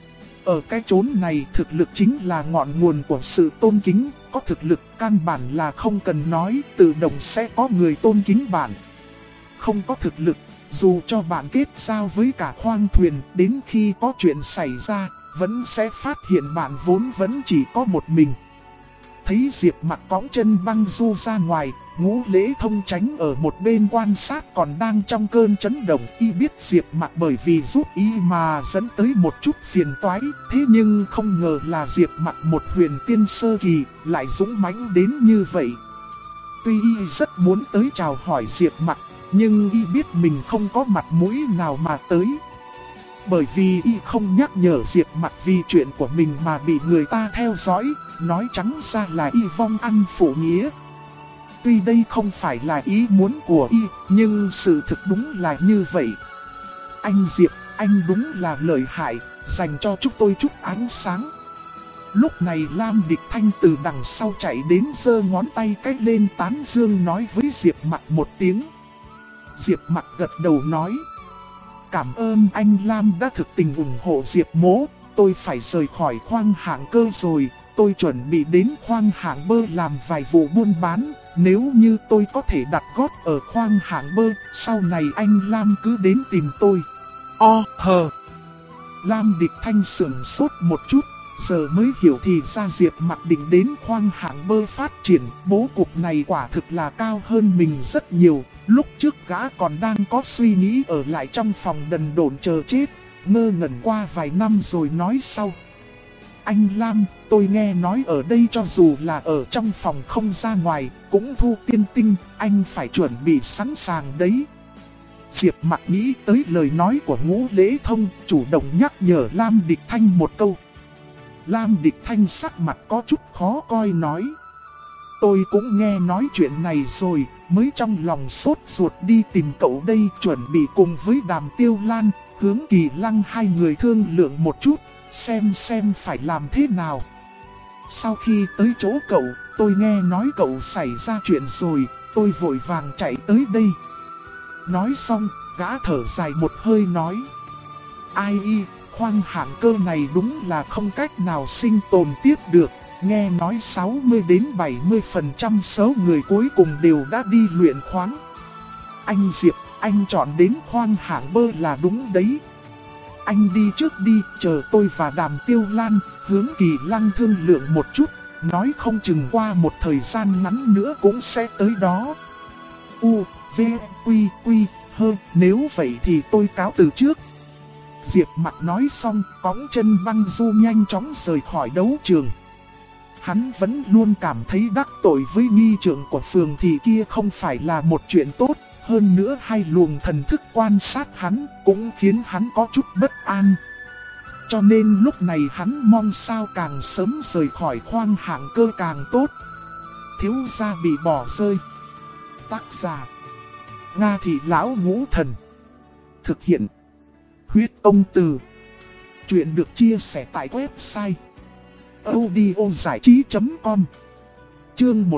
Ở cái chốn này thực lực chính là ngọn nguồn của sự tôn kính, có thực lực căn bản là không cần nói, tự động sẽ có người tôn kính bạn. Không có thực lực, dù cho bạn kết giao với cả khoang thuyền, đến khi có chuyện xảy ra, vẫn sẽ phát hiện bạn vốn vẫn chỉ có một mình. Thấy Diệp Mặc cõng Chân Băng Du ra ngoài, Ngũ Lễ Thông tránh ở một bên quan sát còn đang trong cơn chấn động. Y biết Diệp Mặc bởi vì giúp y mà dẫn tới một chút phiền toái, thế nhưng không ngờ là Diệp Mặc một huyền tiên sơ kỳ lại dũng mãnh đến như vậy. Tuy y rất muốn tới chào hỏi Diệp Mặc, nhưng y biết mình không có mặt mũi nào mà tới. Bởi vì y không nhắc nhở Diệp Mặc vì chuyện của mình mà bị người ta theo dõi, nói trắng ra là y vong ăn phụ nghĩa. Tuy đây không phải là ý muốn của y, nhưng sự thực đúng là như vậy. Anh Diệp, anh đúng là lợi hại, dành cho chúng tôi chút ánh sáng. Lúc này Lam Địch Thanh từ đằng sau chạy đến giơ ngón tay cách lên tán dương nói với Diệp Mặc một tiếng. Diệp Mặc gật đầu nói. Cảm ơn anh Lam đã thực tình ủng hộ Diệp Mỗ, tôi phải rời khỏi Khoang Hạng Cơ rồi, tôi chuẩn bị đến Khoang Hạng Bơ làm vài vụ buôn bán, nếu như tôi có thể đặt gót ở Khoang Hạng Bơ, sau này anh Lam cứ đến tìm tôi. Lam Địch Thanh sửng sốt một chút, giờ mới hiểu thì ra Diệp Mặc định đến Khoang Hạng Bơ phát triển, bố cục này quả thực là cao hơn mình rất nhiều. Lúc trước gã còn đang có suy nghĩ ở lại trong phòng đần độn chờ chết, ngơ ngẩn qua vài năm rồi nói sau. Anh Lam, tôi nghe nói ở đây cho dù là ở trong phòng không ra ngoài, cũng thu tiên tinh, anh phải chuẩn bị sẵn sàng đấy. Diệp Mặc nghĩ tới lời nói của Ngũ Lễ Thông, chủ động nhắc nhở Lam Địch Thanh một câu. Lam Địch Thanh sắc mặt có chút khó coi nói. Tôi cũng nghe nói chuyện này rồi, mới trong lòng sốt ruột đi tìm cậu đây, chuẩn bị cùng với Đàm Tiêu Lan, Hướng Kỳ Lăng hai người thương lượng một chút, xem phải làm thế nào. Sau khi tới chỗ cậu, tôi nghe nói cậu xảy ra chuyện rồi, tôi vội vàng chạy tới đây. Nói xong, gã thở dài một hơi nói. Ai Khoang Hạng Cơ này đúng là không cách nào sinh tồn tiếp được. Nghe nói 60-70% số người cuối cùng đều đã đi luyện khoáng. Anh Diệp, anh chọn đến Khoang Hạng Bơ là đúng đấy. Anh đi trước đi, chờ tôi và Đàm Tiêu Lan, Hướng Kỳ Lăng thương lượng một chút, nói không chừng qua một thời gian ngắn nữa cũng sẽ tới đó. U, V, Quy, Quy, Hơ, nếu vậy thì tôi cáo từ trước. Diệp Mặc nói xong, cõng chân băng du nhanh chóng rời khỏi đấu trường. Hắn vẫn luôn cảm thấy đắc tội với nghi trưởng của phường thị kia không phải là một chuyện tốt. Hơn nữa hai luồng thần thức quan sát hắn cũng khiến hắn có chút bất an. Cho nên lúc này hắn mong sao càng sớm rời khỏi Khoang Hạng Cơ càng tốt. Thiếu gia bị bỏ rơi. Tác giả: Nga Thị Lão Ngũ Thần. Thực hiện: Huyết Công Từ. Chuyện được chia sẻ tại website audiozảichí.com. Chương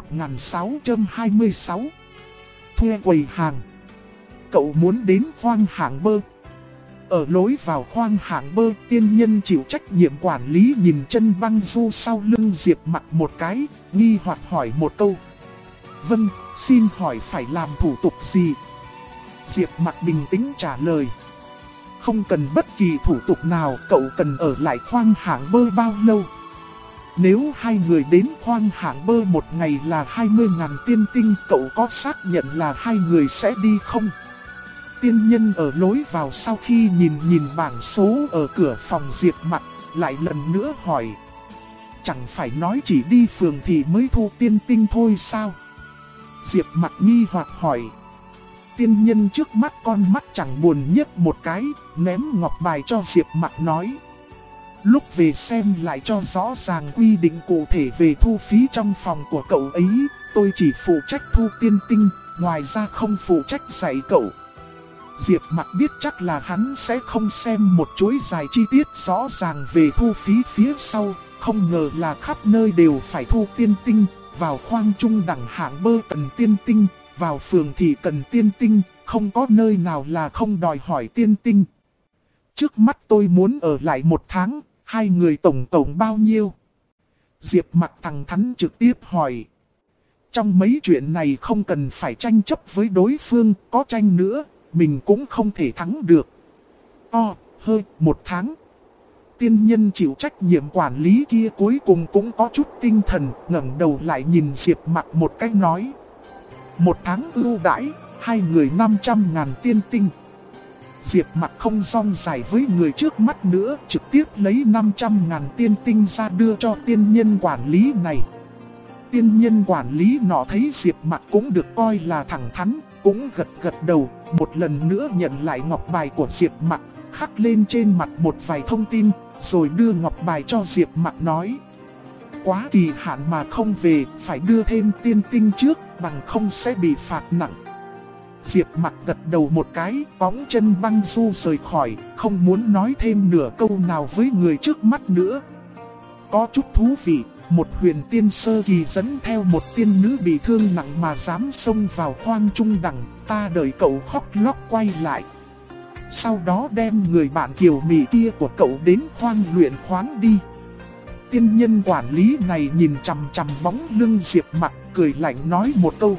1626. Thuê quầy hàng. Cậu muốn đến Khoang Hạng Bơ. Ở lối vào Khoang Hạng Bơ, tiên nhân chịu trách nhiệm quản lý nhìn chân băng du sau lưng Diệp Mặc một cái, nghi hoặc hỏi một câu. Vâng, xin hỏi phải làm thủ tục gì? Diệp Mặc bình tĩnh trả lời. Không cần bất kỳ thủ tục nào, cậu cần ở lại Khoang Hạng Bơ bao lâu? Nếu hai người đến Khoang Hạng Bơ một ngày là 20.000 tiên tinh, cậu có xác nhận là hai người sẽ đi không? Tiên nhân ở lối vào sau khi nhìn bảng số ở cửa phòng Diệp Mặc, lại lần nữa hỏi. Chẳng phải nói chỉ đi phường thì mới thu tiên tinh thôi sao? Diệp Mặc nghi hoặc hỏi. Tiên nhân trước mắt con mắt chẳng buồn nhấc một cái, ném ngọc bài cho Diệp Mặc nói. Lúc về xem lại cho rõ ràng quy định cụ thể về thu phí trong phòng của cậu ấy, tôi chỉ phụ trách thu tiên tinh, ngoài ra không phụ trách dạy cậu. Diệp Mặc biết chắc là hắn sẽ không xem một chuỗi dài chi tiết rõ ràng về thu phí phía sau, không ngờ là khắp nơi đều phải thu tiên tinh, vào khoang trung đẳng hạng bơ cần tiên tinh, vào phường thì cần tiên tinh, không có nơi nào là không đòi hỏi tiên tinh. Trước mắt tôi muốn ở lại 1 tháng, hai người tổng bao nhiêu? Diệp Mặc thẳng thắn trực tiếp hỏi. Trong mấy chuyện này không cần phải tranh chấp với đối phương, có tranh nữa, mình cũng không thể thắng được. 1 tháng. Tiên nhân chịu trách nhiệm quản lý kia cuối cùng cũng có chút tinh thần, ngẩng đầu lại nhìn Diệp Mặc một cách nói. 1 tháng ưu đãi, hai người 500.000 tiên tinh. Diệp Mặc không rong dài với người trước mắt nữa, trực tiếp lấy 500.000 tiên tinh ra đưa cho tiên nhân quản lý này. Tiên nhân quản lý nọ thấy Diệp Mặc cũng được coi là thẳng thắn, cũng gật đầu, một lần nữa nhận lại ngọc bài của Diệp Mặc, khắc lên trên mặt một vài thông tin, rồi đưa ngọc bài cho Diệp Mặc nói. Quá kỳ hạn mà không về, phải đưa thêm tiên tinh trước, bằng không sẽ bị phạt nặng. Diệp Mặc gật đầu một cái, cõng chân băng du rời khỏi, không muốn nói thêm nửa câu nào với người trước mắt nữa. Có chút thú vị, một huyền tiên sơ kỳ dẫn theo một tiên nữ bị thương nặng mà dám xông vào khoang trung đẳng, ta đợi cậu khóc lóc quay lại. Sau đó đem người bạn kiều mị kia của cậu đến khoang luyện khoáng đi. Tiên nhân quản lý này nhìn chằm chằm bóng lưng Diệp Mặc, cười lạnh nói một câu.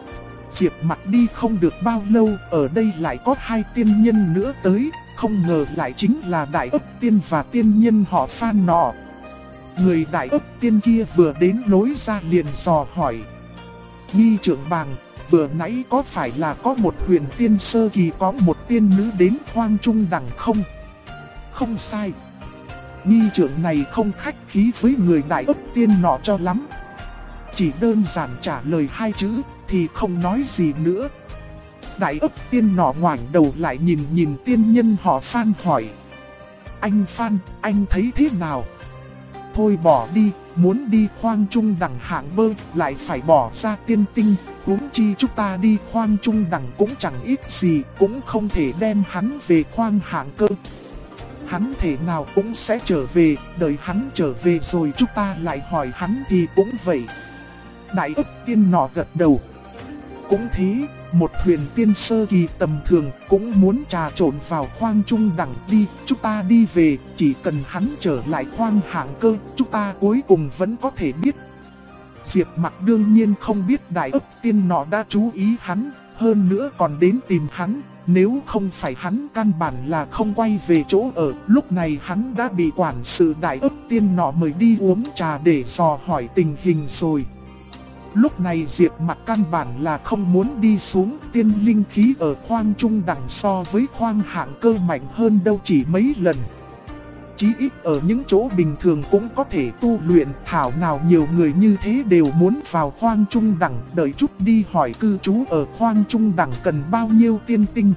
Diệp Mặc đi không được bao lâu, ở đây lại có 2 tiên nhân nữa tới, không ngờ lại chính là Đại Ấp Tiên và tiên nhân họ Phan nọ. Người Đại Ấp Tiên kia vừa đến lối ra liền dò hỏi. Nghi trưởng bàng, vừa nãy có phải là có một huyền tiên sơ kỳ có một tiên nữ đến khoang trung đẳng không? Không sai. Nghi trưởng này không khách khí với người Đại Ấp Tiên nọ cho lắm. Chỉ đơn giản trả lời 2 chữ thì không nói gì nữa. Đại Ấp Tiên nọ ngoảnh đầu lại nhìn tiên nhân họ Phan hỏi. Anh Phan, anh thấy thế nào? Thôi bỏ đi, muốn đi khoang trung đẳng hạng bơ lại phải bỏ ra tiên tinh, huống chi chúng ta đi khoang trung đẳng cũng chẳng ít gì, cũng không thể đem hắn về khoang hạng cơ. Hắn thể nào cũng sẽ trở về, đợi hắn trở về rồi chúng ta lại hỏi hắn thì cũng vậy. Đại Ấp Tiên nọ gật đầu. Cũng thế, một huyền tiên sơ kỳ tầm thường cũng muốn trà trộn vào khoang trung đẳng đi, chúng ta đi về, chỉ cần hắn trở lại khoang hạng cơ, chúng ta cuối cùng vẫn có thể biết. Diệp Mặc đương nhiên không biết Đại Ấp Tiên nọ đã chú ý hắn, hơn nữa còn đến tìm hắn, Nếu không phải hắn căn bản là không quay về chỗ ở, lúc này hắn đã bị quản sự đại ấp tiên nọ mời đi uống trà để dò hỏi tình hình rồi. Lúc này Diệp Mặc căn bản là không muốn đi xuống, tiên linh khí ở khoang trung đẳng so với khoang hạng cơ mạnh hơn đâu chỉ mấy lần. Chí ít ở những chỗ bình thường cũng có thể tu luyện, thảo nào nhiều người như thế đều muốn vào khoang trung đẳng. Đợi chút đi hỏi cư trú ở khoang trung đẳng cần bao nhiêu tiên tinh.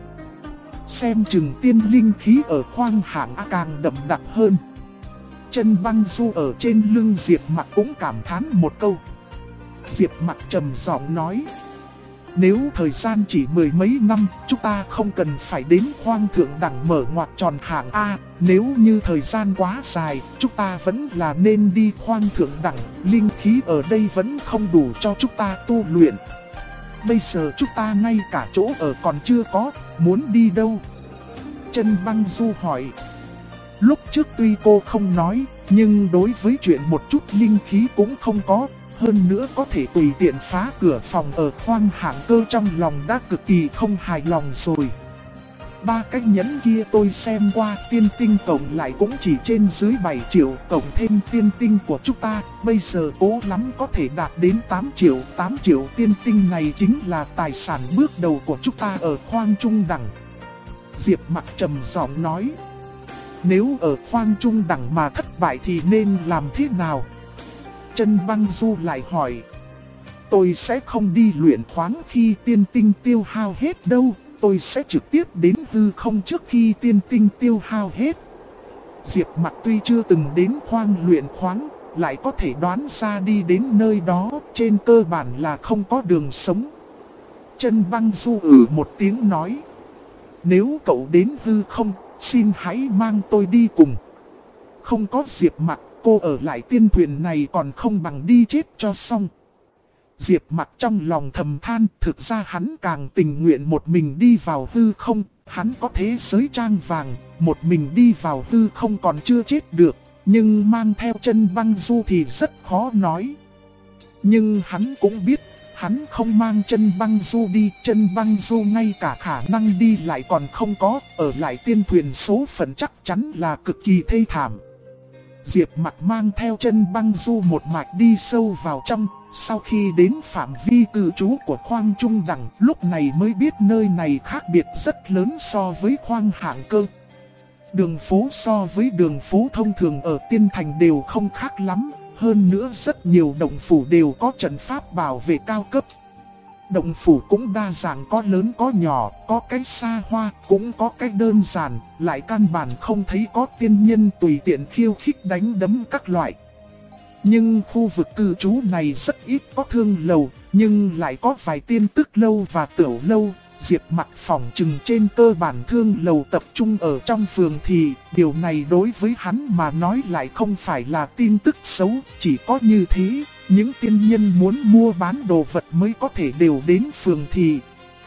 Xem chừng tiên linh khí ở khoang hạng càng đậm đặc hơn. Chân Băng Du ở trên lưng Diệp Mặc cũng cảm thán một câu. Diệp Mặc trầm giọng nói: nếu thời gian chỉ mười mấy năm, chúng ta không cần phải đến khoang thượng đẳng mở ngoặc tròn hạng A. Nếu như thời gian quá dài, chúng ta vẫn là nên đi khoang thượng đẳng. Linh khí ở đây vẫn không đủ cho chúng ta tu luyện. Bây giờ chúng ta ngay cả chỗ ở còn chưa có, muốn đi đâu? Chân Băng Du hỏi. Lúc trước tuy cô không nói, nhưng đối với chuyện một chút linh khí cũng không có. Hơn nữa có thể tùy tiện phá cửa phòng ở khoang hạng cơ, trong lòng đã cực kỳ không hài lòng rồi. 3 cái nhẫn kia tôi xem qua, tiên tinh cộng lại cũng chỉ trên dưới 7 triệu, cộng thêm tiên tinh của chúng ta, bây giờ cố lắm có thể đạt đến 8 triệu. 8 triệu tiên tinh này chính là tài sản bước đầu của chúng ta ở khoang trung đẳng. Diệp Mặc trầm giọng nói. Nếu ở khoang trung đẳng mà thất bại thì nên làm thế nào? Chân Băng Du lại hỏi. Tôi sẽ không đi luyện khoáng khi tiên tinh tiêu hao hết đâu. Tôi sẽ trực tiếp đến hư không trước khi tiên tinh tiêu hao hết. Diệp Mặc tuy chưa từng đến khoang luyện khoáng, lại có thể đoán ra đi đến nơi đó trên cơ bản là không có đường sống. Chân Băng Du một tiếng nói. Nếu cậu đến hư không, xin hãy mang tôi đi cùng. Không có Diệp Mặc, cô ở lại tiên thuyền này còn không bằng đi chết cho xong. Diệp Mặc trong lòng thầm than, thực ra hắn càng tình nguyện một mình đi vào hư không. Hắn có thế giới trang vàng, một mình đi vào hư không còn chưa chết được. Nhưng mang theo Chân Băng Du thì rất khó nói. Nhưng hắn cũng biết, hắn không mang Chân Băng Du đi, Chân Băng Du ngay cả khả năng đi lại còn không có. Ở lại tiên thuyền số phận chắc chắn là cực kỳ thê thảm. Diệp Mặc mang theo Chân Băng Du một mạch đi sâu vào trong. Sau khi đến phạm vi cư trú của khoang trung đẳng, lúc này mới biết nơi này khác biệt rất lớn so với khoang hạng cơ. Đường phố so với đường phố thông thường ở tiên thành đều không khác lắm. Hơn nữa rất nhiều động phủ đều có trận pháp bảo vệ cao cấp. Động phủ cũng đa dạng, có lớn có nhỏ, có cái xa hoa, cũng có cái đơn giản. Lại căn bản không thấy có tiên nhân tùy tiện khiêu khích đánh đấm các loại. Nhưng khu vực cư trú này rất ít có thương lầu, nhưng lại có vài tiên tức lâu và tiểu lâu. Diệp Mặc phỏng chừng trên cơ bản thương lầu tập trung ở trong phường thì điều này đối với hắn mà nói lại không phải là tin tức xấu. Chỉ có như thế, những tiên nhân muốn mua bán đồ vật mới có thể đều đến phường thì.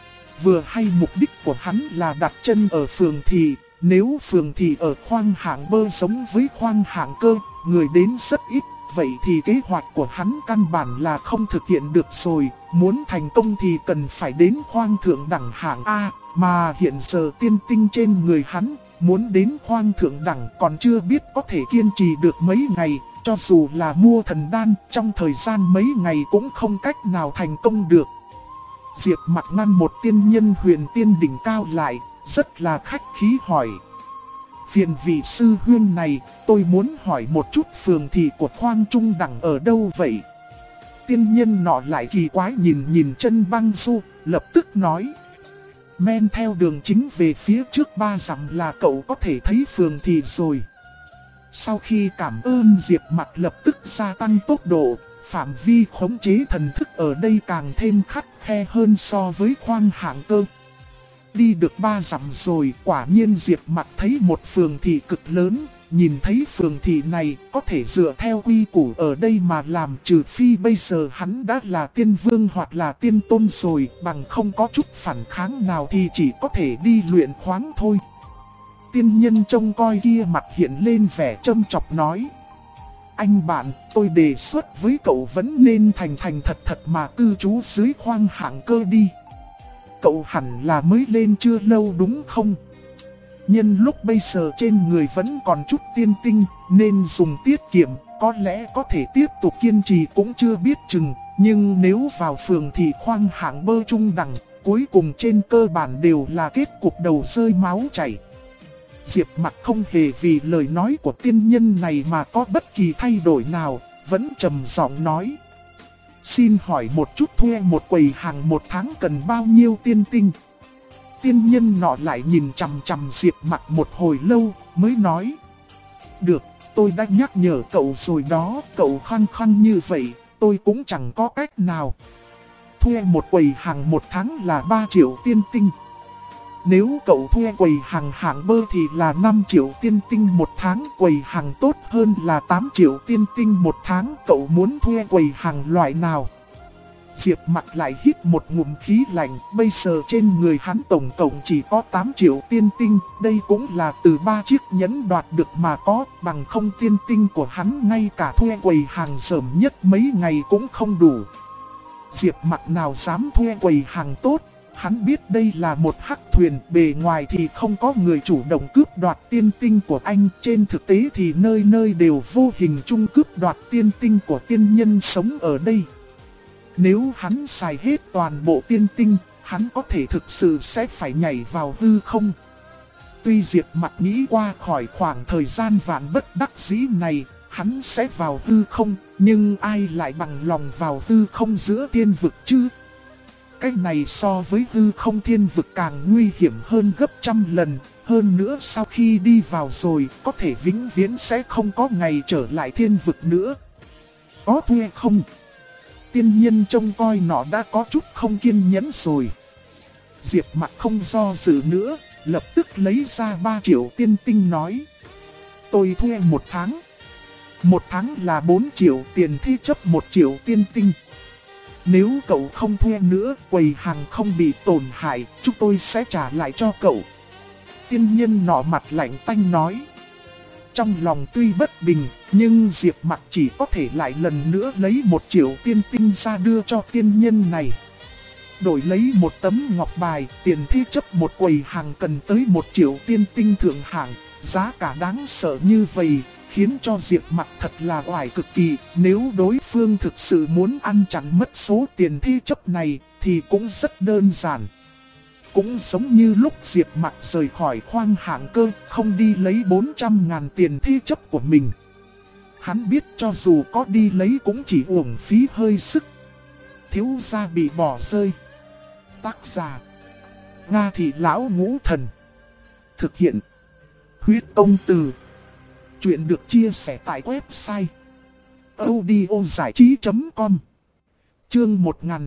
Vừa hay mục đích của hắn là đặt chân ở phường thì. Nếu phường thì ở khoang hạng bơ giống với khoang hạng cơ, người đến rất ít. Vậy thì kế hoạch của hắn căn bản là không thực hiện được rồi. Muốn thành công thì cần phải đến khoang thượng đẳng hạng A. Mà hiện giờ tiên tinh trên người hắn, muốn đến khoang thượng đẳng còn chưa biết có thể kiên trì được mấy ngày. Cho dù là mua thần đan, trong thời gian mấy ngày cũng không cách nào thành công được. Diệp Mặc ngăn một tiên nhân huyền tiên đỉnh cao lại, rất là khách khí hỏi. Phiền vị sư huyên này, tôi muốn hỏi một chút phường thị của khoang trung đẳng ở đâu vậy? Tiên nhân nọ lại kỳ quái nhìn Chân Băng Du, lập tức nói. Men theo đường chính về phía trước 3 dặm là cậu có thể thấy phường thị rồi. Sau khi cảm ơn Diệp Mặc lập tức gia tăng tốc độ, phạm vi khống chế thần thức ở đây càng thêm khắt khe hơn so với khoang hạng cơ. Đi được 3 dặm rồi, quả nhiên Diệp Mặc thấy một phường thị cực lớn. Nhìn thấy phường thị này có thể dựa theo quy củ ở đây mà làm, trừ phi bây giờ hắn đã là tiên vương hoặc là tiên tôn rồi, bằng không có chút phản kháng nào thì chỉ có thể đi luyện khoáng thôi. Tiên nhân trông coi kia mặt hiện lên vẻ châm chọc nói. Anh bạn, tôi đề xuất với cậu vẫn nên thành thật thật mà cư trú dưới khoang hạng cơ đi. cậu hẳn là mới lên chưa lâu đúng không? Nhân lúc bây giờ trên người vẫn còn chút tiên tinh nên dùng tiết kiệm, có lẽ có thể tiếp tục kiên trì cũng chưa biết chừng. Nhưng nếu vào phường thì khoang hạng bơ trung đẳng, cuối cùng trên cơ bản đều là kết cục đầu rơi máu chảy. Diệp Mặc không hề vì lời nói của tiên nhân này mà có bất kỳ thay đổi nào, vẫn trầm giọng nói. Xin hỏi một chút, thuê một quầy hàng một tháng cần bao nhiêu tiên tinh? Tiên nhân nọ lại nhìn chằm chằm Diệp Mặc một hồi lâu, mới nói. Được, tôi đã nhắc nhở cậu rồi đó, cậu khăng khăng như vậy, tôi cũng chẳng có cách nào. Thuê một quầy hàng một tháng là 3 triệu tiên tinh. Nếu cậu thuê quầy hàng hạng bơ thì là 5 triệu tiên tinh một tháng, quầy hàng tốt hơn là 8 triệu tiên tinh một tháng, cậu muốn thuê quầy hàng loại nào? Diệp Mặc lại hít một ngụm khí lạnh, bây giờ trên người hắn tổng cộng chỉ có 8 triệu tiên tinh, đây cũng là từ 3 chiếc nhẫn đoạt được mà có, bằng không tiên tinh của hắn ngay cả thuê quầy hàng sớm nhất mấy ngày cũng không đủ. Diệp Mặc nào dám thuê quầy hàng tốt, hắn biết đây là một hắc thuyền, bề ngoài thì không có người chủ động cướp đoạt tiên tinh của anh, trên thực tế thì nơi nơi đều vô hình chung cướp đoạt tiên tinh của tiên nhân sống ở đây. Nếu hắn xài hết toàn bộ tiên tinh, hắn có thể thực sự sẽ phải nhảy vào hư không. Tuy Diệp Mặc nghĩ qua khỏi khoảng thời gian vạn bất đắc dĩ này, hắn sẽ vào hư không, nhưng ai lại bằng lòng vào hư không giữa thiên vực chứ? Cái này so với hư không thiên vực càng nguy hiểm hơn gấp trăm lần, hơn nữa sau khi đi vào rồi, có thể vĩnh viễn sẽ không có ngày trở lại thiên vực nữa. Có thuê không? Tiên nhân trông coi nó đã có chút không kiên nhẫn rồi. Diệp Mặc không do dự nữa, lập tức lấy ra 3 triệu tiên tinh nói. Tôi thuê một tháng. Một tháng là 4 triệu tiền thế chấp 1 triệu tiên tinh. Nếu cậu không thuê nữa, quầy hàng không bị tổn hại, chúng tôi sẽ trả lại cho cậu. Tiên nhân nọ mặt lạnh tanh nói. Trong lòng tuy bất bình, nhưng Diệp Mặc chỉ có thể lại lần nữa lấy 1 triệu tiên tinh ra đưa cho tiên nhân này. Đổi lấy một tấm ngọc bài, tiền thế chấp một quầy hàng cần tới 1 triệu tiên tinh thượng hạng, giá cả đáng sợ như vậy, khiến cho Diệp Mặc thật là oải cực kỳ. Nếu đối phương thực sự muốn ăn chặn mất số tiền thế chấp này, thì cũng rất đơn giản. Cũng giống như lúc Diệp Mặc rời khỏi khoang hạng cơ, không đi lấy 400.000 tiền thế chấp của mình. Hắn biết cho dù có đi lấy cũng chỉ uổng phí hơi sức. Thiếu gia bị bỏ rơi. Tác giả: Nga Thị Lão Ngũ Thần. Thực hiện: Huyết Công Từ. Chuyện được chia sẻ tại website audiozảichí.com. Chương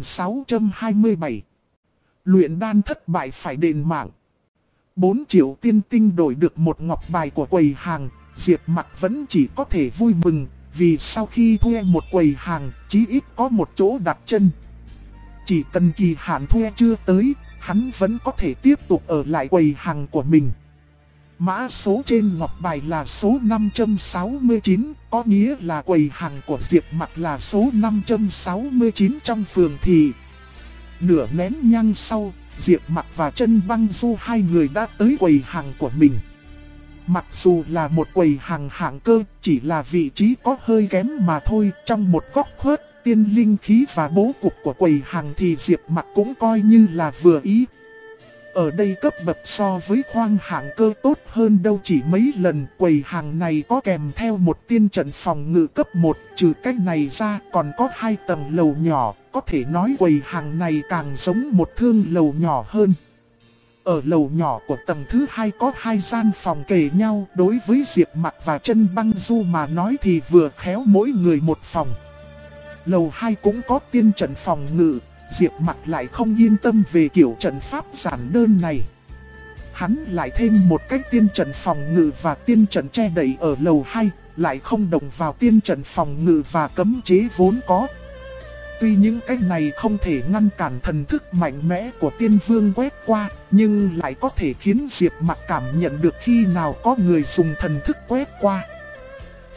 1627. Luyện đan thất bại phải đền mạng. 4 triệu tiên tinh đổi được một ngọc bài của quầy hàng, Diệp Mặc vẫn chỉ có thể vui mừng, vì sau khi thuê một quầy hàng, chí ít có một chỗ đặt chân. Chỉ cần kỳ hạn thuê chưa tới, hắn vẫn có thể tiếp tục ở lại quầy hàng của mình. Mã số trên ngọc bài là số 569, có nghĩa là quầy hàng của Diệp Mặc là số 569 trong phường thị. Nửa nén nhang sau, Diệp Mặc và Trân Băng Du hai người đã tới quầy hàng của mình. Mặc dù là một quầy hàng hạng cơ, chỉ là vị trí có hơi kém mà thôi. Trong một góc khuất, tiên linh khí và bố cục của quầy hàng thì Diệp Mặc cũng coi như là vừa ý. Ở đây cấp bậc so với khoang hạng cơ tốt hơn đâu chỉ mấy lần. Quầy hàng này có kèm theo một tiên trận phòng ngự cấp 1, trừ cái này ra còn có 2 tầng lầu nhỏ. Có thể nói quầy hàng này càng giống một thương lầu nhỏ hơn. Ở lầu nhỏ của tầng thứ 2 có 2 gian phòng kề nhau. Đối với Diệp Mặc và Trân Băng Du mà nói thì vừa khéo mỗi người một phòng. Lầu 2 cũng có tiên trận phòng ngự. Diệp Mặc lại không yên tâm về kiểu trận pháp giản đơn này. Hắn lại thêm một cái tiên trận phòng ngự và tiên trận che đậy ở lầu 2, lại không động vào tiên trận phòng ngự và cấm chế vốn có. Tuy những cái này không thể ngăn cản thần thức mạnh mẽ của tiên vương quét qua, nhưng lại có thể khiến Diệp Mặc cảm nhận được khi nào có người dùng thần thức quét qua.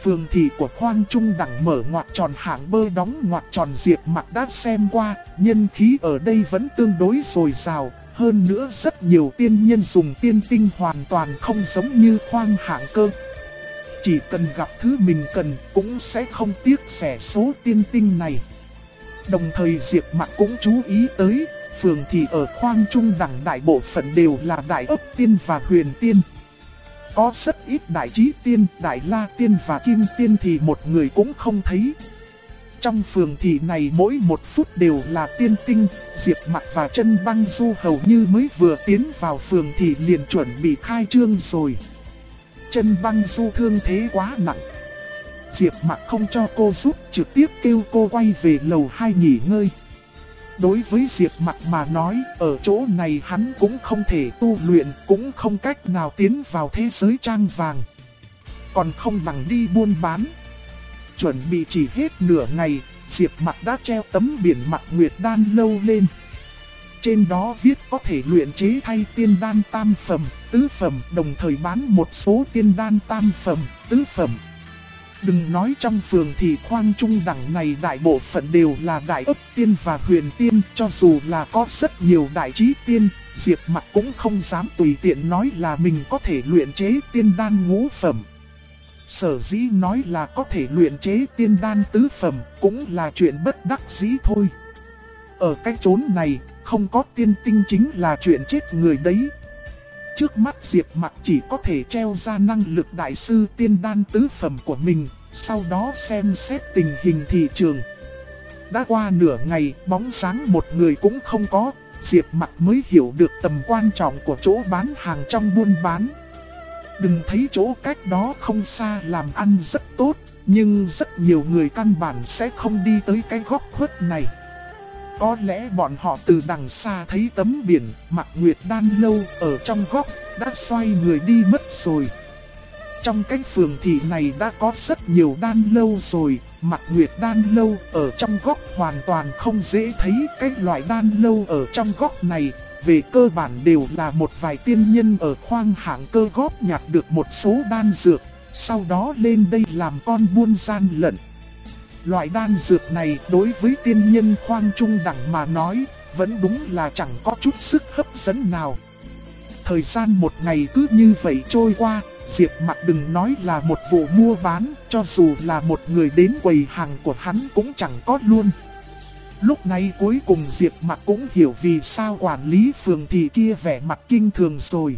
Phường thị của Khoang Trung Đẳng mở ngoặc tròn hạng bơ đóng ngoặc tròn Diệp Mặc đã xem qua, nhân khí ở đây vẫn tương đối dồi dào, hơn nữa rất nhiều tiên nhân dùng tiên tinh hoàn toàn không giống như Khoang Hạng Cơ. Chỉ cần gặp thứ mình cần cũng sẽ không tiếc rẻ số tiên tinh này. Đồng thời Diệp Mặc cũng chú ý tới, phường thị ở Khoang Trung Đẳng đại bộ phận đều là đại ấp tiên và huyền tiên. Có rất ít đại trí tiên, đại la tiên và kim tiên thì một người cũng không thấy. Trong phường thị này mỗi một phút đều là tiên tinh, Diệp Mặc và Chân Băng Du hầu như mới vừa tiến vào phường thị liền chuẩn bị khai trương rồi. Chân Băng Du thương thế quá nặng. Diệp Mặc không cho cô giúp, trực tiếp kêu cô quay về lầu 2 nghỉ ngơi. Đối với Diệp Mặc mà nói, ở chỗ này hắn cũng không thể tu luyện, cũng không cách nào tiến vào thế giới trang vàng. Còn không bằng đi buôn bán. Chuẩn bị chỉ hết nửa ngày, Diệp Mặc đã treo tấm biển Mặc Nguyệt Đan lâu lên. Trên đó viết có thể luyện chế thay tiên đan tam phẩm, tứ phẩm, đồng thời bán một số tiên đan tam phẩm, tứ phẩm. Đừng nói trong phường thị Khoang Trung Đẳng này đại bộ phận đều là đại ấp tiên và huyền tiên, cho dù là có rất nhiều đại trí tiên, Diệp Mặc cũng không dám tùy tiện nói là mình có thể luyện chế tiên đan ngũ phẩm. Sở dĩ nói là có thể luyện chế tiên đan tứ phẩm cũng là chuyện bất đắc dĩ thôi. Ở cái chốn này, không có tiên tinh chính là chuyện chết người đấy. Trước mắt Diệp Mặc chỉ có thể treo ra năng lực đại sư tiên đan tứ phẩm của mình, sau đó xem xét tình hình thị trường. Đã qua nửa ngày, bóng sáng một người cũng không có, Diệp Mặc mới hiểu được tầm quan trọng của chỗ bán hàng trong buôn bán. Đừng thấy chỗ cách đó không xa làm ăn rất tốt, nhưng rất nhiều người căn bản sẽ không đi tới cái góc khuất này. Có lẽ bọn họ từ đằng xa thấy tấm biển Mặc Nguyệt Đan lâu ở trong góc đã xoay người đi mất rồi. Trong cái phường thị này đã có rất nhiều đan lâu rồi, Mặc Nguyệt Đan lâu ở trong góc hoàn toàn không dễ thấy. Cái loại đan lâu ở trong góc này về cơ bản đều là một vài tiên nhân ở Khoang Hạng Cơ góp nhặt được một số đan dược, sau đó lên đây làm con buôn gian lận. Loại đan dược này đối với tiên nhân Khoang Trung Đẳng mà nói, vẫn đúng là chẳng có chút sức hấp dẫn nào. Thời gian một ngày cứ như vậy trôi qua, Diệp Mặc đừng nói là một vụ mua bán, cho dù là một người đến quầy hàng của hắn cũng chẳng có luôn. Lúc này cuối cùng Diệp Mặc cũng hiểu vì sao quản lý phường thị kia vẻ mặt kinh thường rồi.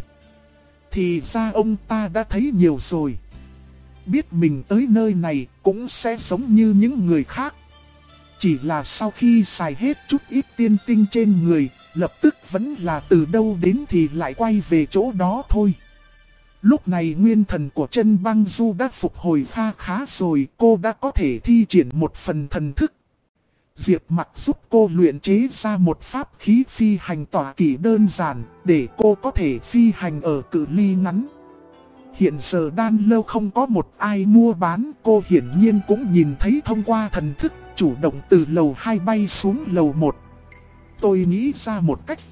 Thì ra ông ta đã thấy nhiều rồi. Biết mình tới nơi này cũng sẽ giống như những người khác. Chỉ là sau khi xài hết chút ít tiên tinh trên người, lập tức vẫn là từ đâu đến thì lại quay về chỗ đó thôi. Lúc này nguyên thần của Chân Băng Du đã phục hồi khá rồi, cô đã có thể thi triển một phần thần thức. Diệp Mặc giúp cô luyện chế ra một pháp khí phi hành tỏa kỷ đơn giản, để cô có thể phi hành ở cự ly ngắn. Hiện giờ đan lâu không có một ai mua bán, cô hiển nhiên cũng nhìn thấy thông qua thần thức, chủ động từ lầu 2 bay xuống lầu 1. Tôi nghĩ ra một cách.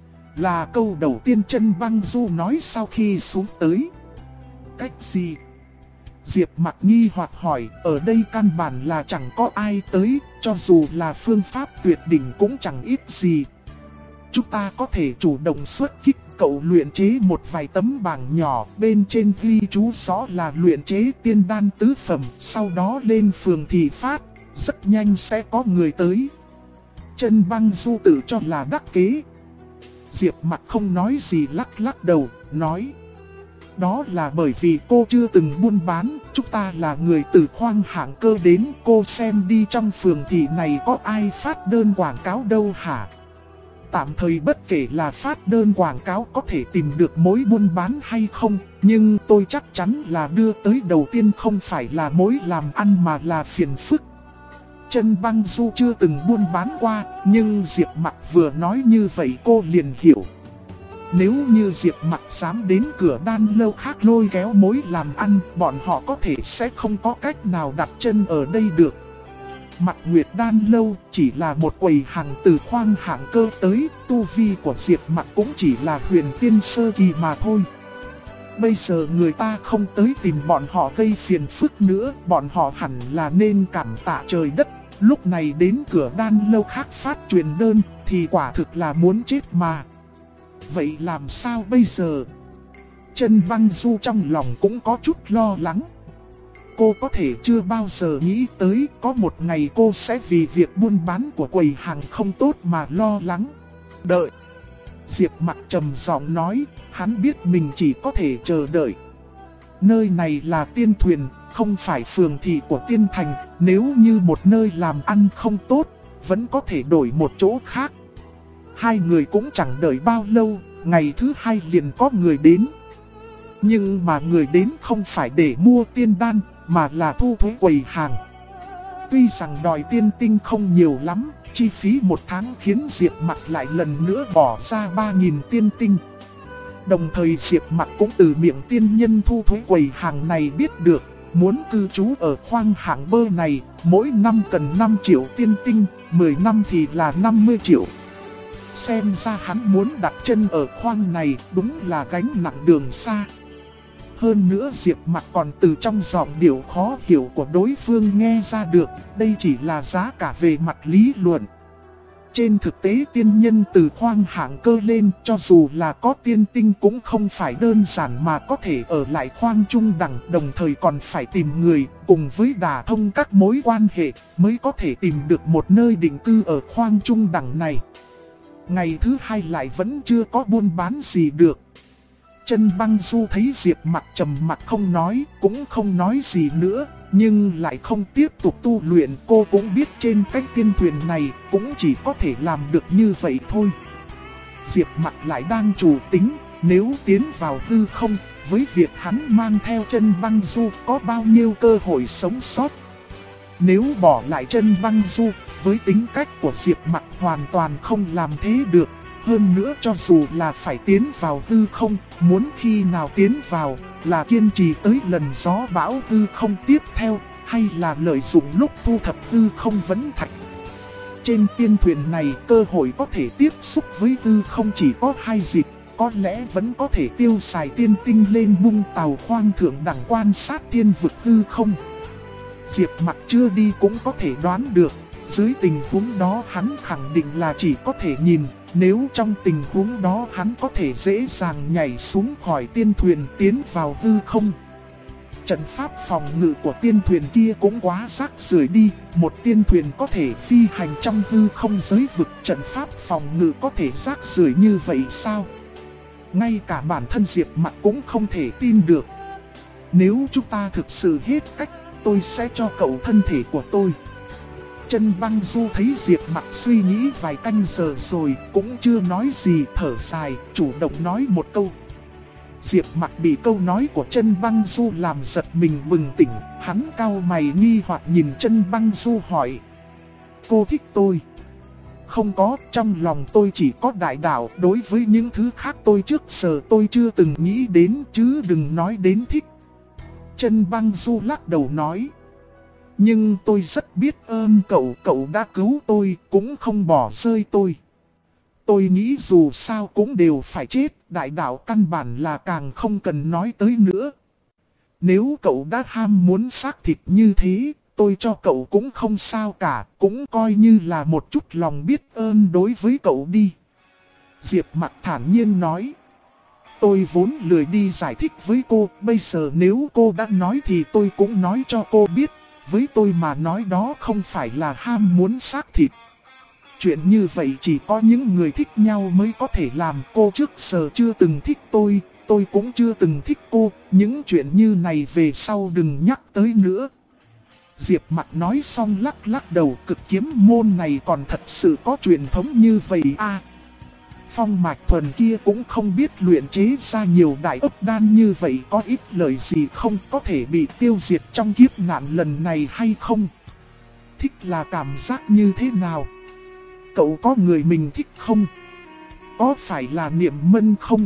Là câu đầu tiên Chân Băng Du nói sau khi xuống tới. Cách gì? Diệp Mặc nghi hoặc hỏi, ở đây căn bản là chẳng có ai tới, cho dù là phương pháp tuyệt đỉnh cũng chẳng ít gì. Chúng ta có thể chủ động xuất kích, cậu luyện chế một vài tấm bảng nhỏ, bên trên ghi chú rõ là luyện chế tiên đan tứ phẩm, sau đó lên phường thị phát, rất nhanh sẽ có người tới. Chân Băng Du tự cho là đắc kế. Diệp Mặc không nói gì, lắc đầu, nói. Đó là bởi vì cô chưa từng buôn bán, chúng ta là người từ Khoang Hạng Cơ đến, cô xem đi trong phường thị này có ai phát đơn quảng cáo đâu hả? Tạm thời bất kể là phát đơn quảng cáo có thể tìm được mối buôn bán hay không, nhưng tôi chắc chắn là đưa tới đầu tiên không phải là mối làm ăn mà là phiền phức. Chân Băng Du chưa từng buôn bán qua, nhưng Diệp Mặc vừa nói như vậy cô liền hiểu. Nếu như Diệp Mặc dám đến cửa đan lâu khác lôi kéo mối làm ăn, bọn họ có thể sẽ không có cách nào đặt chân ở đây được. Mặc Nguyệt Đan lâu chỉ là một quầy hàng từ Khoang Hạng Cơ tới, tu vi của Diệp Mặc cũng chỉ là huyền tiên sơ kỳ mà thôi. Bây giờ người ta không tới tìm bọn họ gây phiền phức nữa, bọn họ hẳn là nên cảm tạ trời đất. Lúc này đến cửa đan lâu khác phát truyền đơn thì quả thực là muốn chết mà. Vậy làm sao bây giờ? Chân Băng Du trong lòng cũng có chút lo lắng. Cô có thể chưa bao giờ nghĩ tới có một ngày cô sẽ vì việc buôn bán của quầy hàng không tốt mà lo lắng. Đợi. Diệp Mặc trầm giọng nói, hắn biết mình chỉ có thể chờ đợi. Nơi này là Tiên Thuyền, không phải phường thị của Tiên Thành. Nếu như một nơi làm ăn không tốt, vẫn có thể đổi một chỗ khác. Hai người cũng chẳng đợi bao lâu, ngày thứ hai liền có người đến. Nhưng mà người đến không phải để mua tiên đan, mà là thu thuế quầy hàng. Tuy rằng đòi tiên tinh không nhiều lắm, chi phí một tháng khiến Diệp Mặc lại lần nữa bỏ ra 3.000 tiên tinh. Đồng thời Diệp Mặc cũng từ miệng tiên nhân thu thuế quầy hàng này biết được, muốn cư trú ở khoang hạng bơ này, mỗi năm cần 5 triệu tiên tinh, 10 năm thì là 50 triệu. Xem ra hắn muốn đặt chân ở khoang này đúng là gánh nặng đường xa. Hơn nữa Diệp Mặc còn từ trong giọng điệu khó hiểu của đối phương nghe ra được, đây chỉ là giá cả về mặt lý luận. Trên thực tế tiên nhân từ khoang hạng cơ lên, cho dù là có tiên tinh cũng không phải đơn giản mà có thể ở lại khoang trung đẳng, đồng thời còn phải tìm người, cùng với đả thông các mối quan hệ, mới có thể tìm được một nơi định cư ở khoang trung đẳng này. Ngày thứ hai lại vẫn chưa có buôn bán gì được. Chân Băng Du thấy Diệp Mặc trầm mặc không nói, cũng không nói gì nữa, nhưng lại không tiếp tục tu luyện. Cô cũng biết trên cách tiên thuyền này cũng chỉ có thể làm được như vậy thôi. Diệp Mặc lại đang chủ tính, nếu tiến vào hư không, với việc hắn mang theo Chân Băng Du có bao nhiêu cơ hội sống sót. Nếu bỏ lại Chân Băng Du, với tính cách của Diệp Mặc hoàn toàn không làm thế được. Hơn nữa cho dù là phải tiến vào hư không, muốn khi nào tiến vào, là kiên trì tới lần gió bão hư không tiếp theo, hay là lợi dụng lúc thu thập hư không vấn thạch. Trên tiên thuyền này cơ hội có thể tiếp xúc với hư không chỉ có 2 dịp, có lẽ vẫn có thể tiêu xài tiên tinh lên bung tàu khoang thượng đẳng quan sát tiên vực hư không. Diệp Mặc chưa đi cũng có thể đoán được, dưới tình huống đó hắn khẳng định là chỉ có thể nhìn. Nếu trong tình huống đó hắn có thể dễ dàng nhảy xuống khỏi tiên thuyền tiến vào hư không. Trận pháp phòng ngự của tiên thuyền kia cũng quá rác rưởi đi. Một tiên thuyền có thể phi hành trong hư không giới vực, trận pháp phòng ngự có thể rác rưởi như vậy sao? Ngay cả bản thân Diệp Mặc cũng không thể tin được. Nếu chúng ta thực sự hết cách, tôi sẽ cho cậu thân thể của tôi. Chân Băng Du thấy Diệp Mặc suy nghĩ vài canh giờ rồi cũng chưa nói gì, thở dài, chủ động nói một câu. Diệp Mặc bị câu nói của Chân Băng Du làm giật mình bừng tỉnh, hắn cau mày nghi hoặc nhìn Chân Băng Du hỏi. Cô thích tôi? Không có, trong lòng tôi chỉ có đại đạo, đối với những thứ khác tôi trước giờ tôi chưa từng nghĩ đến, chứ đừng nói đến thích. Chân Băng Du lắc đầu nói. Nhưng tôi rất biết ơn cậu, cậu đã cứu tôi, cũng không bỏ rơi tôi. Tôi nghĩ dù sao cũng đều phải chết, đại đạo căn bản là càng không cần nói tới nữa. Nếu cậu đã ham muốn xác thịt như thế, tôi cho cậu cũng không sao cả, cũng coi như là một chút lòng biết ơn đối với cậu đi. Diệp Mặc thản nhiên nói. Tôi vốn lười đi giải thích với cô, bây giờ nếu cô đã nói thì tôi cũng nói cho cô biết. Với tôi mà nói đó không phải là ham muốn xác thịt. Chuyện như vậy chỉ có những người thích nhau mới có thể làm. Cô trước giờ chưa từng thích tôi cũng chưa từng thích cô. Những chuyện như này về sau đừng nhắc tới nữa. Diệp Mặc nói xong lắc lắc đầu, cực kiếm môn này còn thật sự có truyền thống như vậy à. Phong Mạch Thuần kia cũng không biết luyện chế ra nhiều đại ấp đan như vậy có ít lợi gì không, có thể bị tiêu diệt trong kiếp nạn lần này hay không. Thích là cảm giác như thế nào? Cậu có người mình thích không? Có phải là Niệm Mân không?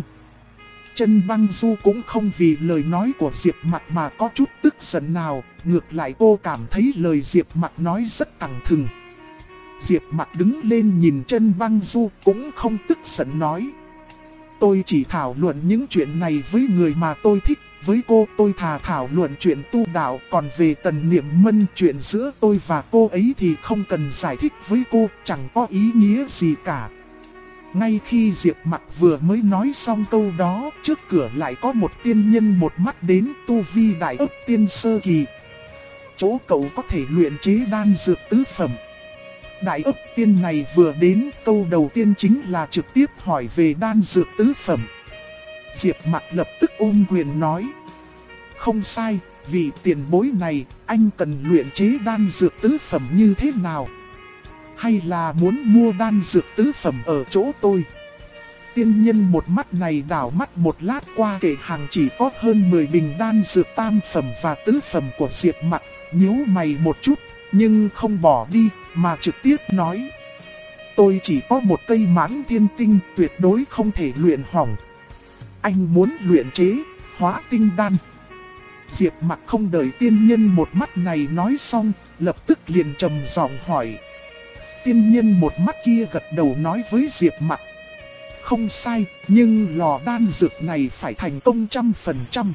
Chân Băng Du cũng không vì lời nói của Diệp Mặc mà có chút tức giận nào, ngược lại cô cảm thấy lời Diệp Mặc nói rất thẳng thừng. Diệp Mặc đứng lên nhìn Chân Băng Du cũng không tức giận nói. Tôi chỉ thảo luận những chuyện này với người mà tôi thích. Với cô tôi thà thảo luận chuyện tu đạo. Còn về Tần Niệm Mân, chuyện giữa tôi và cô ấy thì không cần giải thích với cô, chẳng có ý nghĩa gì cả. Ngay khi Diệp Mặc vừa mới nói xong câu đó, trước cửa lại có một tiên nhân một mắt đến, tu vi đại ấp tiên sơ kỳ. Chỗ cậu có thể luyện chế đan dược tứ phẩm. Đại ấp tiên này vừa đến, câu đầu tiên chính là trực tiếp hỏi về đan dược tứ phẩm. Diệp Mặc lập tức ôm quyền nói: không sai, vị tiền bối này, anh cần luyện chế đan dược tứ phẩm như thế nào? Hay là muốn mua đan dược tứ phẩm ở chỗ tôi? Tiên nhân một mắt này đảo mắt một lát qua kệ hàng chỉ có hơn 10 bình đan dược tam phẩm và tứ phẩm của Diệp Mặc, nhíu mày một chút, nhưng không bỏ đi, mà trực tiếp nói: tôi chỉ có một cây Mãn Thiên Tinh, tuyệt đối không thể luyện hỏng. Anh muốn luyện chế Hóa Tinh Đan. Diệp Mặc không đợi tiên nhân một mắt này nói xong, lập tức liền trầm giọng hỏi. Tiên nhân một mắt kia gật đầu nói với Diệp Mặc: không sai, nhưng lò đan dược này phải thành công 100%.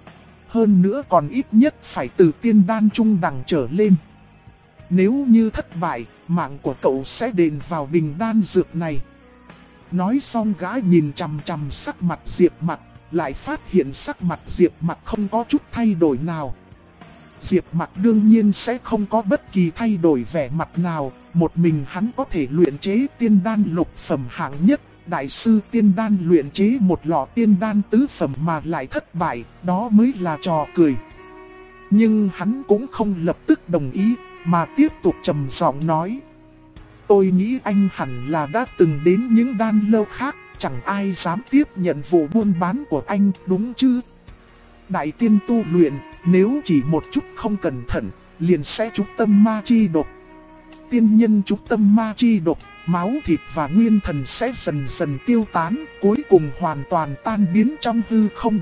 Hơn nữa còn ít nhất phải từ tiên đan trung đẳng trở lên. Nếu như thất bại, mạng của cậu sẽ đền vào bình đan dược này. Nói xong gã nhìn chằm chằm sắc mặt Diệp Mặc, lại phát hiện sắc mặt Diệp Mặc không có chút thay đổi nào. Diệp Mặc đương nhiên sẽ không có bất kỳ thay đổi vẻ mặt nào, một mình hắn có thể luyện chế tiên đan lục phẩm hạng nhất, đại sư tiên đan luyện chế một lọ tiên đan tứ phẩm mà lại thất bại, đó mới là trò cười. Nhưng hắn cũng không lập tức đồng ý, mà tiếp tục trầm giọng nói: tôi nghĩ anh hẳn là đã từng đến những đan lâu khác, chẳng ai dám tiếp nhận vụ buôn bán của anh, đúng chứ? Đại tiên tu luyện, nếu chỉ một chút không cẩn thận, liền sẽ trúng tâm ma chi độc. Tiên nhân trúng tâm ma chi độc, máu thịt và nguyên thần sẽ dần dần tiêu tán, cuối cùng hoàn toàn tan biến trong hư không.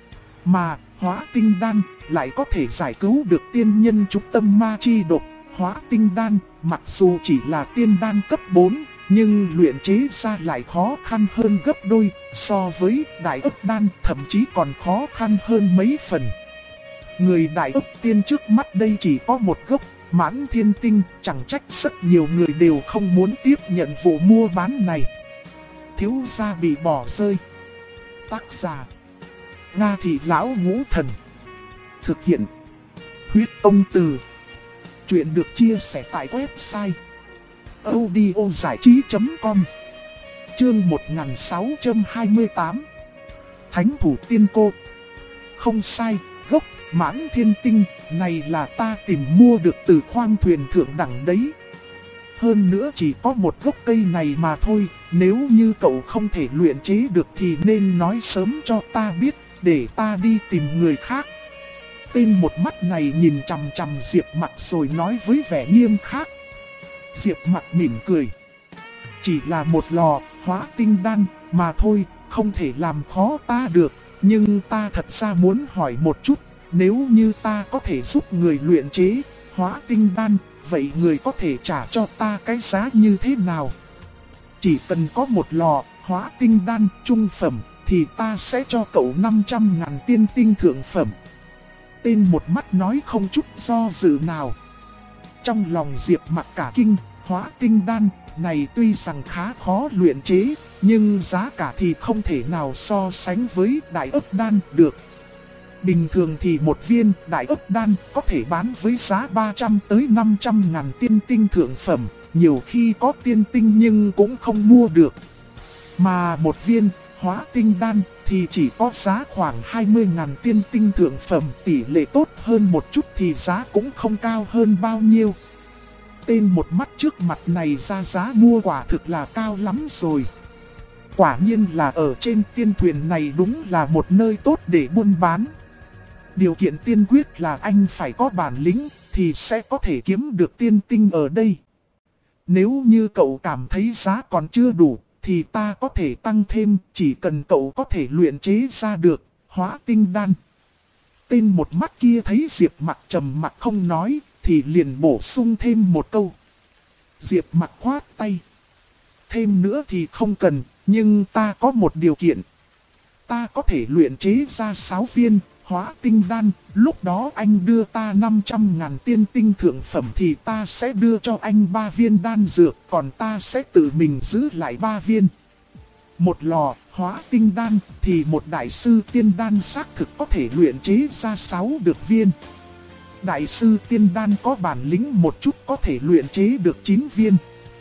Mà Hóa Tinh Đan lại có thể giải cứu được tiên nhân trúng tâm ma chi độc. Hóa Tinh Đan, mặc dù chỉ là tiên đan cấp 4, nhưng luyện chế ra lại khó khăn hơn gấp đôi, so với đại ấp đan thậm chí còn khó khăn hơn mấy phần. Người đại ấp tiên trước mắt đây chỉ có một gốc Mãn Thiên Tinh, chẳng trách rất nhiều người đều không muốn tiếp nhận vụ mua bán này. Thiếu gia bị bỏ rơi. Tác giả: Nga Thị Lão Ngũ Thần. Thực hiện: Huyết Tông Từ. Chuyện được chia sẻ tại website audiozảichí.com. Chương 1628. Thánh thủ tiên cô. Không sai, gốc Mãn Thiên Tinh này là ta tìm mua được từ khoang thuyền thượng đẳng đấy. Hơn nữa chỉ có một gốc cây này mà thôi, nếu như cậu không thể luyện chế được thì nên nói sớm cho ta biết, để ta đi tìm người khác. Tên một mắt này nhìn chằm chằm Diệp Mặc rồi nói với vẻ nghiêm khắc. Diệp Mặc mỉm cười. Chỉ là một lò Hóa Tinh Đan mà thôi, không thể làm khó ta được. Nhưng ta thật ra muốn hỏi một chút, nếu như ta có thể giúp người luyện chế Hóa Tinh Đan, vậy người có thể trả cho ta cái giá như thế nào? Chỉ cần có một lò Hóa Tinh Đan trung phẩm thì ta sẽ cho cậu 500.000 tiên tinh thượng phẩm. Tên một mắt nói không chút do dự nào. Trong lòng Diệp Mặc cả kinh, Hóa Tinh Đan này tuy rằng khá khó luyện chế, nhưng giá cả thì không thể nào so sánh với đại ấp đan được. Bình thường thì một viên đại ấp đan có thể bán với giá 300 tới 500.000 tiên tinh thượng phẩm, nhiều khi có tiên tinh nhưng cũng không mua được. Mà một viên Hóa Tinh Đan thì chỉ có giá khoảng 20.000 tiên tinh thượng phẩm, tỷ lệ tốt hơn một chút thì giá cũng không cao hơn bao nhiêu. Tên một mắt trước mặt này ra giá mua quả thực là cao lắm rồi. Quả nhiên là ở trên tiên thuyền này đúng là một nơi tốt để buôn bán. Điều kiện tiên quyết là anh phải có bản lĩnh thì sẽ có thể kiếm được tiên tinh ở đây. Nếu như cậu cảm thấy giá còn chưa đủ thì ta có thể tăng thêm, chỉ cần cậu có thể luyện chế ra được Hóa Tinh Đan. Tên một mắt kia thấy Diệp Mặc trầm mặc không nói thì liền bổ sung thêm một câu. Diệp Mặc khoát tay. Thêm nữa thì không cần, nhưng ta có một điều kiện. ta có thể luyện chế ra 6 viên hóa tinh đan, lúc đó anh đưa ta 500.000 tiên tinh thượng phẩm thì ta sẽ đưa cho anh 3 viên đan dược, còn ta sẽ tự mình giữ lại 3 viên. Một lò hóa tinh đan thì một đại sư tiên đan xác thực có thể luyện chế ra 6 được viên. Đại sư tiên đan có bản lĩnh một chút có thể luyện chế được 9 viên.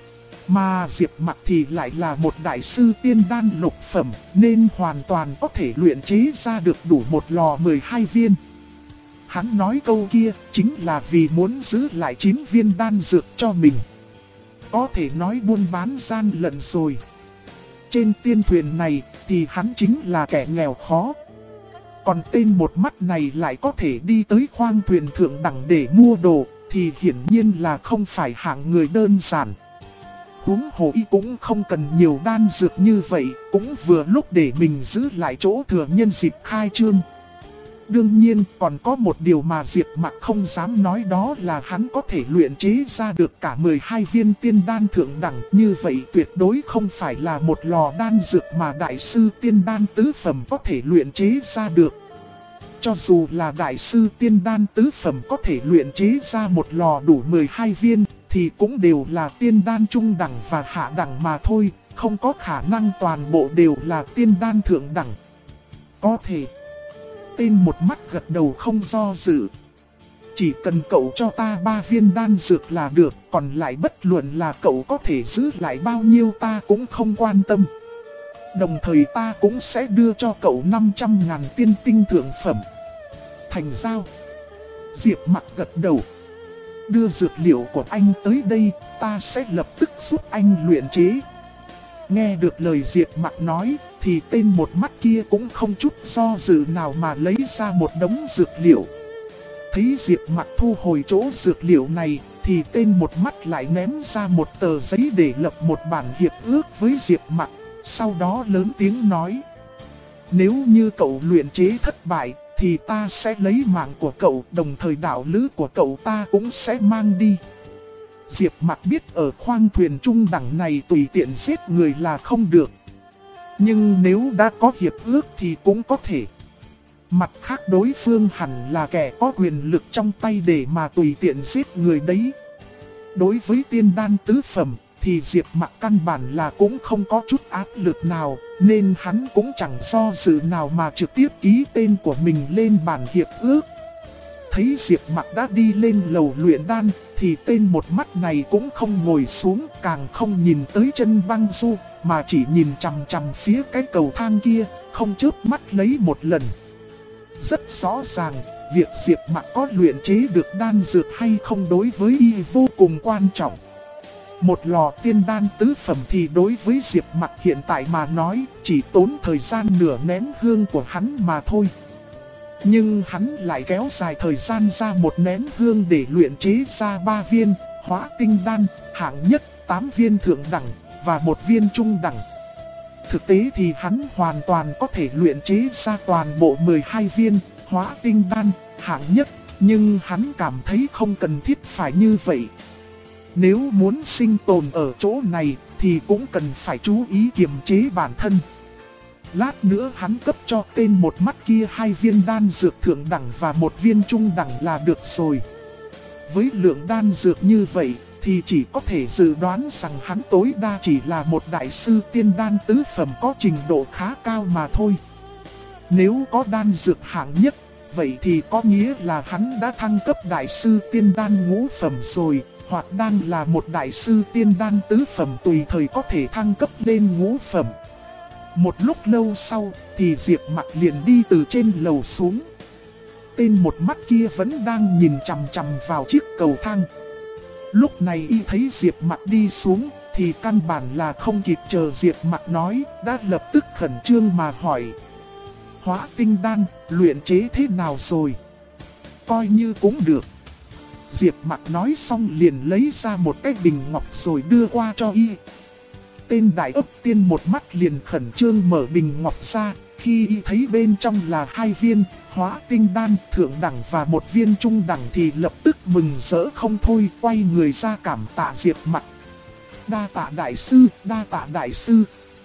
Mà Diệp Mặc thì lại là một đại sư tiên đan lục phẩm, nên hoàn toàn có thể luyện chế ra được đủ một lò 12 viên. Hắn nói câu kia chính là vì muốn giữ lại 9 viên đan dược cho mình. Có thể nói buôn bán gian lận rồi. Trên tiên thuyền này thì hắn chính là kẻ nghèo khó. Còn tên một mắt này lại có thể đi tới khoang thuyền thượng đẳng để mua đồ, thì hiển nhiên là không phải hạng người đơn giản. Huống hồ y cũng không cần nhiều đan dược như vậy, cũng vừa lúc để mình giữ lại chỗ thừa nhân dịp khai trương. Đương nhiên còn có một điều mà Diệp Mặc không dám nói, đó là hắn có thể luyện chế ra được cả 12 viên tiên đan thượng đẳng. Như vậy tuyệt đối không phải là một lò đan dược mà đại sư tiên đan tứ phẩm có thể luyện chế ra được. Cho dù là đại sư tiên đan tứ phẩm có thể luyện chế ra một lò đủ 12 viên, thì cũng đều là tiên đan trung đẳng và hạ đẳng mà thôi, không có khả năng toàn bộ đều là tiên đan thượng đẳng. Có thể. Tên một mắt gật đầu không do dự. Chỉ cần cậu cho ta 3 viên đan dược là được, còn lại bất luận là cậu có thể giữ lại bao nhiêu ta cũng không quan tâm. Đồng thời ta cũng sẽ đưa cho cậu 500.000 tiên tinh thượng phẩm. Thành giao. Diệp Mặc gật đầu. Đưa dược liệu của anh tới đây, ta sẽ lập tức giúp anh luyện chế. Nghe được lời Diệp Mặc nói, thì tên một mắt kia cũng không chút do dự nào mà lấy ra một đống dược liệu. Thấy Diệp Mặc thu hồi chỗ dược liệu này, thì tên một mắt lại ném ra một tờ giấy để lập một bản hiệp ước với Diệp Mặc. Sau đó lớn tiếng nói: nếu như cậu luyện chế thất bại, thì ta sẽ lấy mạng của cậu, đồng thời đạo lữ của cậu ta cũng sẽ mang đi. Diệp Mặc biết ở khoang thuyền trung đẳng này tùy tiện giết người là không được. Nhưng nếu đã có hiệp ước thì cũng có thể. Mặt khác đối phương hẳn là kẻ có quyền lực trong tay để mà tùy tiện giết người đấy. Đối với tiên đan tứ phẩm thì Diệp Mặc căn bản là cũng không có chút áp lực nào, nên hắn cũng chẳng do dự nào mà trực tiếp ký tên của mình lên bản hiệp ước. Thấy Diệp Mặc đã đi lên lầu luyện đan, thì tên một mắt này cũng không ngồi xuống, càng không nhìn tới chân băng du, mà chỉ nhìn chằm chằm phía cái cầu thang kia, không chớp mắt lấy một lần. Rất rõ ràng, việc Diệp Mặc có luyện chế được đan dược hay không đối với y vô cùng quan trọng. Một lò tiên đan tứ phẩm thì đối với Diệp Mặc hiện tại mà nói, chỉ tốn thời gian nửa nén hương của hắn mà thôi. Nhưng hắn lại kéo dài thời gian ra một nén hương để luyện chế ra 3 viên hóa tinh đan, hạng nhất 8 viên thượng đẳng và 1 viên trung đẳng. Thực tế thì hắn hoàn toàn có thể luyện chế ra toàn bộ 12 viên hóa tinh đan, hạng nhất, nhưng hắn cảm thấy không cần thiết phải như vậy. Nếu muốn sinh tồn ở chỗ này thì cũng cần phải chú ý kiềm chế bản thân. Lát nữa hắn cấp cho tên một mắt kia 2 viên đan dược thượng đẳng và 1 viên trung đẳng là được rồi. Với lượng đan dược như vậy thì chỉ có thể dự đoán rằng hắn tối đa chỉ là một đại sư tiên đan tứ phẩm có trình độ khá cao mà thôi. Nếu có đan dược hạng nhất, vậy thì có nghĩa là hắn đã thăng cấp đại sư tiên đan ngũ phẩm rồi, hoặc đang là một đại sư tiên đan tứ phẩm tùy thời có thể thăng cấp lên ngũ phẩm. Một lúc lâu sau thì Diệp Mặc liền đi từ trên lầu xuống. Tên một mắt kia vẫn đang nhìn chằm chằm vào chiếc cầu thang. Lúc này y thấy Diệp Mặc đi xuống thì căn bản là không kịp chờ Diệp Mặc nói, đã lập tức khẩn trương mà hỏi: hóa tinh đan, luyện chế thế nào rồi? Coi như cũng được. Diệp Mặc nói xong liền lấy ra một cái bình ngọc rồi đưa qua cho y. Tên đại ấp tiên một mắt liền khẩn trương mở bình ngọc ra, khi y thấy bên trong là 2 viên hóa tinh đan thượng đẳng và 1 viên trung đẳng thì lập tức mừng rỡ không thôi, quay người ra cảm tạ Diệp Mặc. Đa tạ đại sư, đa tạ đại sư.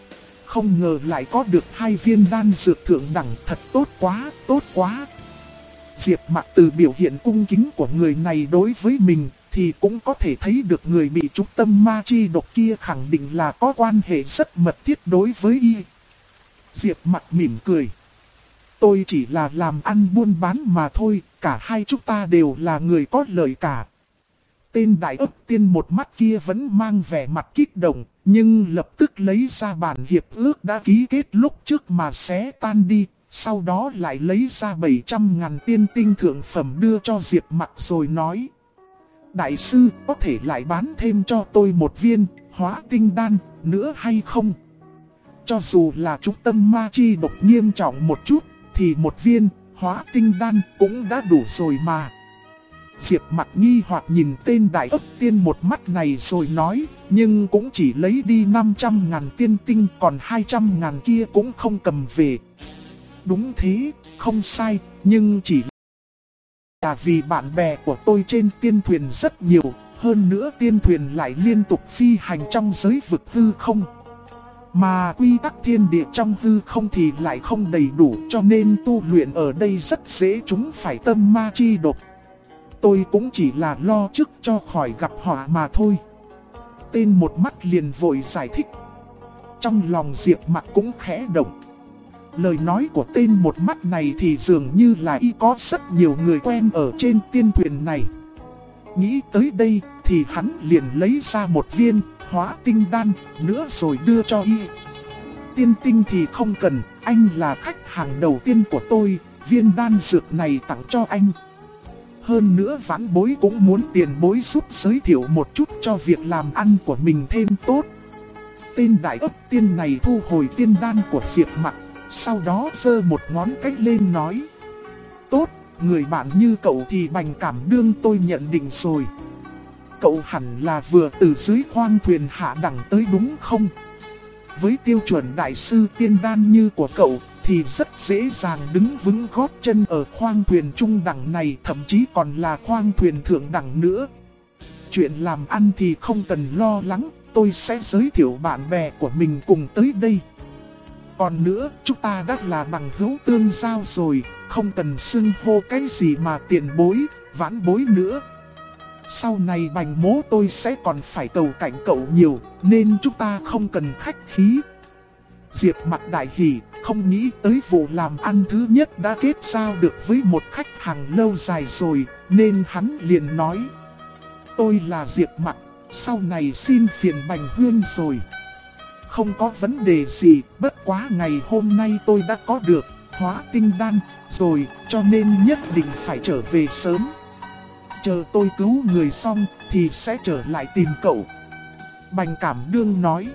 Không ngờ lại có được 2 viên đan dược thượng đẳng, thật tốt quá, tốt quá. Diệp Mặc từ biểu hiện cung kính của người này đối với mình, thì cũng có thể thấy được người bị trúng tâm ma chi độc kia khẳng định là có quan hệ rất mật thiết đối với y. Diệp Mặc mỉm cười. Tôi chỉ là làm ăn buôn bán mà thôi, cả hai chúng ta đều là người có lợi cả. Tên đại ấp tiên một mắt kia vẫn mang vẻ mặt kích động, nhưng lập tức lấy ra bản hiệp ước đã ký kết lúc trước mà xé tan đi. Sau đó lại lấy ra 700.000 tiên tinh thượng phẩm đưa cho Diệp Mặc rồi nói. Đại sư có thể lại bán thêm cho tôi một viên hóa tinh đan nữa hay không? Cho dù là trung tâm ma chi độc nghiêm trọng một chút, thì một viên hóa tinh đan cũng đã đủ rồi mà. Diệp Mặc nghi hoặc nhìn tên đại ấp tiên một mắt này rồi nói, nhưng cũng chỉ lấy đi 500.000 tiên tinh, còn 200.000 kia cũng không cầm về. Đúng thế, không sai, nhưng chỉ là vì bạn bè của tôi trên tiên thuyền rất nhiều, hơn nữa tiên thuyền lại liên tục phi hành trong giới vực hư không. Mà quy tắc thiên địa trong hư không thì lại không đầy đủ, cho nên tu luyện ở đây rất dễ chúng phải tâm ma chi độc. Tôi cũng chỉ là lo trước cho khỏi gặp họa mà thôi. Tên một mắt liền vội giải thích. Trong lòng Diệp Mặc cũng khẽ động. Lời nói của tên một mắt này thì dường như là y có rất nhiều người quen ở trên tiên thuyền này. Nghĩ tới đây thì hắn liền lấy ra một viên hóa tinh đan nữa rồi đưa cho y. Tiên tinh thì không cần, anh là khách hàng đầu tiên của tôi, viên đan dược này tặng cho anh. Hơn nữa vãn bối cũng muốn tiền bối giúp giới thiệu một chút cho việc làm ăn của mình thêm tốt. Tên đại ấp tiên này thu hồi tiên đan của Diệp Mặc, sau đó giơ một ngón cái lên nói. Tốt, người bạn như cậu thì Bành Cảm Đương tôi nhận định rồi. Cậu hẳn là vừa từ dưới khoang thuyền hạ đẳng tới đúng không? Với tiêu chuẩn đại sư tiên đan như của cậu thì rất dễ dàng đứng vững gót chân ở khoang thuyền trung đẳng này, thậm chí còn là khoang thuyền thượng đẳng nữa. Chuyện làm ăn thì không cần lo lắng, tôi sẽ giới thiệu bạn bè của mình cùng tới đây. Còn nữa, chúng ta đã là bằng hữu tương giao rồi, không cần xưng hô cái gì mà tiền bối, vãn bối nữa. Sau này Bành mố tôi sẽ còn phải cầu cạnh cậu nhiều, nên chúng ta không cần khách khí. Diệp Mặc đại hỉ, không nghĩ tới vụ làm ăn thứ nhất đã kết giao được với một khách hàng lâu dài rồi, nên hắn liền nói. Tôi là Diệp Mặc, sau này xin phiền Bành Huyên rồi. Không có vấn đề gì, bất quá ngày hôm nay tôi đã có được hóa tinh đan rồi, cho nên nhất định phải trở về sớm. Chờ tôi cứu người xong thì sẽ trở lại tìm cậu. Bành Cảm Đương nói.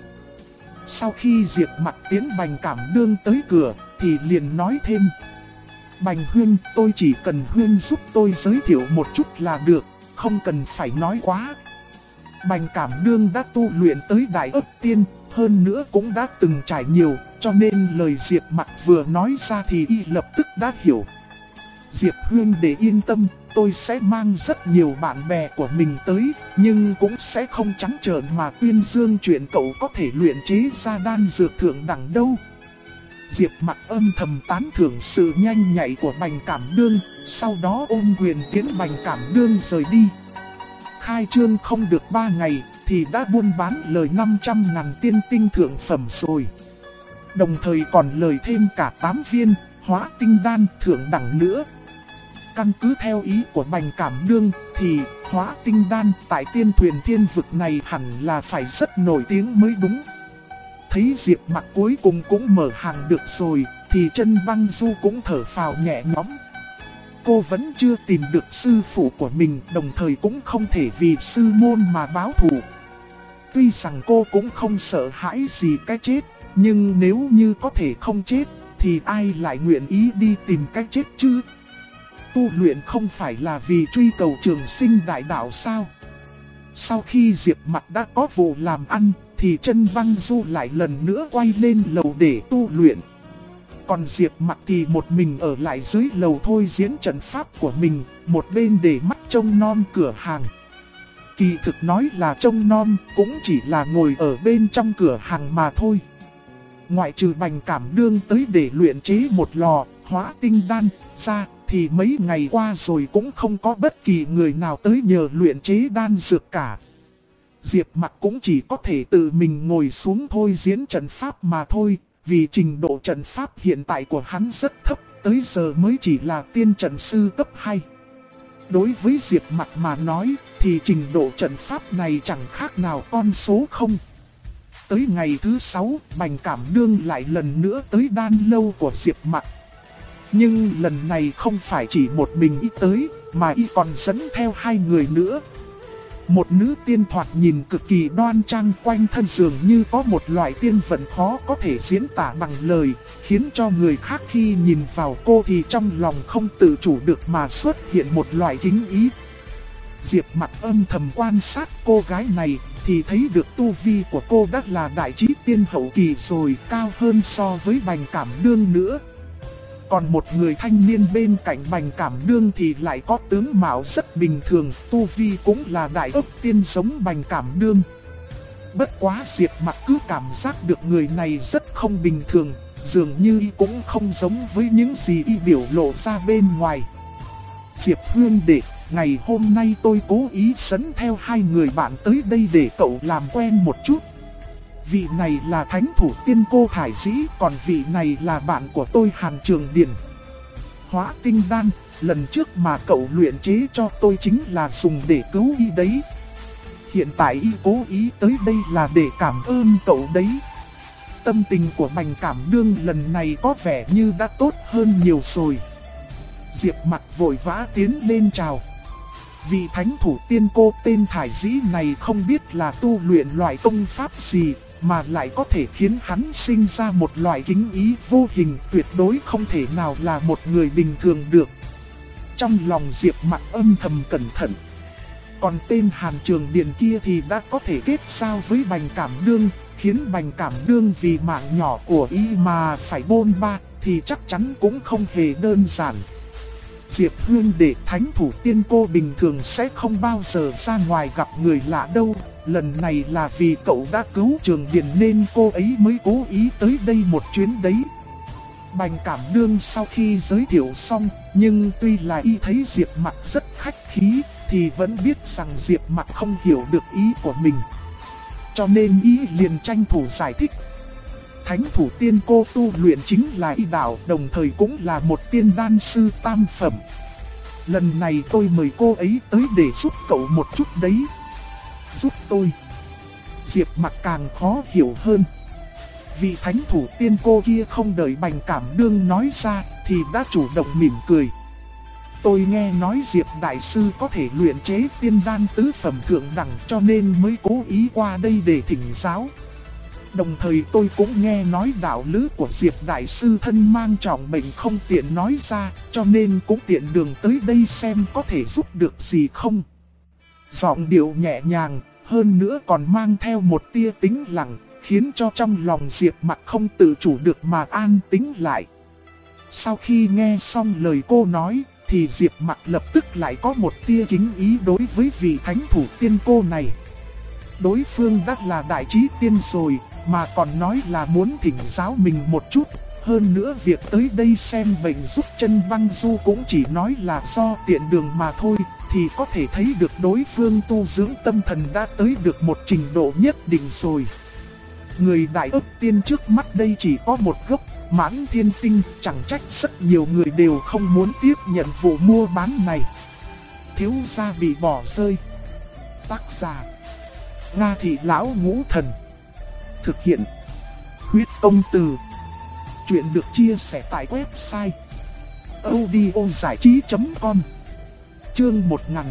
Sau khi Diệp Mặc tiến Bành Cảm Đương tới cửa thì liền nói thêm. Bành Huyên, tôi chỉ cần Huyên giúp tôi giới thiệu một chút là được, không cần phải nói quá. Bành Cảm Đương đã tu luyện tới đại ấp tiên, hơn nữa cũng đã từng trải nhiều, cho nên lời Diệp Mặc vừa nói ra thì y lập tức đã hiểu. Diệp Huyên để yên tâm, tôi sẽ mang rất nhiều bạn bè của mình tới, nhưng cũng sẽ không trắng trợn mà tuyên dương chuyện cậu có thể luyện chế ra đan dược thượng đẳng đâu. Diệp Mặc âm thầm tán thưởng sự nhanh nhạy của Bành Cảm Đương, sau đó ôm quyền tiến Bành Cảm Đương rời đi. Khai trương không được 3 ngày thì đã buôn bán lời 500.000 tiên tinh thượng phẩm rồi. Đồng thời còn lời thêm cả 8 viên hóa tinh đan thượng đẳng nữa. Căn cứ theo ý của Bành Cảm Đương thì hóa tinh đan tại tiên thuyền thiên vực này hẳn là phải rất nổi tiếng mới đúng. Thấy Diệp Mặc cuối cùng cũng mở hàng được rồi thì Chân Băng Du cũng thở phào nhẹ nhõm. Cô vẫn chưa tìm được sư phụ của mình, đồng thời cũng không thể vì sư môn mà báo thù. Tuy rằng cô cũng không sợ hãi gì cái chết, nhưng nếu như có thể không chết thì ai lại nguyện ý đi tìm cái chết chứ? Tu luyện không phải là vì truy cầu trường sinh đại đạo sao? Sau khi Diệp Mặc đã có vụ làm ăn thì Chân Băng Du lại lần nữa quay lên lầu để tu luyện. Còn Diệp Mặc thì một mình ở lại dưới lầu thôi diễn trận pháp của mình, một bên để mắt trông nom cửa hàng. Kỳ thực nói là trông nom cũng chỉ là ngồi ở bên trong cửa hàng mà thôi. ngoại trừ Bành Cảm Đương tới để luyện chế một lò hóa tinh đan ra, thì mấy ngày qua rồi cũng không có bất kỳ người nào tới nhờ luyện chế đan dược cả. Diệp Mặc cũng chỉ có thể tự mình ngồi xuống thôi diễn trận pháp mà thôi, vì trình độ trận pháp hiện tại của hắn rất thấp, tới giờ mới chỉ là tiên trận sư cấp 2. Đối với Diệp Mặc mà nói, thì trình độ trận pháp này chẳng khác nào con số 0. Tới ngày thứ 6, Bành Cảm Đương lại lần nữa tới đan lâu của Diệp Mặc. Nhưng lần này không phải chỉ một mình y tới, mà y còn dẫn theo 2 người nữa. Một nữ tiên thoạt nhìn cực kỳ đoan trang, quanh thân dường như có một loại tiên vận khó có thể diễn tả bằng lời, khiến cho người khác khi nhìn vào cô thì trong lòng không tự chủ được mà xuất hiện một loại kính ý. Diệp Mặc âm thầm quan sát cô gái này thì thấy được tu vi của cô đã là đại trí tiên hậu kỳ rồi, cao hơn so với Bành Cảm Đương nữa. Còn một người thanh niên bên cạnh Bành Cảm Đương thì lại có tướng mạo rất bình thường, tu vi cũng là đại ức tiên giống Bành Cảm Đương. Bất quá Diệp Mặc cứ cảm giác được người này rất không bình thường, dường như y cũng không giống với những gì y biểu lộ ra bên ngoài. Diệp Huyên đệ, ngày hôm nay tôi cố ý dẫn theo 2 người bạn tới đây để cậu làm quen một chút. Vị này là thánh thủ tiên cô Thải Dĩ, còn vị này là bạn của tôi Hàn Trường Điền. Hóa tinh đan, lần trước mà cậu luyện chế cho tôi chính là dùng để cứu y đấy. Hiện tại y cố ý tới đây là để cảm ơn cậu đấy. Tâm tình của Bành Cảm Đương lần này có vẻ như đã tốt hơn nhiều rồi. Diệp Mặc vội vã tiến lên chào. Vị thánh thủ tiên cô tên Thải Dĩ này không biết là tu luyện loại công pháp gì, mà lại có thể khiến hắn sinh ra một loại kính ý vô hình, tuyệt đối không thể nào là một người bình thường được. Trong lòng Diệp Mặc âm thầm cẩn thận. Còn tên Hàn Trường Điền kia thì đã có thể kết giao với Bành Cảm Đương, khiến Bành Cảm Đương vì mạng nhỏ của y mà phải bôn ba, thì chắc chắn cũng không hề đơn giản. Diệp Huyên đệ, thánh thủ tiên cô bình thường sẽ không bao giờ ra ngoài gặp người lạ đâu. Lần này là vì cậu đã cứu Trường Điền nên cô ấy mới cố ý tới đây một chuyến đấy. Bành Cảm Đương sau khi giới thiệu xong, nhưng tuy là y thấy Diệp Mặc rất khách khí, thì vẫn biết rằng Diệp Mặc không hiểu được ý của mình. Cho nên y liền tranh thủ giải thích. Thánh thủ tiên cô tu luyện chính là y đạo, đồng thời cũng là một tiên đan sư tam phẩm. Lần này tôi mời cô ấy tới để giúp cậu một chút đấy. Giúp tôi? Diệp Mặc càng khó hiểu hơn. Vị thánh thủ tiên cô kia không đợi Bành Cảm Đương nói ra thì đã chủ động mỉm cười. Tôi nghe nói Diệp đại sư có thể luyện chế tiên đan tứ phẩm thượng đẳng, cho nên mới cố ý qua đây để thỉnh giáo. Đồng thời tôi cũng nghe nói đạo lữ của Diệp đại sư thân mang trọng bệnh không tiện nói ra, cho nên cũng tiện đường tới đây xem có thể giúp được gì không. Giọng điệu nhẹ nhàng, hơn nữa còn mang theo một tia tĩnh lặng, khiến cho trong lòng Diệp Mặc không tự chủ được mà an tĩnh lại. Sau khi nghe xong lời cô nói, thì Diệp Mặc lập tức lại có một tia kính ý đối với vị thánh thủ tiên cô này. Đối phương đã là đại trí tiên rồi, mà còn nói là muốn thỉnh giáo mình một chút. Hơn nữa việc tới đây xem bệnh giúp chân băng du cũng chỉ nói là do tiện đường mà thôi, thì có thể thấy được đối phương tu dưỡng tâm thần đã tới được một trình độ nhất định rồi. Người đại ức tiên trước mắt đây chỉ có một gốc Mãn Thiên Tinh, chẳng trách rất nhiều người đều không muốn tiếp nhận vụ mua bán này. Thiếu gia bị bỏ rơi. Tác giả: Nga Thị Lão Ngũ Thần. Thực hiện: Huyết Công Từ. Chuyện được chia sẻ tại website audiozảichí.com. Chương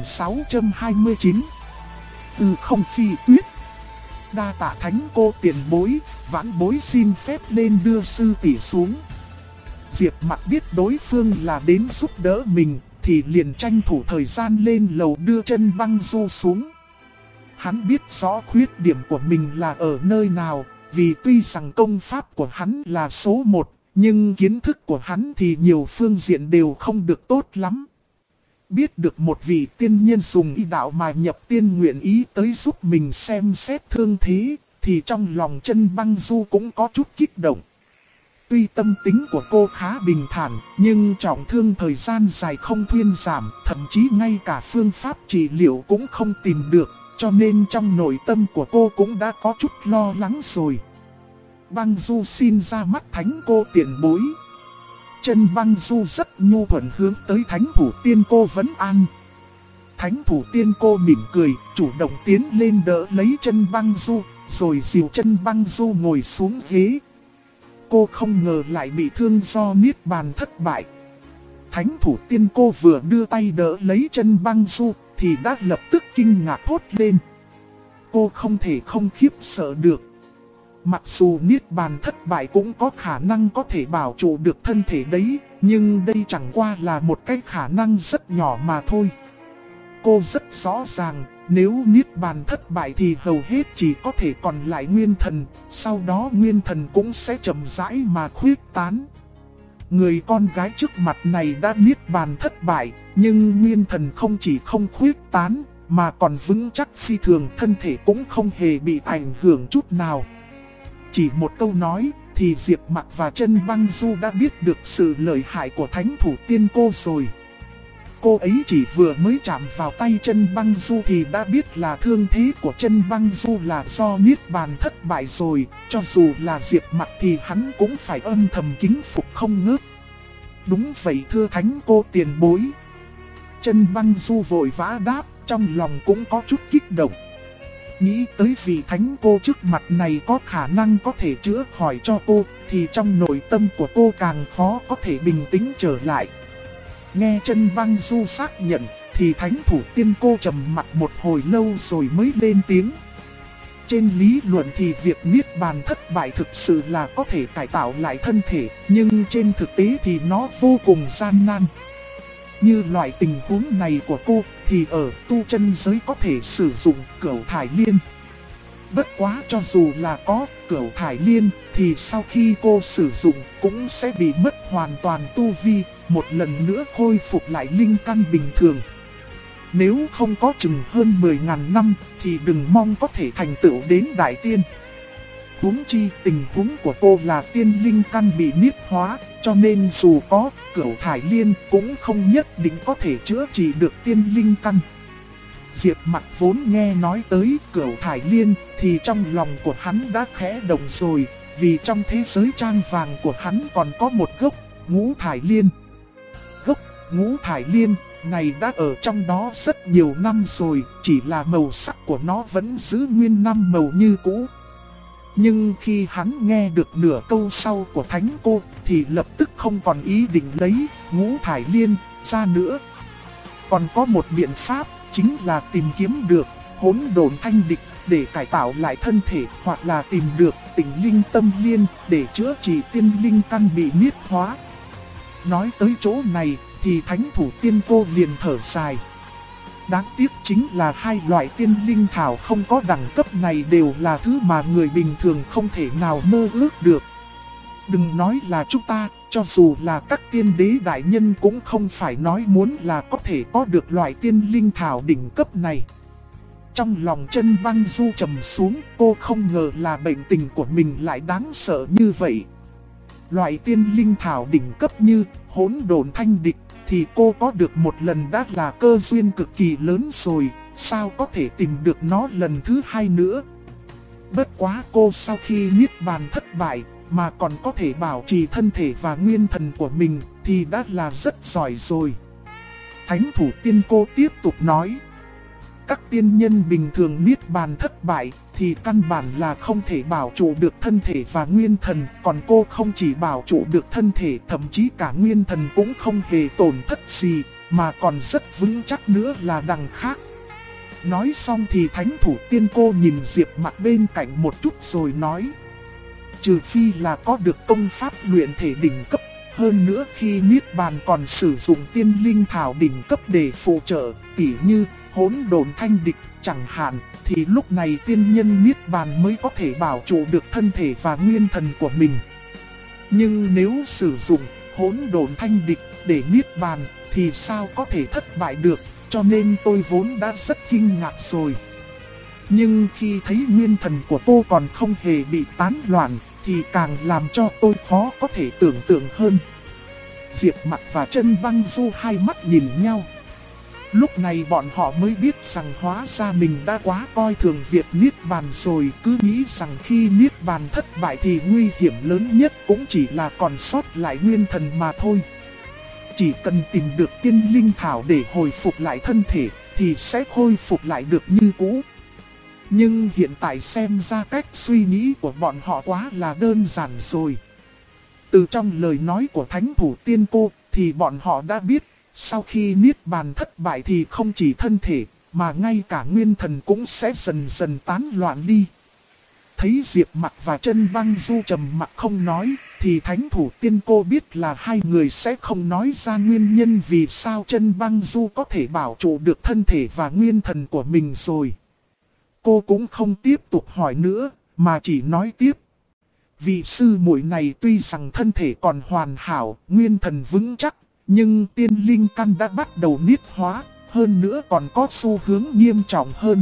1629. Từ không phi tuyết. Đa tạ thánh cô tiền bối, vãn bối xin phép lên đưa sư tỷ xuống. Diệp Mặc biết đối phương là đến giúp đỡ mình, thì liền tranh thủ thời gian lên lầu đưa chân băng du xuống. Hắn biết rõ khuyết điểm của mình là ở nơi nào, vì tuy rằng công pháp của hắn là số 1, nhưng kiến thức của hắn thì nhiều phương diện đều không được tốt lắm. Biết được một vị tiên nhân dùng y đạo mà nhập tiên nguyện ý tới giúp mình xem xét thương thế, thì trong lòng Chân Băng Du cũng có chút kích động. Tuy tâm tính của cô khá bình thản, nhưng trọng thương thời gian dài không thuyên giảm, thậm chí ngay cả phương pháp trị liệu cũng không tìm được, cho nên trong nội tâm của cô cũng đã có chút lo lắng rồi. Băng Du xin ra mắt Thánh Cô tiền bối. Chân Băng Du rất nhu thuận hướng tới Thánh Thủ Tiên Cô vấn an. Thánh Thủ Tiên Cô mỉm cười, chủ động tiến lên đỡ lấy Chân Băng Du, rồi dìu Chân Băng Du ngồi xuống ghế. Cô không ngờ lại bị thương do niết bàn thất bại. Thánh Thủ Tiên Cô vừa đưa tay đỡ lấy Chân Băng Du thì đã lập tức kinh ngạc thốt lên. Cô không thể không khiếp sợ được. Mặc dù niết bàn thất bại cũng có khả năng có thể bảo trụ được thân thể đấy, nhưng đây chẳng qua là một cái khả năng rất nhỏ mà thôi. Cô rất rõ ràng, nếu niết bàn thất bại thì hầu hết chỉ có thể còn lại nguyên thần, sau đó nguyên thần cũng sẽ chậm rãi mà khuyết tán. Người con gái trước mặt này đã niết bàn thất bại, nhưng nguyên thần không chỉ không khuyết tán, mà còn vững chắc phi thường, thân thể cũng không hề bị ảnh hưởng chút nào. Chỉ một câu nói thì Diệp Mặc và Chân Băng Du đã biết được sự lợi hại của Thánh Thủ Tiên Cô rồi. Cô ấy chỉ vừa mới chạm vào tay Chân Băng Du thì đã biết là thương thế của Chân Băng Du là do niết bàn thất bại rồi, cho dù là Diệp Mặc thì hắn cũng phải âm thầm kính phục không ngớt. Đúng vậy thưa Thánh Cô tiền bối. Chân Băng Du vội vã đáp, trong lòng cũng có chút kích động. Nghĩ tới vị Thánh Cô trước mặt này có khả năng có thể chữa khỏi cho cô, thì trong nội tâm của cô càng khó có thể bình tĩnh trở lại. Nghe Chân Băng Du xác nhận, thì Thánh Thủ Tiên Cô trầm mặt một hồi lâu rồi mới lên tiếng. Trên lý luận thì việc niết bàn thất bại thực sự là có thể cải tạo lại thân thể, nhưng trên thực tế thì nó vô cùng gian nan. Như loại tình huống này của cô, thì ở tu chân giới có thể sử dụng Cửu Thải Liên. Bất quá cho dù là có Cửu Thải Liên, thì sau khi cô sử dụng cũng sẽ bị mất hoàn toàn tu vi, một lần nữa khôi phục lại linh căn bình thường. Nếu không có chừng hơn 10.000 năm, thì đừng mong có thể thành tựu đến đại tiên. Huống chi tình huống của cô là tiên linh căn bị niết hóa, cho nên dù có Cửu Thải Liên cũng không nhất định có thể chữa trị được tiên linh căn. Diệp Mặc vốn nghe nói tới Cửu Thải Liên thì trong lòng của hắn đã khẽ động rồi, vì trong thế giới trang vàng của hắn còn có một gốc Ngũ Thải Liên. Gốc Ngũ Thải Liên này đã ở trong đó rất nhiều năm rồi, chỉ là màu sắc của nó vẫn giữ nguyên năm màu như cũ. Nhưng khi hắn nghe được nửa câu sau của Thánh Cô thì lập tức không còn ý định lấy Ngũ Thải Liên ra nữa. Còn có một biện pháp, chính là tìm kiếm được Hỗn Độn Thanh Địch để cải tạo lại thân thể, hoặc là tìm được Tịnh Linh Tâm Liên để chữa trị tiên linh căn bị niết hóa. Nói tới chỗ này thì Thánh Thủ Tiên Cô liền thở dài. Đáng tiếc chính là hai loại tiên linh thảo không có đẳng cấp này đều là thứ mà người bình thường không thể nào mơ ước được. Đừng nói là chúng ta, cho dù là các tiên đế đại nhân cũng không phải nói muốn là có thể có được loại tiên linh thảo đỉnh cấp này. Trong lòng Chân Băng Du trầm xuống, cô không ngờ là bệnh tình của mình lại đáng sợ như vậy. Loại tiên linh thảo đỉnh cấp như Hỗn Độn Thanh Địch thì cô có được một lần đã là cơ duyên cực kỳ lớn rồi, sao có thể tìm được nó lần thứ hai nữa. Bất quá cô sau khi niết bàn thất bại mà còn có thể bảo trì thân thể và nguyên thần của mình thì đã là rất giỏi rồi. Thánh Thủ Tiên Cô tiếp tục nói. Các tiên nhân bình thường niết bàn thất bại thì căn bản là không thể bảo trụ được thân thể và nguyên thần. Còn cô không chỉ bảo trụ được thân thể, thậm chí cả nguyên thần cũng không hề tổn thất gì, mà còn rất vững chắc nữa là đằng khác. Nói xong thì Thánh Thủ Tiên Cô nhìn Diệp Mặc bên cạnh một chút rồi nói. Trừ phi là có được công pháp luyện thể đỉnh cấp, hơn nữa khi niết bàn còn sử dụng tiên linh thảo đỉnh cấp để phụ trợ, tỉ như Hỗn Độn Thanh Địch chẳng hạn, thì lúc này tiên nhân niết bàn mới có thể bảo trụ được thân thể và nguyên thần của mình. Nhưng nếu sử dụng Hỗn Độn Thanh Địch để niết bàn thì sao có thể thất bại được, cho nên tôi vốn đã rất kinh ngạc rồi. Nhưng khi thấy nguyên thần của cô còn không hề bị tán loạn, thì càng làm cho tôi khó có thể tưởng tượng hơn. Diệp Mặc và Trân Băng Du hai mắt nhìn nhau. Lúc này bọn họ mới biết rằng hóa ra mình đã quá coi thường việc Niết Bàn rồi, cứ nghĩ rằng khi Niết Bàn thất bại thì nguy hiểm lớn nhất cũng chỉ là còn sót lại nguyên thần mà thôi. Chỉ cần tìm được tiên linh thảo để hồi phục lại thân thể thì sẽ khôi phục lại được như cũ. Nhưng hiện tại xem ra cách suy nghĩ của bọn họ quá là đơn giản rồi. Từ trong lời nói của Thánh Thủ Tiên Cô thì bọn họ đã biết, sau khi Niết Bàn thất bại thì không chỉ thân thể, mà ngay cả nguyên thần cũng sẽ dần dần tán loạn đi. Thấy Diệp Mặc và Trân Băng Du trầm mặc không nói, thì Thánh Thủ Tiên Cô biết là hai người sẽ không nói ra nguyên nhân vì sao Trân Băng Du có thể bảo trụ được thân thể và nguyên thần của mình rồi. Cô cũng không tiếp tục hỏi nữa, mà chỉ nói tiếp. Vị sư muội này tuy rằng thân thể còn hoàn hảo, nguyên thần vững chắc, nhưng tiên linh căn đã bắt đầu niết hóa, hơn nữa còn có xu hướng nghiêm trọng hơn.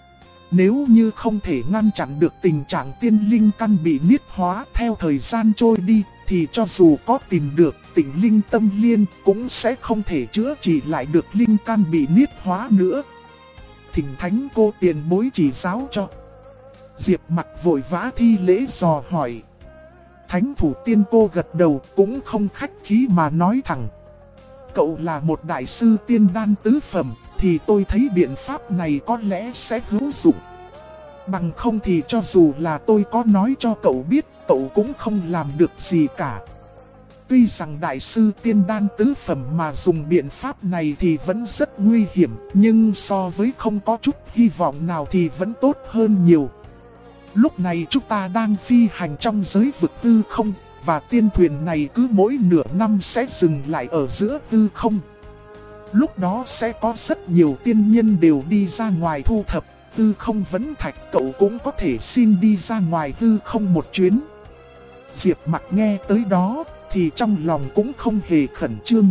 Nếu như không thể ngăn chặn được tình trạng tiên linh căn bị niết hóa theo thời gian trôi đi, thì cho dù có tìm được Tịnh Linh Tâm Liên cũng sẽ không thể chữa trị lại được linh căn bị niết hóa nữa. Thỉnh Thánh Cô tiền bối chỉ giáo cho. Diệp Mặc vội vã thi lễ dò hỏi. Thánh Thủ Tiên Cô gật đầu cũng không khách khí mà nói thẳng. Cậu là một đại sư tiên đan tứ phẩm, thì tôi thấy biện pháp này có lẽ sẽ hữu dụng. Bằng không thì cho dù là tôi có nói cho cậu biết, cậu cũng không làm được gì cả. Tuy rằng đại sư tiên đan tứ phẩm mà dùng biện pháp này thì vẫn rất nguy hiểm, nhưng so với không có chút hy vọng nào thì vẫn tốt hơn nhiều. Lúc này chúng ta đang phi hành trong giới vực tư không, và tiên thuyền này cứ mỗi nửa năm sẽ dừng lại ở giữa tư không. Lúc đó sẽ có rất nhiều tiên nhân đều đi ra ngoài thu thập tư không vấn thạch, cậu cũng có thể xin đi ra ngoài tư không một chuyến. Diệp Mặc nghe tới đó thì trong lòng cũng không hề khẩn trương.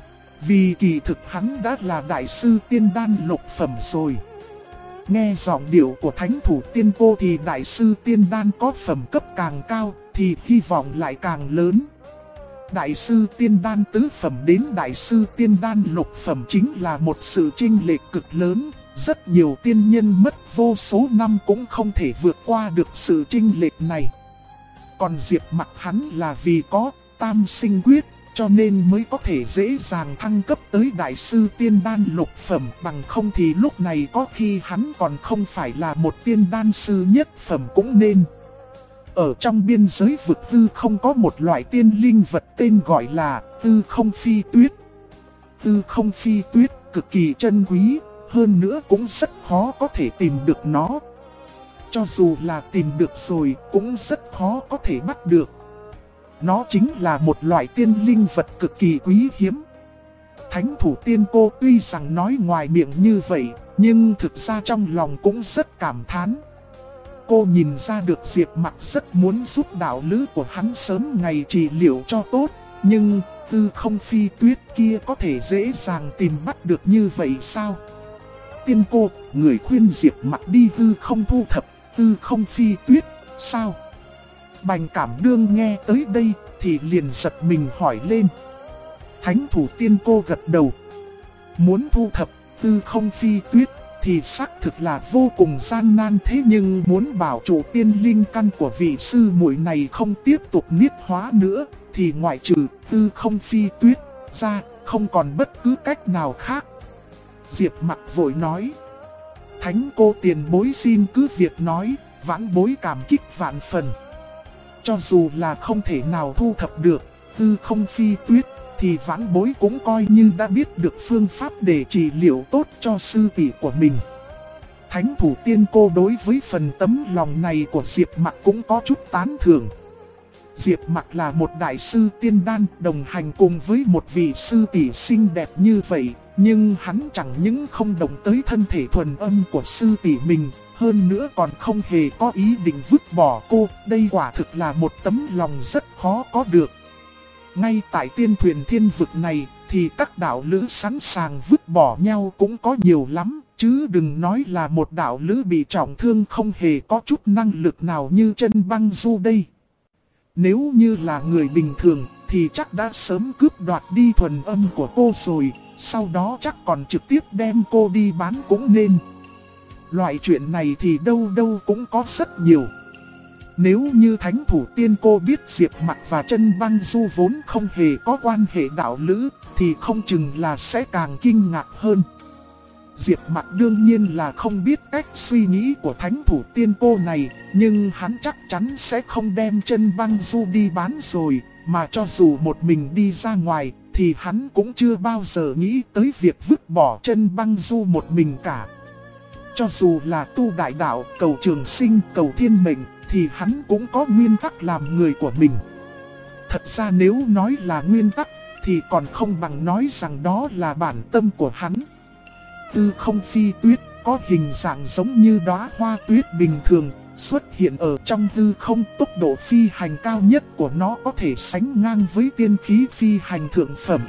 Vì kỳ thực hắn đã là đại sư tiên đan lục phẩm rồi. Nghe giọng điệu của Thánh Thủ Tiên Cô thì đại sư tiên đan có phẩm cấp càng cao thì hy vọng lại càng lớn. Đại sư tiên đan tứ phẩm đến đại sư tiên đan lục phẩm chính là một sự chênh lệch cực lớn. Rất nhiều tiên nhân mất vô số năm cũng không thể vượt qua được sự chênh lệch này. Còn Diệp Mặc hắn là vì có tam sinh quyết, cho nên mới có thể dễ dàng thăng cấp tới đại sư tiên đan lục phẩm, bằng không thì lúc này có khi hắn còn không phải là một tiên đan sư nhất phẩm cũng nên. Ở trong biên giới vực tư không có một loại tiên linh vật tên gọi là tư không phi tuyết. Tư không phi tuyết cực kỳ chân quý, hơn nữa cũng rất khó có thể tìm được nó. Cho dù là tìm được rồi cũng rất khó có thể bắt được. Nó chính là một loại tiên linh vật cực kỳ quý hiếm. Thánh Thủ Tiên Cô tuy rằng nói ngoài miệng như vậy, nhưng thực ra trong lòng cũng rất cảm thán. Cô nhìn ra được Diệp Mặc rất muốn giúp đạo lữ của hắn sớm ngày trị liệu cho tốt, nhưng tư không phi tuyết kia có thể dễ dàng tìm bắt được như vậy sao? Tiên Cô, người khuyên Diệp Mặc đi tư không thu thập tư không phi tuyết, sao? Bành Cảm Đương nghe tới đây thì liền giật mình hỏi lên. Thánh Thủ Tiên Cô gật đầu. Muốn thu thập tư không phi tuyết thì xác thực là vô cùng gian nan, thế nhưng muốn bảo trụ tiên linh căn của vị sư muội này không tiếp tục niết hóa nữa thì ngoại trừ tư không phi tuyết ra không còn bất cứ cách nào khác. Diệp Mặc vội nói. Thánh Cô tiền bối xin cứ việc nói, vãn bối cảm kích vạn phần. Cho dù là không thể nào thu thập được tư không phi tuyết thì vãn bối cũng coi như đã biết được phương pháp để trị liệu tốt cho sư tỷ của mình. Thánh Thủ Tiên Cô đối với phần tấm lòng này của Diệp Mặc cũng có chút tán thưởng. Diệp Mặc là một đại sư tiên đan đồng hành cùng với một vị sư tỷ xinh đẹp như vậy, nhưng hắn chẳng những không động tới thân thể thuần âm của sư tỷ mình, hơn nữa còn không hề có ý định vứt bỏ cô. Đây quả thực là một tấm lòng rất khó có được. Ngay tại tiên thuyền thiên vực này thì các đạo lữ sẵn sàng vứt bỏ nhau cũng có nhiều lắm, Chứ đừng nói là một đạo lữ bị trọng thương không hề có chút năng lực nào như chân băng du đây. Nếu như là người bình thường thì chắc đã sớm cướp đoạt đi thuần âm của cô rồi, sau đó chắc còn trực tiếp đem cô đi bán cũng nên. Loại chuyện này thì đâu đâu cũng có rất nhiều. Nếu như thánh thủ tiên cô biết Diệp Mặc và chân băng du vốn không hề có quan hệ đạo lữ, thì không chừng là sẽ càng kinh ngạc hơn. Diệp Mặc đương nhiên là không biết cách suy nghĩ của thánh thủ tiên cô này, nhưng hắn chắc chắn sẽ không đem chân băng du đi bán rồi, mà cho dù một mình đi ra ngoài, thì hắn cũng chưa bao giờ nghĩ tới việc vứt bỏ chân băng du một mình cả. Cho dù là tu đại đạo, cầu trường sinh, cầu thiên mệnh, thì hắn cũng có nguyên tắc làm người của mình. Thật ra nếu nói là nguyên tắc, thì còn không bằng nói rằng đó là bản tâm của hắn. Tư không phi tuyết có hình dạng giống như đóa hoa tuyết bình thường, xuất hiện ở trong tư không. Tốc độ phi hành cao nhất của nó có thể sánh ngang với tiên khí phi hành thượng phẩm.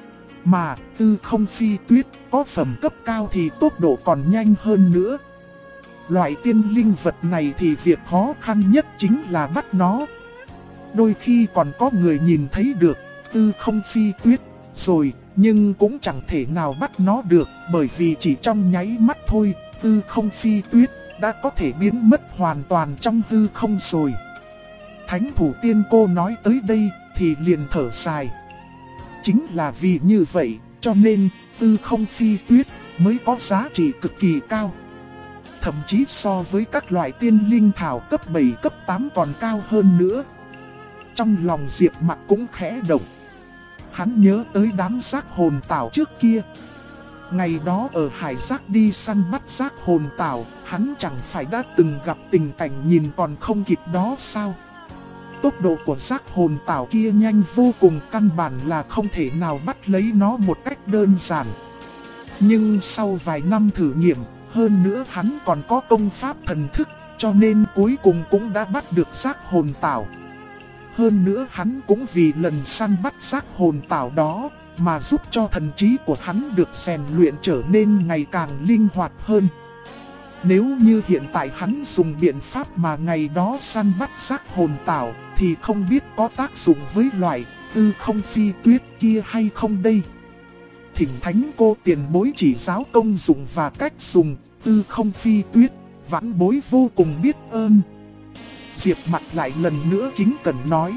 Mà tư không phi tuyết có phẩm cấp cao thì tốc độ còn nhanh hơn nữa. Loại tiên linh vật này thì việc khó khăn nhất chính là bắt nó. Đôi khi còn có người nhìn thấy được tư không phi tuyết rồi, nhưng cũng chẳng thể nào bắt nó được, bởi vì chỉ trong nháy mắt thôi, tư không phi tuyết đã có thể biến mất hoàn toàn trong hư không rồi. Thánh thủ tiên cô nói tới đây thì liền thở dài. Chính là vì như vậy, cho nên tư không phi tuyết mới có giá trị cực kỳ cao. Thậm chí so với các loại tiên linh thảo cấp 7, cấp 8 còn cao hơn nữa. Trong lòng Diệp Mặc cũng khẽ động. Hắn nhớ tới đám giác hồn tảo trước kia. Ngày đó ở hải giác đi săn bắt giác hồn tảo, hắn chẳng phải đã từng gặp tình cảnh nhìn còn không kịp đó sao? Tốc độ của giác hồn tảo kia nhanh vô cùng, căn bản là không thể nào bắt lấy nó một cách đơn giản. Nhưng sau vài năm thử nghiệm, hơn nữa hắn còn có công pháp thần thức, cho nên cuối cùng cũng đã bắt được giác hồn tảo. Hơn nữa hắn cũng vì lần săn bắt giác hồn tảo đó mà giúp cho thần trí của hắn được rèn luyện trở nên ngày càng linh hoạt hơn. Nếu như hiện tại hắn dùng biện pháp mà ngày đó săn bắt giác hồn tảo thì không biết có tác dụng với loại tư không phi tuyết kia hay không đây. Thỉnh thánh cô tiền bối chỉ giáo công dụng và cách dùng tư không phi tuyết, vãn bối vô cùng biết ơn. Diệp Mặc lại lần nữa kính cẩn nói.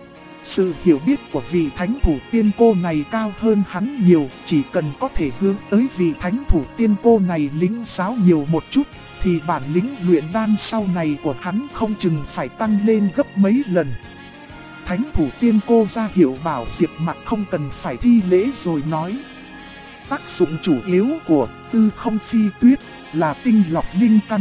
Sự hiểu biết của vị thánh thủ tiên cô này cao hơn hắn nhiều, chỉ cần có thể hướng tới vị thánh thủ tiên cô này lĩnh giáo nhiều một chút, thì bản lĩnh luyện đan sau này của hắn không chừng phải tăng lên gấp mấy lần. Thánh thủ tiên cô ra hiệu bảo Diệp Mặc không cần phải thi lễ rồi nói. Tác dụng chủ yếu của tư không phi tuyết là tinh lọc linh căn.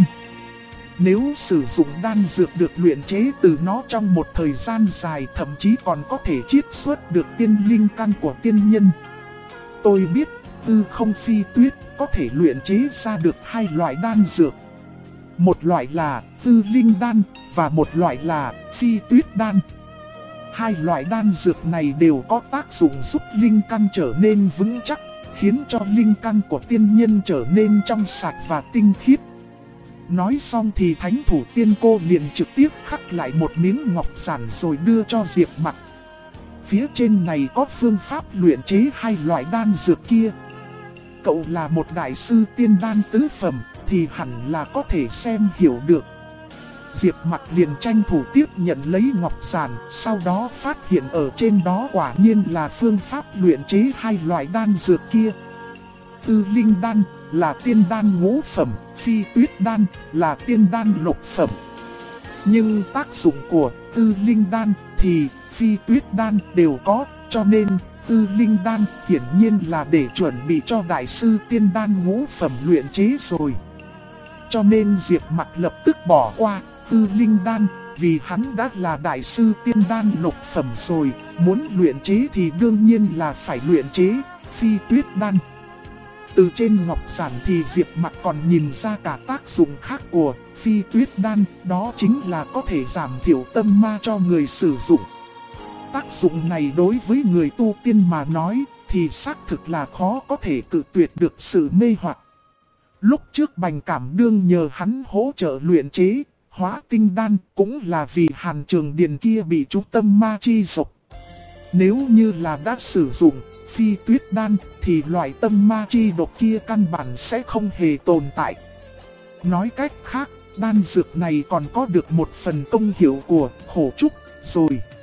Nếu sử dụng đan dược được luyện chế từ nó trong một thời gian dài, thậm chí còn có thể chiết xuất được tiên linh căn của tiên nhân. Tôi biết tư không phi tuyết có thể luyện chế ra được hai loại đan dược. Một loại là tư linh đan và một loại là phi tuyết đan. Hai loại đan dược này đều có tác dụng giúp linh căn trở nên vững chắc, khiến cho linh căn của tiên nhân trở nên trong sạch và tinh khiết. Nói xong thì thánh thủ tiên cô liền trực tiếp khắc lại một miếng ngọc giản rồi đưa cho Diệp Mặc. Phía trên này có phương pháp luyện chế hai loại đan dược kia. Cậu là một đại sư tiên đan tứ phẩm thì hẳn là có thể xem hiểu được. Diệp Mặc liền tranh thủ tiếp nhận lấy ngọc giản, sau đó phát hiện ở trên đó quả nhiên là phương pháp luyện chế hai loại đan dược kia. Tư linh đan là tiên đan ngũ phẩm, phi tuyết đan là tiên đan lục phẩm. Nhưng tác dụng của tư linh đan thì phi tuyết đan đều có, cho nên tư linh đan hiển nhiên là để chuẩn bị cho đại sư tiên đan ngũ phẩm luyện chế rồi. Cho nên Diệp Mặc lập tức bỏ qua tư linh đan, vì hắn đã là đại sư tiên đan lục phẩm rồi, muốn luyện chế thì đương nhiên là phải luyện chế phi tuyết đan. Từ trên ngọc giản thì Diệp Mặc còn nhìn ra cả tác dụng khác của phi tuyết đan, đó chính là có thể giảm thiểu tâm ma cho người sử dụng. Tác dụng này đối với người tu tiên mà nói thì xác thực là khó có thể cự tuyệt được sự mê hoặc. Lúc trước Bành Cảm Đương nhờ hắn hỗ trợ luyện chế hóa tinh đan cũng là vì Hàn Trường Điền kia bị trúng tâm ma chi dục. Nếu như là đã sử dụng phi tuyết đan thì loại tâm ma chi độc kia căn bản sẽ không hề tồn tại. Nói cách khác, đan dược này còn có được một phần công hiệu của khổ trúc rồi.